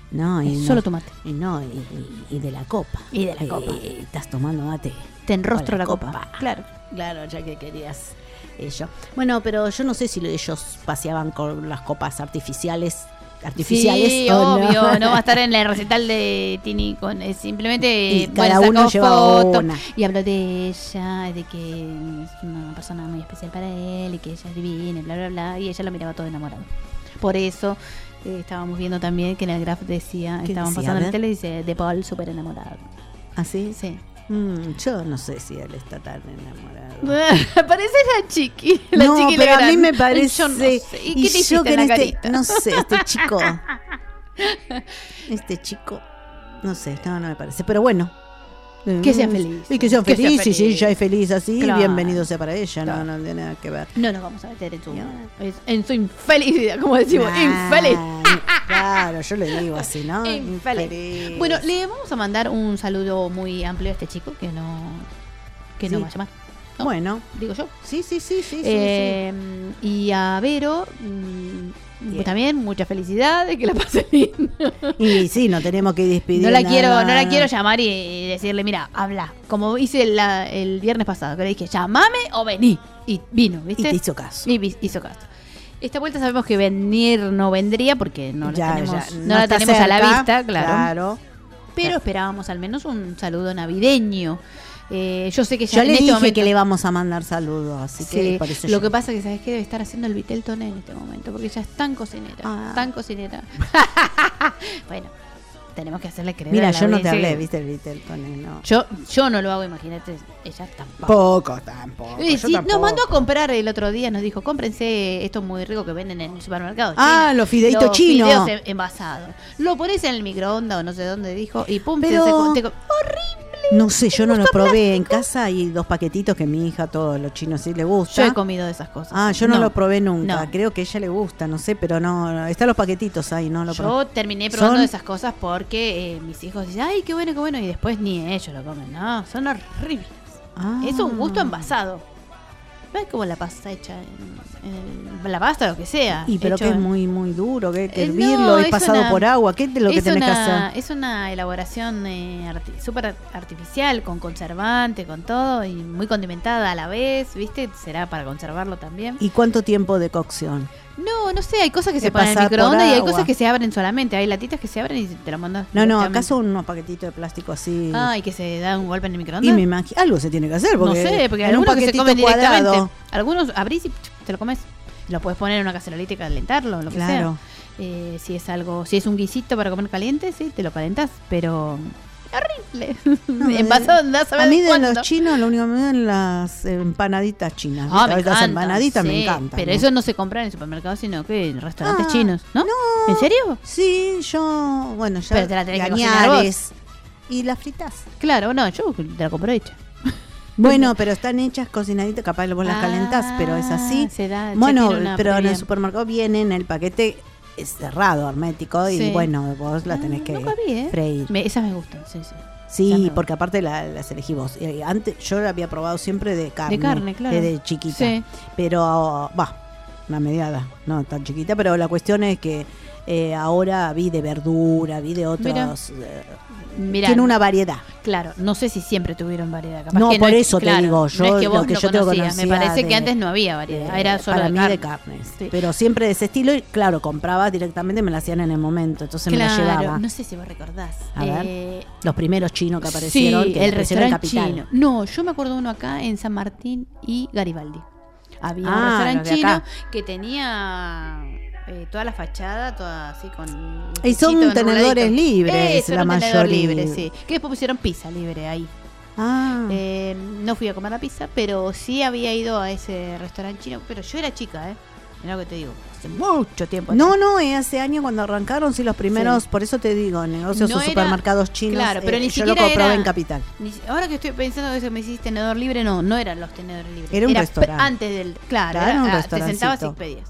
No, y Solo tomate. Y no, y de la copa. Y de la copa. Estás tomando mate. Te enrostro con la copa. Claro. Claro, ya que querías ello. Bueno, pero yo no sé si ellos paseaban con las copas artificiales. Sí, o obvio, no va a estar en la recital de Tini con simplemente y cada uno lleva fotos una. y habló de ella, de que es una persona muy especial para él y que ella es divina, bla bla bla, y ella lo miraba todo enamorado. Por eso estábamos viendo también que en el graph decía, estaban pasando en la tele y dice de Paul súper enamorado. ¿Ah, sí? Sí. Yo no sé si él está tan enamorado. Parece la chiqui. La no, chiqui pero Legrand. a mí me parece. Yo no sé. ¿Y qué te hiciste en la carita? No sé, este chico, no sé, no me parece. Pero bueno. Que sea feliz. Y que sea Que sea feliz, y feliz. si ella es feliz así, Claro. bienvenido sea para ella, Claro. no tiene nada que ver. No nos vamos a meter en su infelicidad, como decimos, infeliz. Claro, yo le digo así, ¿no? Infeliz. Bueno, le vamos a mandar un saludo muy amplio a este chico que no va a llamar. ¿No? Bueno, digo yo. Sí. Y a Vero también mucha felicidad, de que la pase bien. Y sí, no tenemos que despedir. No la quiero llamar y decirle, mira, habla. Como hice el viernes pasado, que le dije, llamame o vení. Y vino, ¿viste? Y te hizo caso. Y hizo caso. Esta vuelta sabemos que venir no vendría porque no la tenemos, no la está tenemos a la cerca, vista, claro. claro. Pero esperábamos al menos un saludo navideño. Yo sé que ya Yo en le este dije momento que le vamos a mandar saludos, así que sí, por eso lo yo- que pasa es que sabes que debe estar haciendo el Vitelton en este momento, porque ella es tan cocinera, tan cocinera. Bueno, tenemos que hacerle creer. Mira, a la yo no te audiencia hablé, que- viste, el Vitelton, no. Yo no lo hago, imagínate, ella tampoco. Tampoco. Sí, yo tampoco. nos mandó a comprar el otro día, nos dijo, cómprense esto muy rico que venden en el supermercado. Ah, chino, los fideitos chinos. Fideos envasados. Lo pones en el microondas o no sé dónde dijo y pum, Pero- horrible. No sé, yo no los probé en casa. Hay 2 paquetitos que mi hija, todos los chinos sí le gusta. Yo he comido de esas cosas. Ah, yo no lo probé nunca. No. Creo que a ella le gusta, no sé, pero no. Están los paquetitos ahí, no lo probé. Yo terminé probando Son- esas cosas porque mis hijos dicen, ay, qué bueno, y después ni ellos lo comen. No, son horribles. Ah. Es un gusto envasado. No es como la pasta hecha la pasta, lo que sea. Y pero hecho que es en- muy duro, que hay que No, hervirlo, es es pasado una- por agua. ¿Qué es lo que es tenés que una- hacer? Es una elaboración súper artificial, con conservante, con todo, y muy condimentada a la vez, ¿viste? Será para conservarlo también. ¿Y cuánto tiempo de cocción? No sé, hay cosas que se De ponen en el pasar por microondas y hay agua. cosas que se abren solamente. Hay latitas que se abren y te lo mandas. No, directamente. acá son unos paquetitos de plástico así. Ah, y que se da un golpe en el y microondas. me imagino, algo se tiene que hacer. Porque No sé, porque en un algunos que se paquetito comen directamente. cuadrado. Algunos abrís y te lo comes. Lo puedes poner en una cacerolita y calentarlo, lo que Claro. sea. Si es un guisito para comer caliente, sí, te lo calentás, pero horrible. Envasado, andás a ver A mí de cuándo. los chinos lo único que me dan las empanaditas chinas. Ah, me ¿viste? Las encantan, empanaditas me sí, encantan. Pero ¿no? eso no se compra en el supermercado, sino que en restaurantes Ah, chinos, ¿no? ¿En serio? Sí, yo, bueno, ya Pero te la tenés que cocinar Gañares. Y las fritas. Claro, no, yo te la compro hecha. Bueno, pero están hechas cocinaditas, capaz vos las calentás, pero es así. Se da, Bueno, tiene una pero en el previa. supermercado viene en el paquete cerrado, hermético, y Sí. bueno, vos las tenés que freír. Esas me gustan, sí, sí. Sí, porque aparte las elegí vos. Antes yo la había probado siempre de carne. De carne, claro. Desde chiquita. Sí. Pero, una mediada, no tan chiquita, pero la cuestión es que ahora vi de verdura, vi de otros. Mirá, tiene una variedad. Claro, no sé si siempre tuvieron variedad. Capaz No, que por es- eso te claro, digo, no yo es que vos lo que lo yo te conocías. Me conocía parece que de- antes no había variedad, era solo para de mí carne. de carnes. Sí. Pero siempre de ese estilo, y claro, compraba directamente, me la hacían en el momento, entonces me la Claro, llevaba. no sé si vos recordás. A ver, los primeros chinos que aparecieron, sí, que el aparecieron en restaurante Capital. chino. No, yo me acuerdo uno acá en San Martín y Garibaldi. Había un Ah, restaurante los de chino acá. que tenía toda la fachada, toda así con... Y son techito tenedores enroladito. libres, Era la un tenedor mayoría. libre, sí. Que después pusieron pizza libre ahí. Ah. No fui a comer la pizza, pero sí había ido a ese restaurante chino. Pero yo era chica, Mirá lo que te digo. Hace mucho tiempo. No, hace años cuando arrancaron, sí, los primeros, Sí. por eso te digo, negocios No o era- supermercados chinos. Claro, pero ni yo siquiera lo compraba era- en Capital. Ahora que estoy pensando que eso me hiciste tenedor libre, no eran los tenedores libres. Era un restaurante. Antes del. Claro, Claro, un te restaurancito. sentabas y pedías.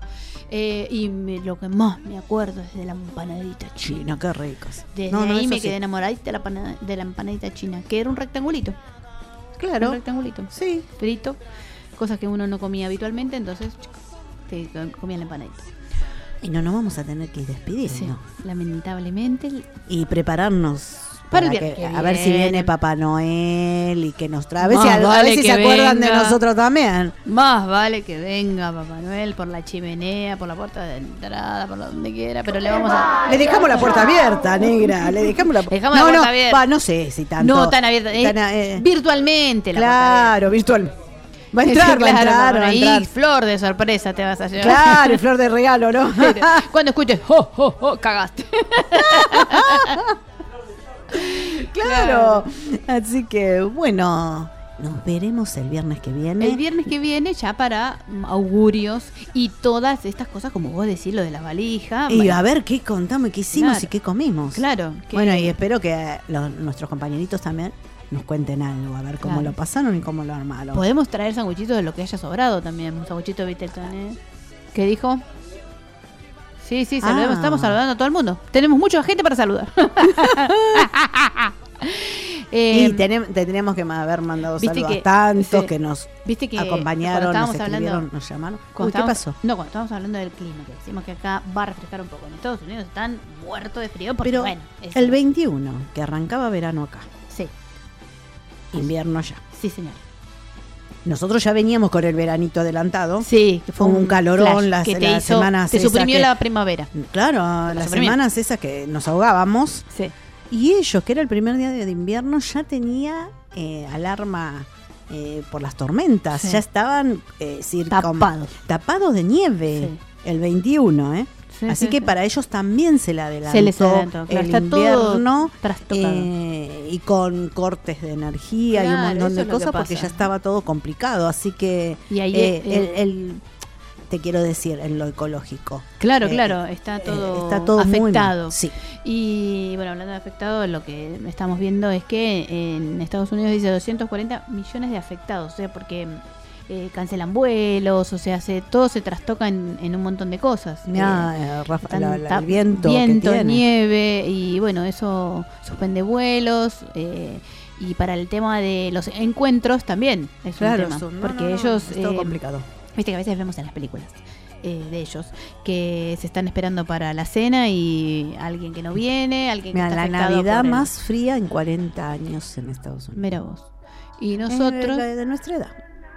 Lo que más me acuerdo es de la empanadita china. Chino, qué ricos. Desde No, ahí eso me sí. quedé enamoradita de la empanadita china, que era un rectangulito. Claro. Un rectangulito. Sí. Frito. Cosas que uno no comía habitualmente, entonces te comía la empanadita. Y no nos vamos a tener que ir despidiendo. Sí, lamentablemente. Y prepararnos Para para el viernes que a ver si viene. viene Papá Noel y que nos trae. A ver Más si, a vale ver si que se acuerdan de venga. nosotros también. Más vale que venga Papá Noel por la chimenea, por la puerta de entrada, por donde quiera, pero le vamos a... Le dejamos la puerta abierta, negra. Le dejamos la, Dejamos la puerta abierta. No sé si tanto. No tan abierta, virtualmente la puerta Claro, virtual. Va a entrar, va a entrar, va a entrar. Y flor de sorpresa te vas a llevar. Claro, y flor de regalo, ¿no? Cuando escuches, ¡oh, oh, oh! Cagaste. Claro. Así que, bueno, nos veremos el viernes que viene. El viernes que viene ya para augurios y todas estas cosas, como vos decís, lo de la valija. Y bueno, a ver qué contamos, qué hicimos Claro. y qué comimos. Claro. Bueno, y espero que nuestros compañeritos también nos cuenten algo, a ver cómo Claro. lo pasaron y cómo lo armaron. Podemos traer sanguchitos de lo que haya sobrado también. Un sanguchito de Vitelton, ¿eh? ¿Qué dijo? Sí, saludemos, estamos saludando a todo el mundo. Tenemos mucha gente para saludar. Y tendríamos que haber mandado viste saludos que- a tantos sí. que nos Viste que acompañaron, cuando nos estábamos hablando- escribieron, nos llamaron. Cuando Uy, ¿qué estábamos- pasó? No, cuando estábamos hablando del clima, que decimos que acá va a refrescar un poco. En Estados Unidos están muertos de frío porque, Pero bueno, es- el 21, que arrancaba verano acá. Sí. Invierno ya. Sí, señor. Nosotros ya veníamos con el veranito adelantado. Sí, que fue un calorón flash las que te hizo- semanas te esas suprimió que- la primavera. Claro, las suprimió. semanas esas que nos ahogábamos. Sí. Y ellos, que era el primer día de invierno, ya tenía alarma por las tormentas. Sí. Ya estaban tapados de nieve. Sí. El 21, ¿eh? Sí, Así sí, que sí. para ellos también se le adelantó, Se les adelantó, claro, el está todo invierno trastocado. y con cortes de energía y un Claro, montón eso de es lo que cosas porque pasa. ya estaba todo complicado. Así que Y ahí, te quiero decir, en lo ecológico. Claro, está todo muy afectado. mal, sí. Y bueno, hablando de afectado, lo que estamos viendo es que en Estados Unidos dice 240 millones de afectados, o sea, porque cancelan vuelos, o sea, todo se trastoca en un montón de cosas. Mirá, Rafa, Tanta- el viento que tiene. nieve, y bueno, eso suspende vuelos. Y para el tema de los encuentros también es Claro, un tema, no, porque no, ellos es todo complicado. viste que a veces vemos en las películas de ellos que se están esperando para la cena y alguien que no viene, alguien Mira, que está la afectado Navidad por el- más fría en 40 años en Estados Unidos. Mira vos. Y nosotros De nuestra edad.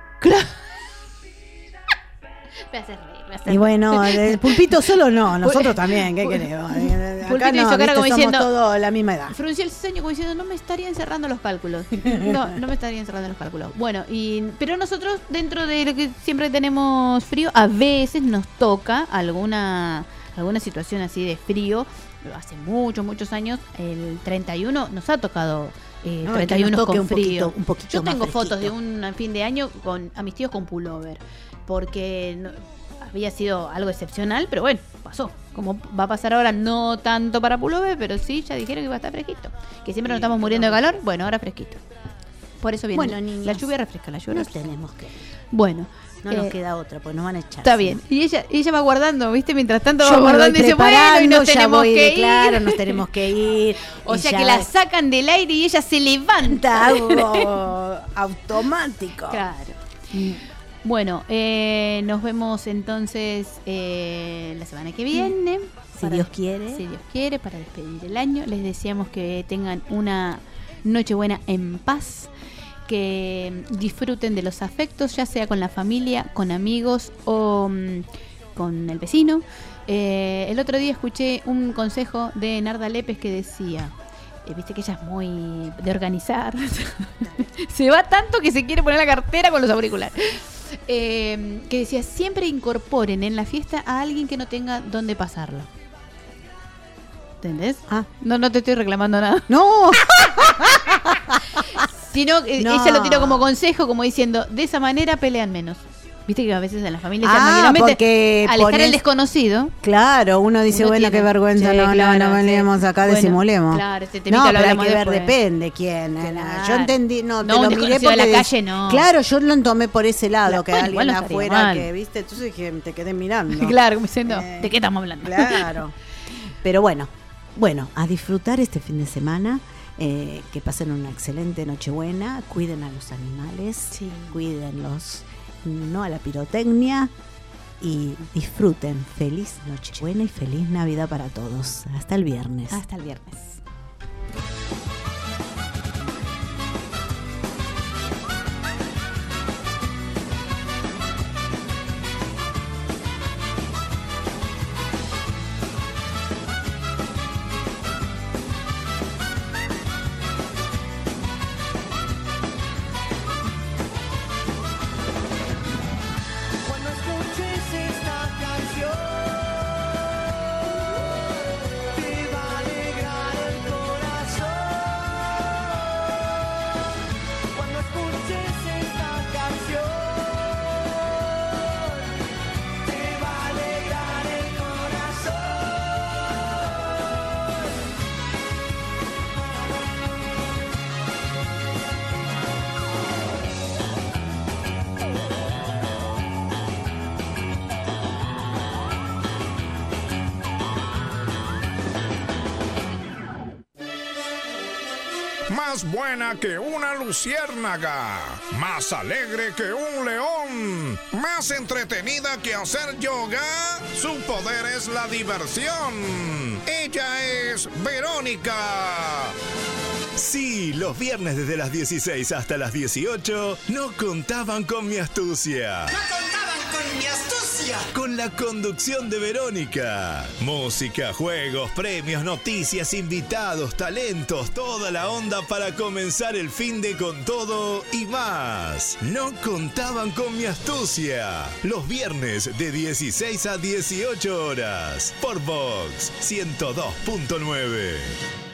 me haces reír, me haces Y bueno, reír. el pulpito solo no, nosotros también, ¿qué queremos? Acá Pulpito no, hizo cara ¿viste? como Somos diciendo- todos la misma edad. Frunció el ceño como diciendo, no me estarían cerrando los cálculos. No me estarían cerrando los cálculos. Bueno, pero nosotros, dentro de lo que siempre tenemos frío, a veces nos toca alguna situación así de frío. Hace muchos años, el 31 nos ha tocado No, 31 que nos toque con frío. un poquito Yo más tengo fotos de fresquito. un fin de año a mis tíos con pullover, porque había sido algo excepcional, pero bueno, pasó. Como va a pasar ahora, no tanto para pullover, pero sí, ya dijeron que iba a estar fresquito. Que siempre nos estamos muriendo de calor, bueno, ahora fresquito. Por eso viene. Bueno, niños, la lluvia refresca, la lluvia nos refresca. tenemos que... Bueno. No nos queda otra, pues nos van a echar. Está bien. Y ella va guardando, ¿viste? Mientras tanto Yo va me guardando voy y dice, bueno, y preparando, nos ya tenemos voy que ir. Claro, nos tenemos que ir. O y sea ya que la sacan del aire y ella se levanta. algo automático. Claro. Bueno, nos vemos entonces la semana que viene. Si Dios quiere. Si Dios quiere, para despedir el año. Les deseamos que tengan una Nochebuena en paz, que disfruten de los afectos, ya sea con la familia, con amigos o con el vecino. El otro día escuché un consejo de Narda Lépez que decía, viste que ella es muy de organizar, se va tanto que se quiere poner la cartera con los auriculares, que decía, siempre incorporen en la fiesta a alguien que no tenga dónde pasarlo. ¿Entendés? No te estoy reclamando nada. ¡No! Sino No. ella lo tiró como consejo, como diciendo, de esa manera pelean menos. Viste que a veces en la familia porque al estar el pones- desconocido. Claro, uno dice, Uno bueno, tiene- qué vergüenza, Sí, no claro, venimos sí. acá, Bueno, disimulemos. claro, este temita no, lo pero hay hablamos que ver, después. depende quién. Claro. Yo entendí, no, te No, un lo miré desconocido de porque... la calle, no. Claro, yo lo tomé por ese lado, que Bueno, alguien igual no estaría afuera mal. que, viste, entonces dije, te quedé mirando. Claro, como diciendo, ¿de qué estamos hablando? Claro. Pero bueno, a disfrutar este fin de semana. Que pasen una excelente Nochebuena, cuiden a los animales, cuídenlos, no a la pirotecnia, y disfruten. Feliz Nochebuena y feliz Navidad para todos. Hasta el viernes. Hasta el viernes. Cuando escuches esta canción, te va a alegrar el corazón. Cuando escuches esta canción, te va a alegrar el corazón. Más buena que una luciérnaga, más alegre que un león, más entretenida que hacer yoga. Su poder es la diversión. Ella es Verónica. Sí, los viernes desde las 16 hasta las 18 no contaban con mi astucia. ¡No contaban con mi astucia! Con la conducción de Verónica. Música, juegos, premios, noticias, invitados, talentos, toda la onda para comenzar el fin de con todo y más. No contaban con mi astucia. Los viernes de 16 a 18 horas. Por Vox 102.9.